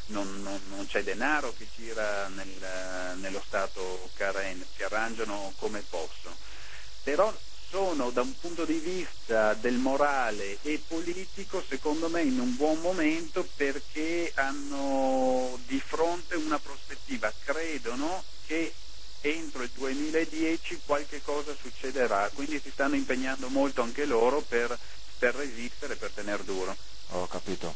c'è denaro che gira nello Stato Karen, si arrangiano come possono. Però sono, da un punto di vista del morale e politico, secondo me in un buon momento, perché hanno di fronte una prospettiva, credono che entro il 2010 qualche cosa succederà, quindi si stanno impegnando molto anche loro per resistere, per tener duro. Ho capito.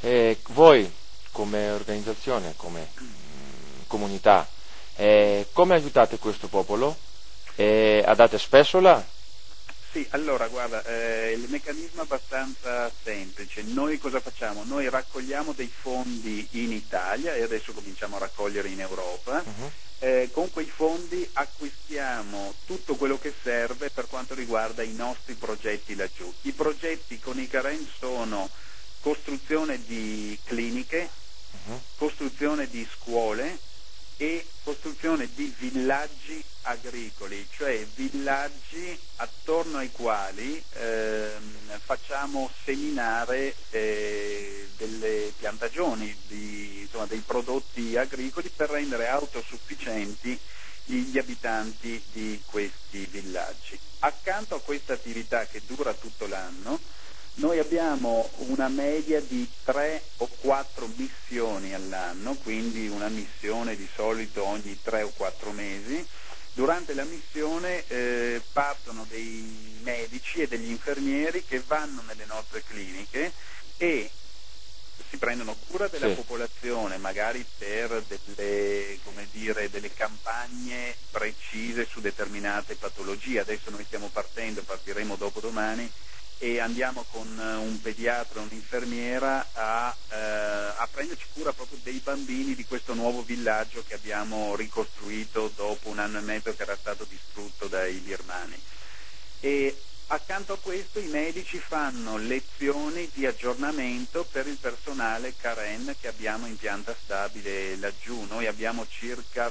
Voi come organizzazione, come comunità, come aiutate questo popolo? Andate spesso là? Sì, allora guarda, il meccanismo è abbastanza semplice. Noi cosa facciamo? Noi raccogliamo dei fondi in Italia e adesso cominciamo a raccogliere in Europa. Con quei fondi acquistiamo tutto quello che serve per quanto riguarda i nostri progetti laggiù. I progetti con i Karen sono costruzione di cliniche, costruzione di scuole e costruzione di villaggi agricoli, cioè villaggi attorno ai quali facciamo seminare delle piantagioni, dei prodotti agricoli per rendere autosufficienti gli abitanti di questi villaggi. Accanto a questa attività che dura tutto l'anno, noi abbiamo una media di 3 o 4 missioni all'anno, quindi una missione di solito ogni 3 o 4 mesi. Durante la missione partono dei medici e degli infermieri che vanno nelle nostre cliniche e si prendono cura della popolazione, magari per delle campagne precise su determinate patologie. Adesso noi stiamo partiremo dopodomani e andiamo con un pediatra e un'infermiera a prenderci cura proprio dei bambini di questo nuovo villaggio che abbiamo ricostruito dopo 1 anno e mezzo che era stato distrutto dai birmani. E accanto a questo i medici fanno lezioni di aggiornamento per il personale Karen che abbiamo in pianta stabile laggiù. Noi abbiamo circa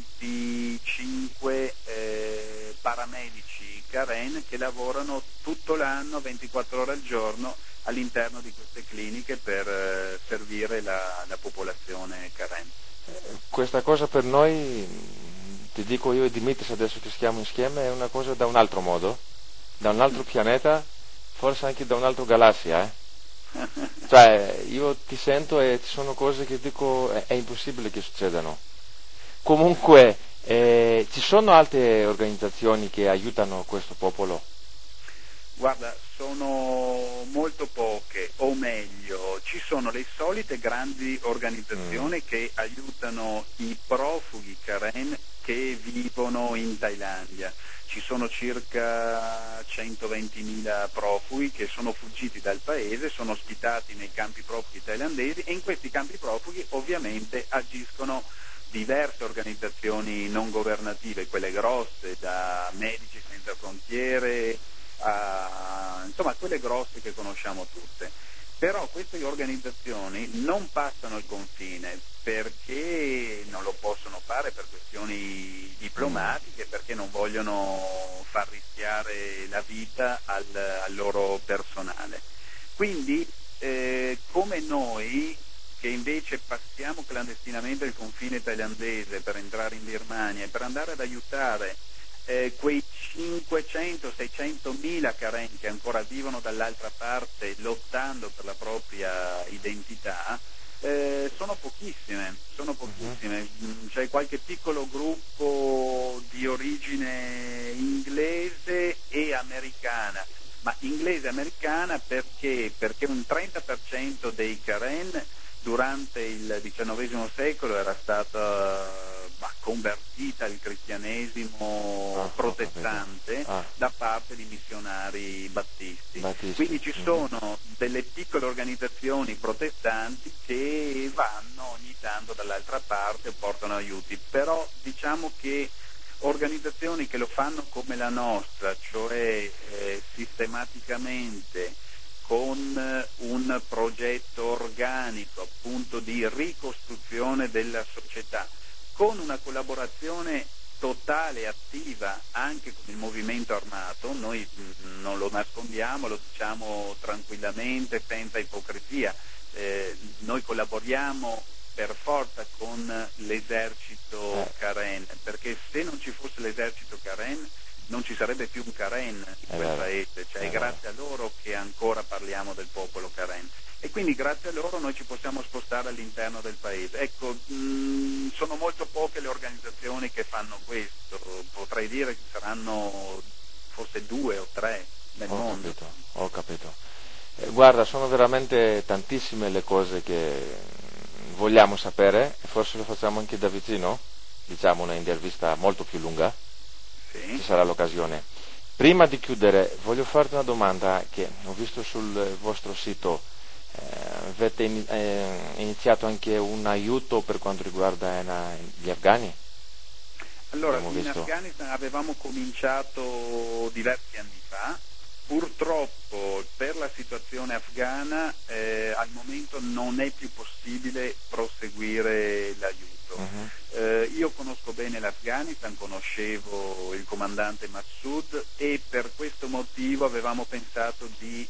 25 paramedici Karen che lavorano tutto l'anno, 24 ore al giorno, all'interno di queste cliniche per servire la popolazione Karen. Questa cosa per noi, ti dico io e Dimitris adesso che stiamo insieme, è una cosa da un altro modo, da un altro pianeta, forse anche da un'altra galassia, Cioè, io ti sento e ci sono cose che dico è impossibile che succedano. Comunque, ci sono altre organizzazioni che aiutano questo popolo? Guarda, sono molto poche, o meglio, ci sono le solite grandi organizzazioni che aiutano i profughi Karen che vivono in Thailandia. Ci sono circa 120.000 profughi che sono fuggiti dal paese, sono ospitati nei campi profughi thailandesi, e in questi campi profughi ovviamente agiscono diverse organizzazioni non governative, quelle grosse, da Medici Senza Frontiere a insomma quelle grosse che conosciamo tutte. Però queste organizzazioni non passano il confine perché non lo possono fare per questioni diplomatiche, perché non vogliono far rischiare la vita al loro personale. Quindi come noi, che invece passiamo clandestinamente il confine thailandese per entrare in Birmania e per andare ad aiutare quei 500-600.000 Karen che ancora vivono dall'altra parte lottando per la propria identità, sono pochissime. C'è qualche piccolo gruppo di origine inglese e americana, ma inglese e americana perché un 30% dei Karen durante il XIX secolo era stata convertita al cristianesimo protestante da parte di missionari battisti. Quindi ci sono delle piccole organizzazioni protestanti che vanno ogni tanto dall'altra parte e portano aiuti, però diciamo che organizzazioni che lo fanno come la nostra, cioè sistematicamente con un progetto organico appunto di ricostruzione della società, con una collaborazione totale e attiva anche con il movimento armato. Noi non lo nascondiamo, lo diciamo tranquillamente, senza ipocrisia, noi collaboriamo per forza con l'esercito Karen, perché se non ci fosse l'esercito Karen non ci sarebbe più un Karen in quel paese, cioè è grazie a loro che ancora parliamo del popolo Karen, e quindi grazie a loro noi ci possiamo spostare all'interno del paese. Ecco, sono molto poche le organizzazioni che fanno questo, potrei dire che saranno forse 2 o 3 nel mondo. Ho capito. Guarda, sono veramente tantissime le cose che vogliamo sapere, e forse lo facciamo anche da vicino, diciamo una intervista molto più lunga. Sì. Ci sarà l'occasione. Prima di chiudere voglio farti una domanda che ho visto sul vostro sito. Avete iniziato anche un aiuto per quanto riguarda gli afghani? Allora, in Afghanistan avevamo cominciato diversi anni fa. Purtroppo per la situazione afghana al momento non è più possibile proseguire l'aiuto. Io conosco bene l'Afghanistan, conoscevo il comandante Massoud, e per questo motivo avevamo pensato di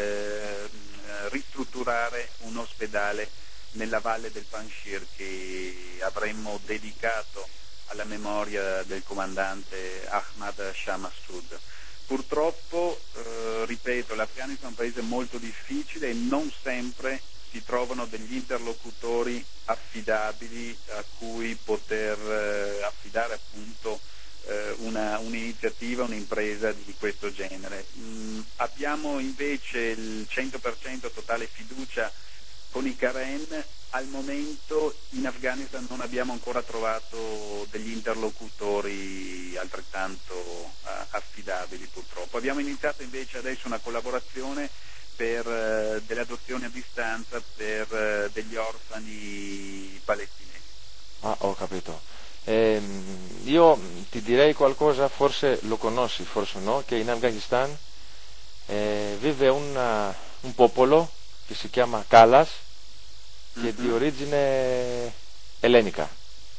ristrutturare un ospedale nella valle del Panjshir che avremmo dedicato alla memoria del comandante Ahmad Shah Massoud. Purtroppo, ripeto, l'Afghanistan è un paese molto difficile e non sempre si trovano degli interlocutori affidabili a cui poter affidare appunto un'iniziativa, un'impresa di questo genere. Abbiamo invece il 100% totale fiducia con i Karen. Al momento in Afghanistan non abbiamo ancora trovato degli interlocutori altrettanto affidabili, purtroppo. Abbiamo iniziato invece adesso una collaborazione per delle adozioni a distanza per degli orfani palestinesi. Ho capito. Io ti direi qualcosa, forse lo conosci, forse no, che in Afghanistan vive un popolo che si chiama Kalas, che è di origine ellenica.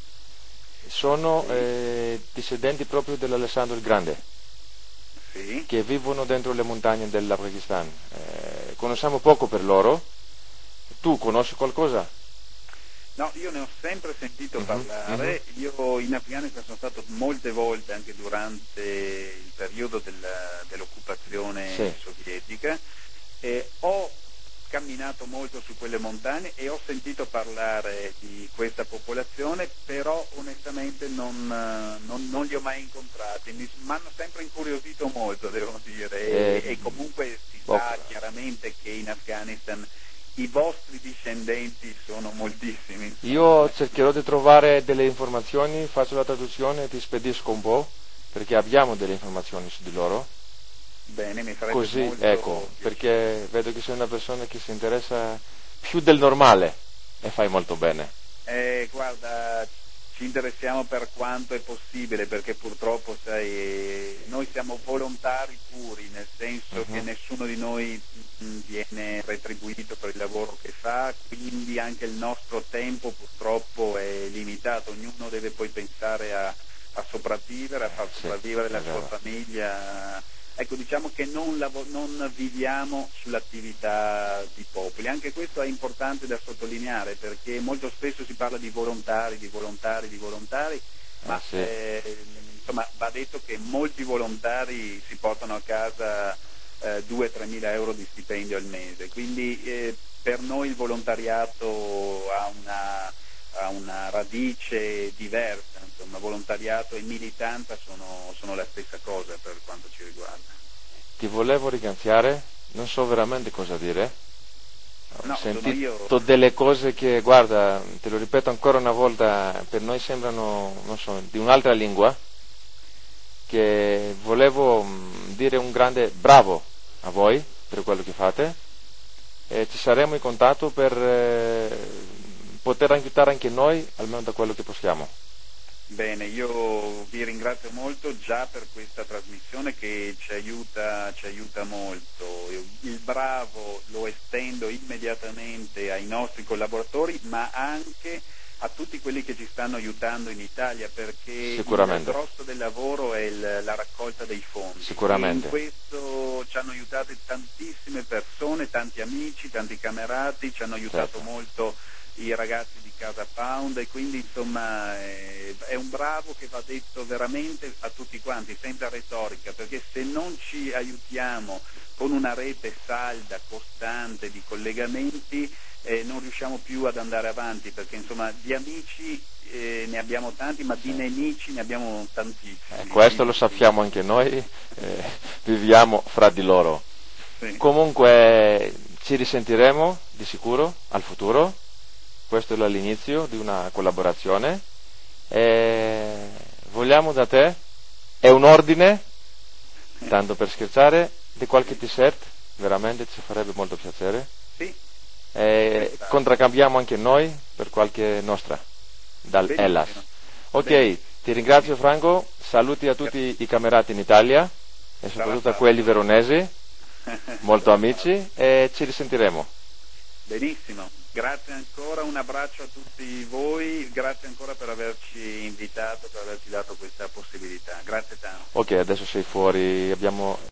Sono discendenti proprio dell'Alessandro il Grande, che vivono dentro le montagne dell'Afghanistan. Conosciamo poco per loro. Tu conosci qualcosa? No, io ne ho sempre sentito parlare. Io in Afghanistan sono stato molte volte anche durante il periodo dell'occupazione sovietica, e ho camminato molto su quelle montagne e ho sentito parlare di questa popolazione, però onestamente non li ho mai incontrati. Mi hanno sempre incuriosito molto, devo dire, e comunque si veramente che in Afghanistan i vostri discendenti sono moltissimi. Io cercherò di trovare delle informazioni, faccio la traduzione e ti spedisco un po', perché abbiamo delle informazioni su di loro. Bene, mi farebbe Così, molto ecco, piacere. perché vedo che sei una persona che si interessa più del normale e fai molto bene. Guarda, ci interessiamo per quanto è possibile, perché purtroppo, sai, noi siamo volontari puri, nel senso che nessuno di noi viene retribuito per il lavoro che fa, quindi anche il nostro tempo purtroppo è limitato, ognuno deve poi pensare a sopravvivere, a far sopravvivere la sua famiglia. Ecco, diciamo che non viviamo sull'attività di popoli, anche questo è importante da sottolineare, perché molto spesso si parla di volontari, ma insomma va detto che molti volontari si portano a casa 2-3 mila euro di stipendio al mese, quindi per noi il volontariato ha una radice diversa, insomma, volontariato e militanza sono la stessa cosa per quanto ci riguarda. Ti volevo ringraziare, non so veramente cosa dire. Ho sentito delle cose che, guarda, te lo ripeto ancora una volta, per noi sembrano, non so, di un'altra lingua, che volevo dire un grande bravo a voi per quello che fate e ci saremo in contatto per poter aiutare anche noi, almeno da quello che possiamo. Bene, io vi ringrazio molto già per questa trasmissione che ci aiuta molto. Il bravo lo estendo immediatamente ai nostri collaboratori, ma anche a tutti quelli che ci stanno aiutando in Italia, perché il grosso del lavoro è la raccolta dei fondi. Sicuramente. In questo ci hanno aiutato tantissime persone, tanti amici, tanti camerati, ci hanno aiutato molto i ragazzi di Casa Pound, e quindi insomma è un bravo che va detto veramente a tutti quanti, senza retorica, perché se non ci aiutiamo con una rete salda, costante di collegamenti, non riusciamo più ad andare avanti, perché insomma di amici ne abbiamo tanti, ma di nemici ne abbiamo tantissimi. Questo lo sappiamo anche noi, viviamo fra di loro. Sì. Comunque ci risentiremo di sicuro al futuro, questo è l'inizio di una collaborazione e vogliamo da te, è un ordine, tanto per scherzare, di qualche t-shirt, veramente ci farebbe molto piacere. Sì. Contraccambiamo anche noi per qualche nostra dal Hellas. Ok, ti ringrazio Franco, saluti a tutti i camerati in Italia e soprattutto a quelli veronesi, molto amici, e ci risentiremo. Benissimo, grazie ancora, un abbraccio a tutti voi, grazie ancora per averci invitato, per averci dato questa possibilità, grazie tanto. Ok, adesso sei fuori, abbiamo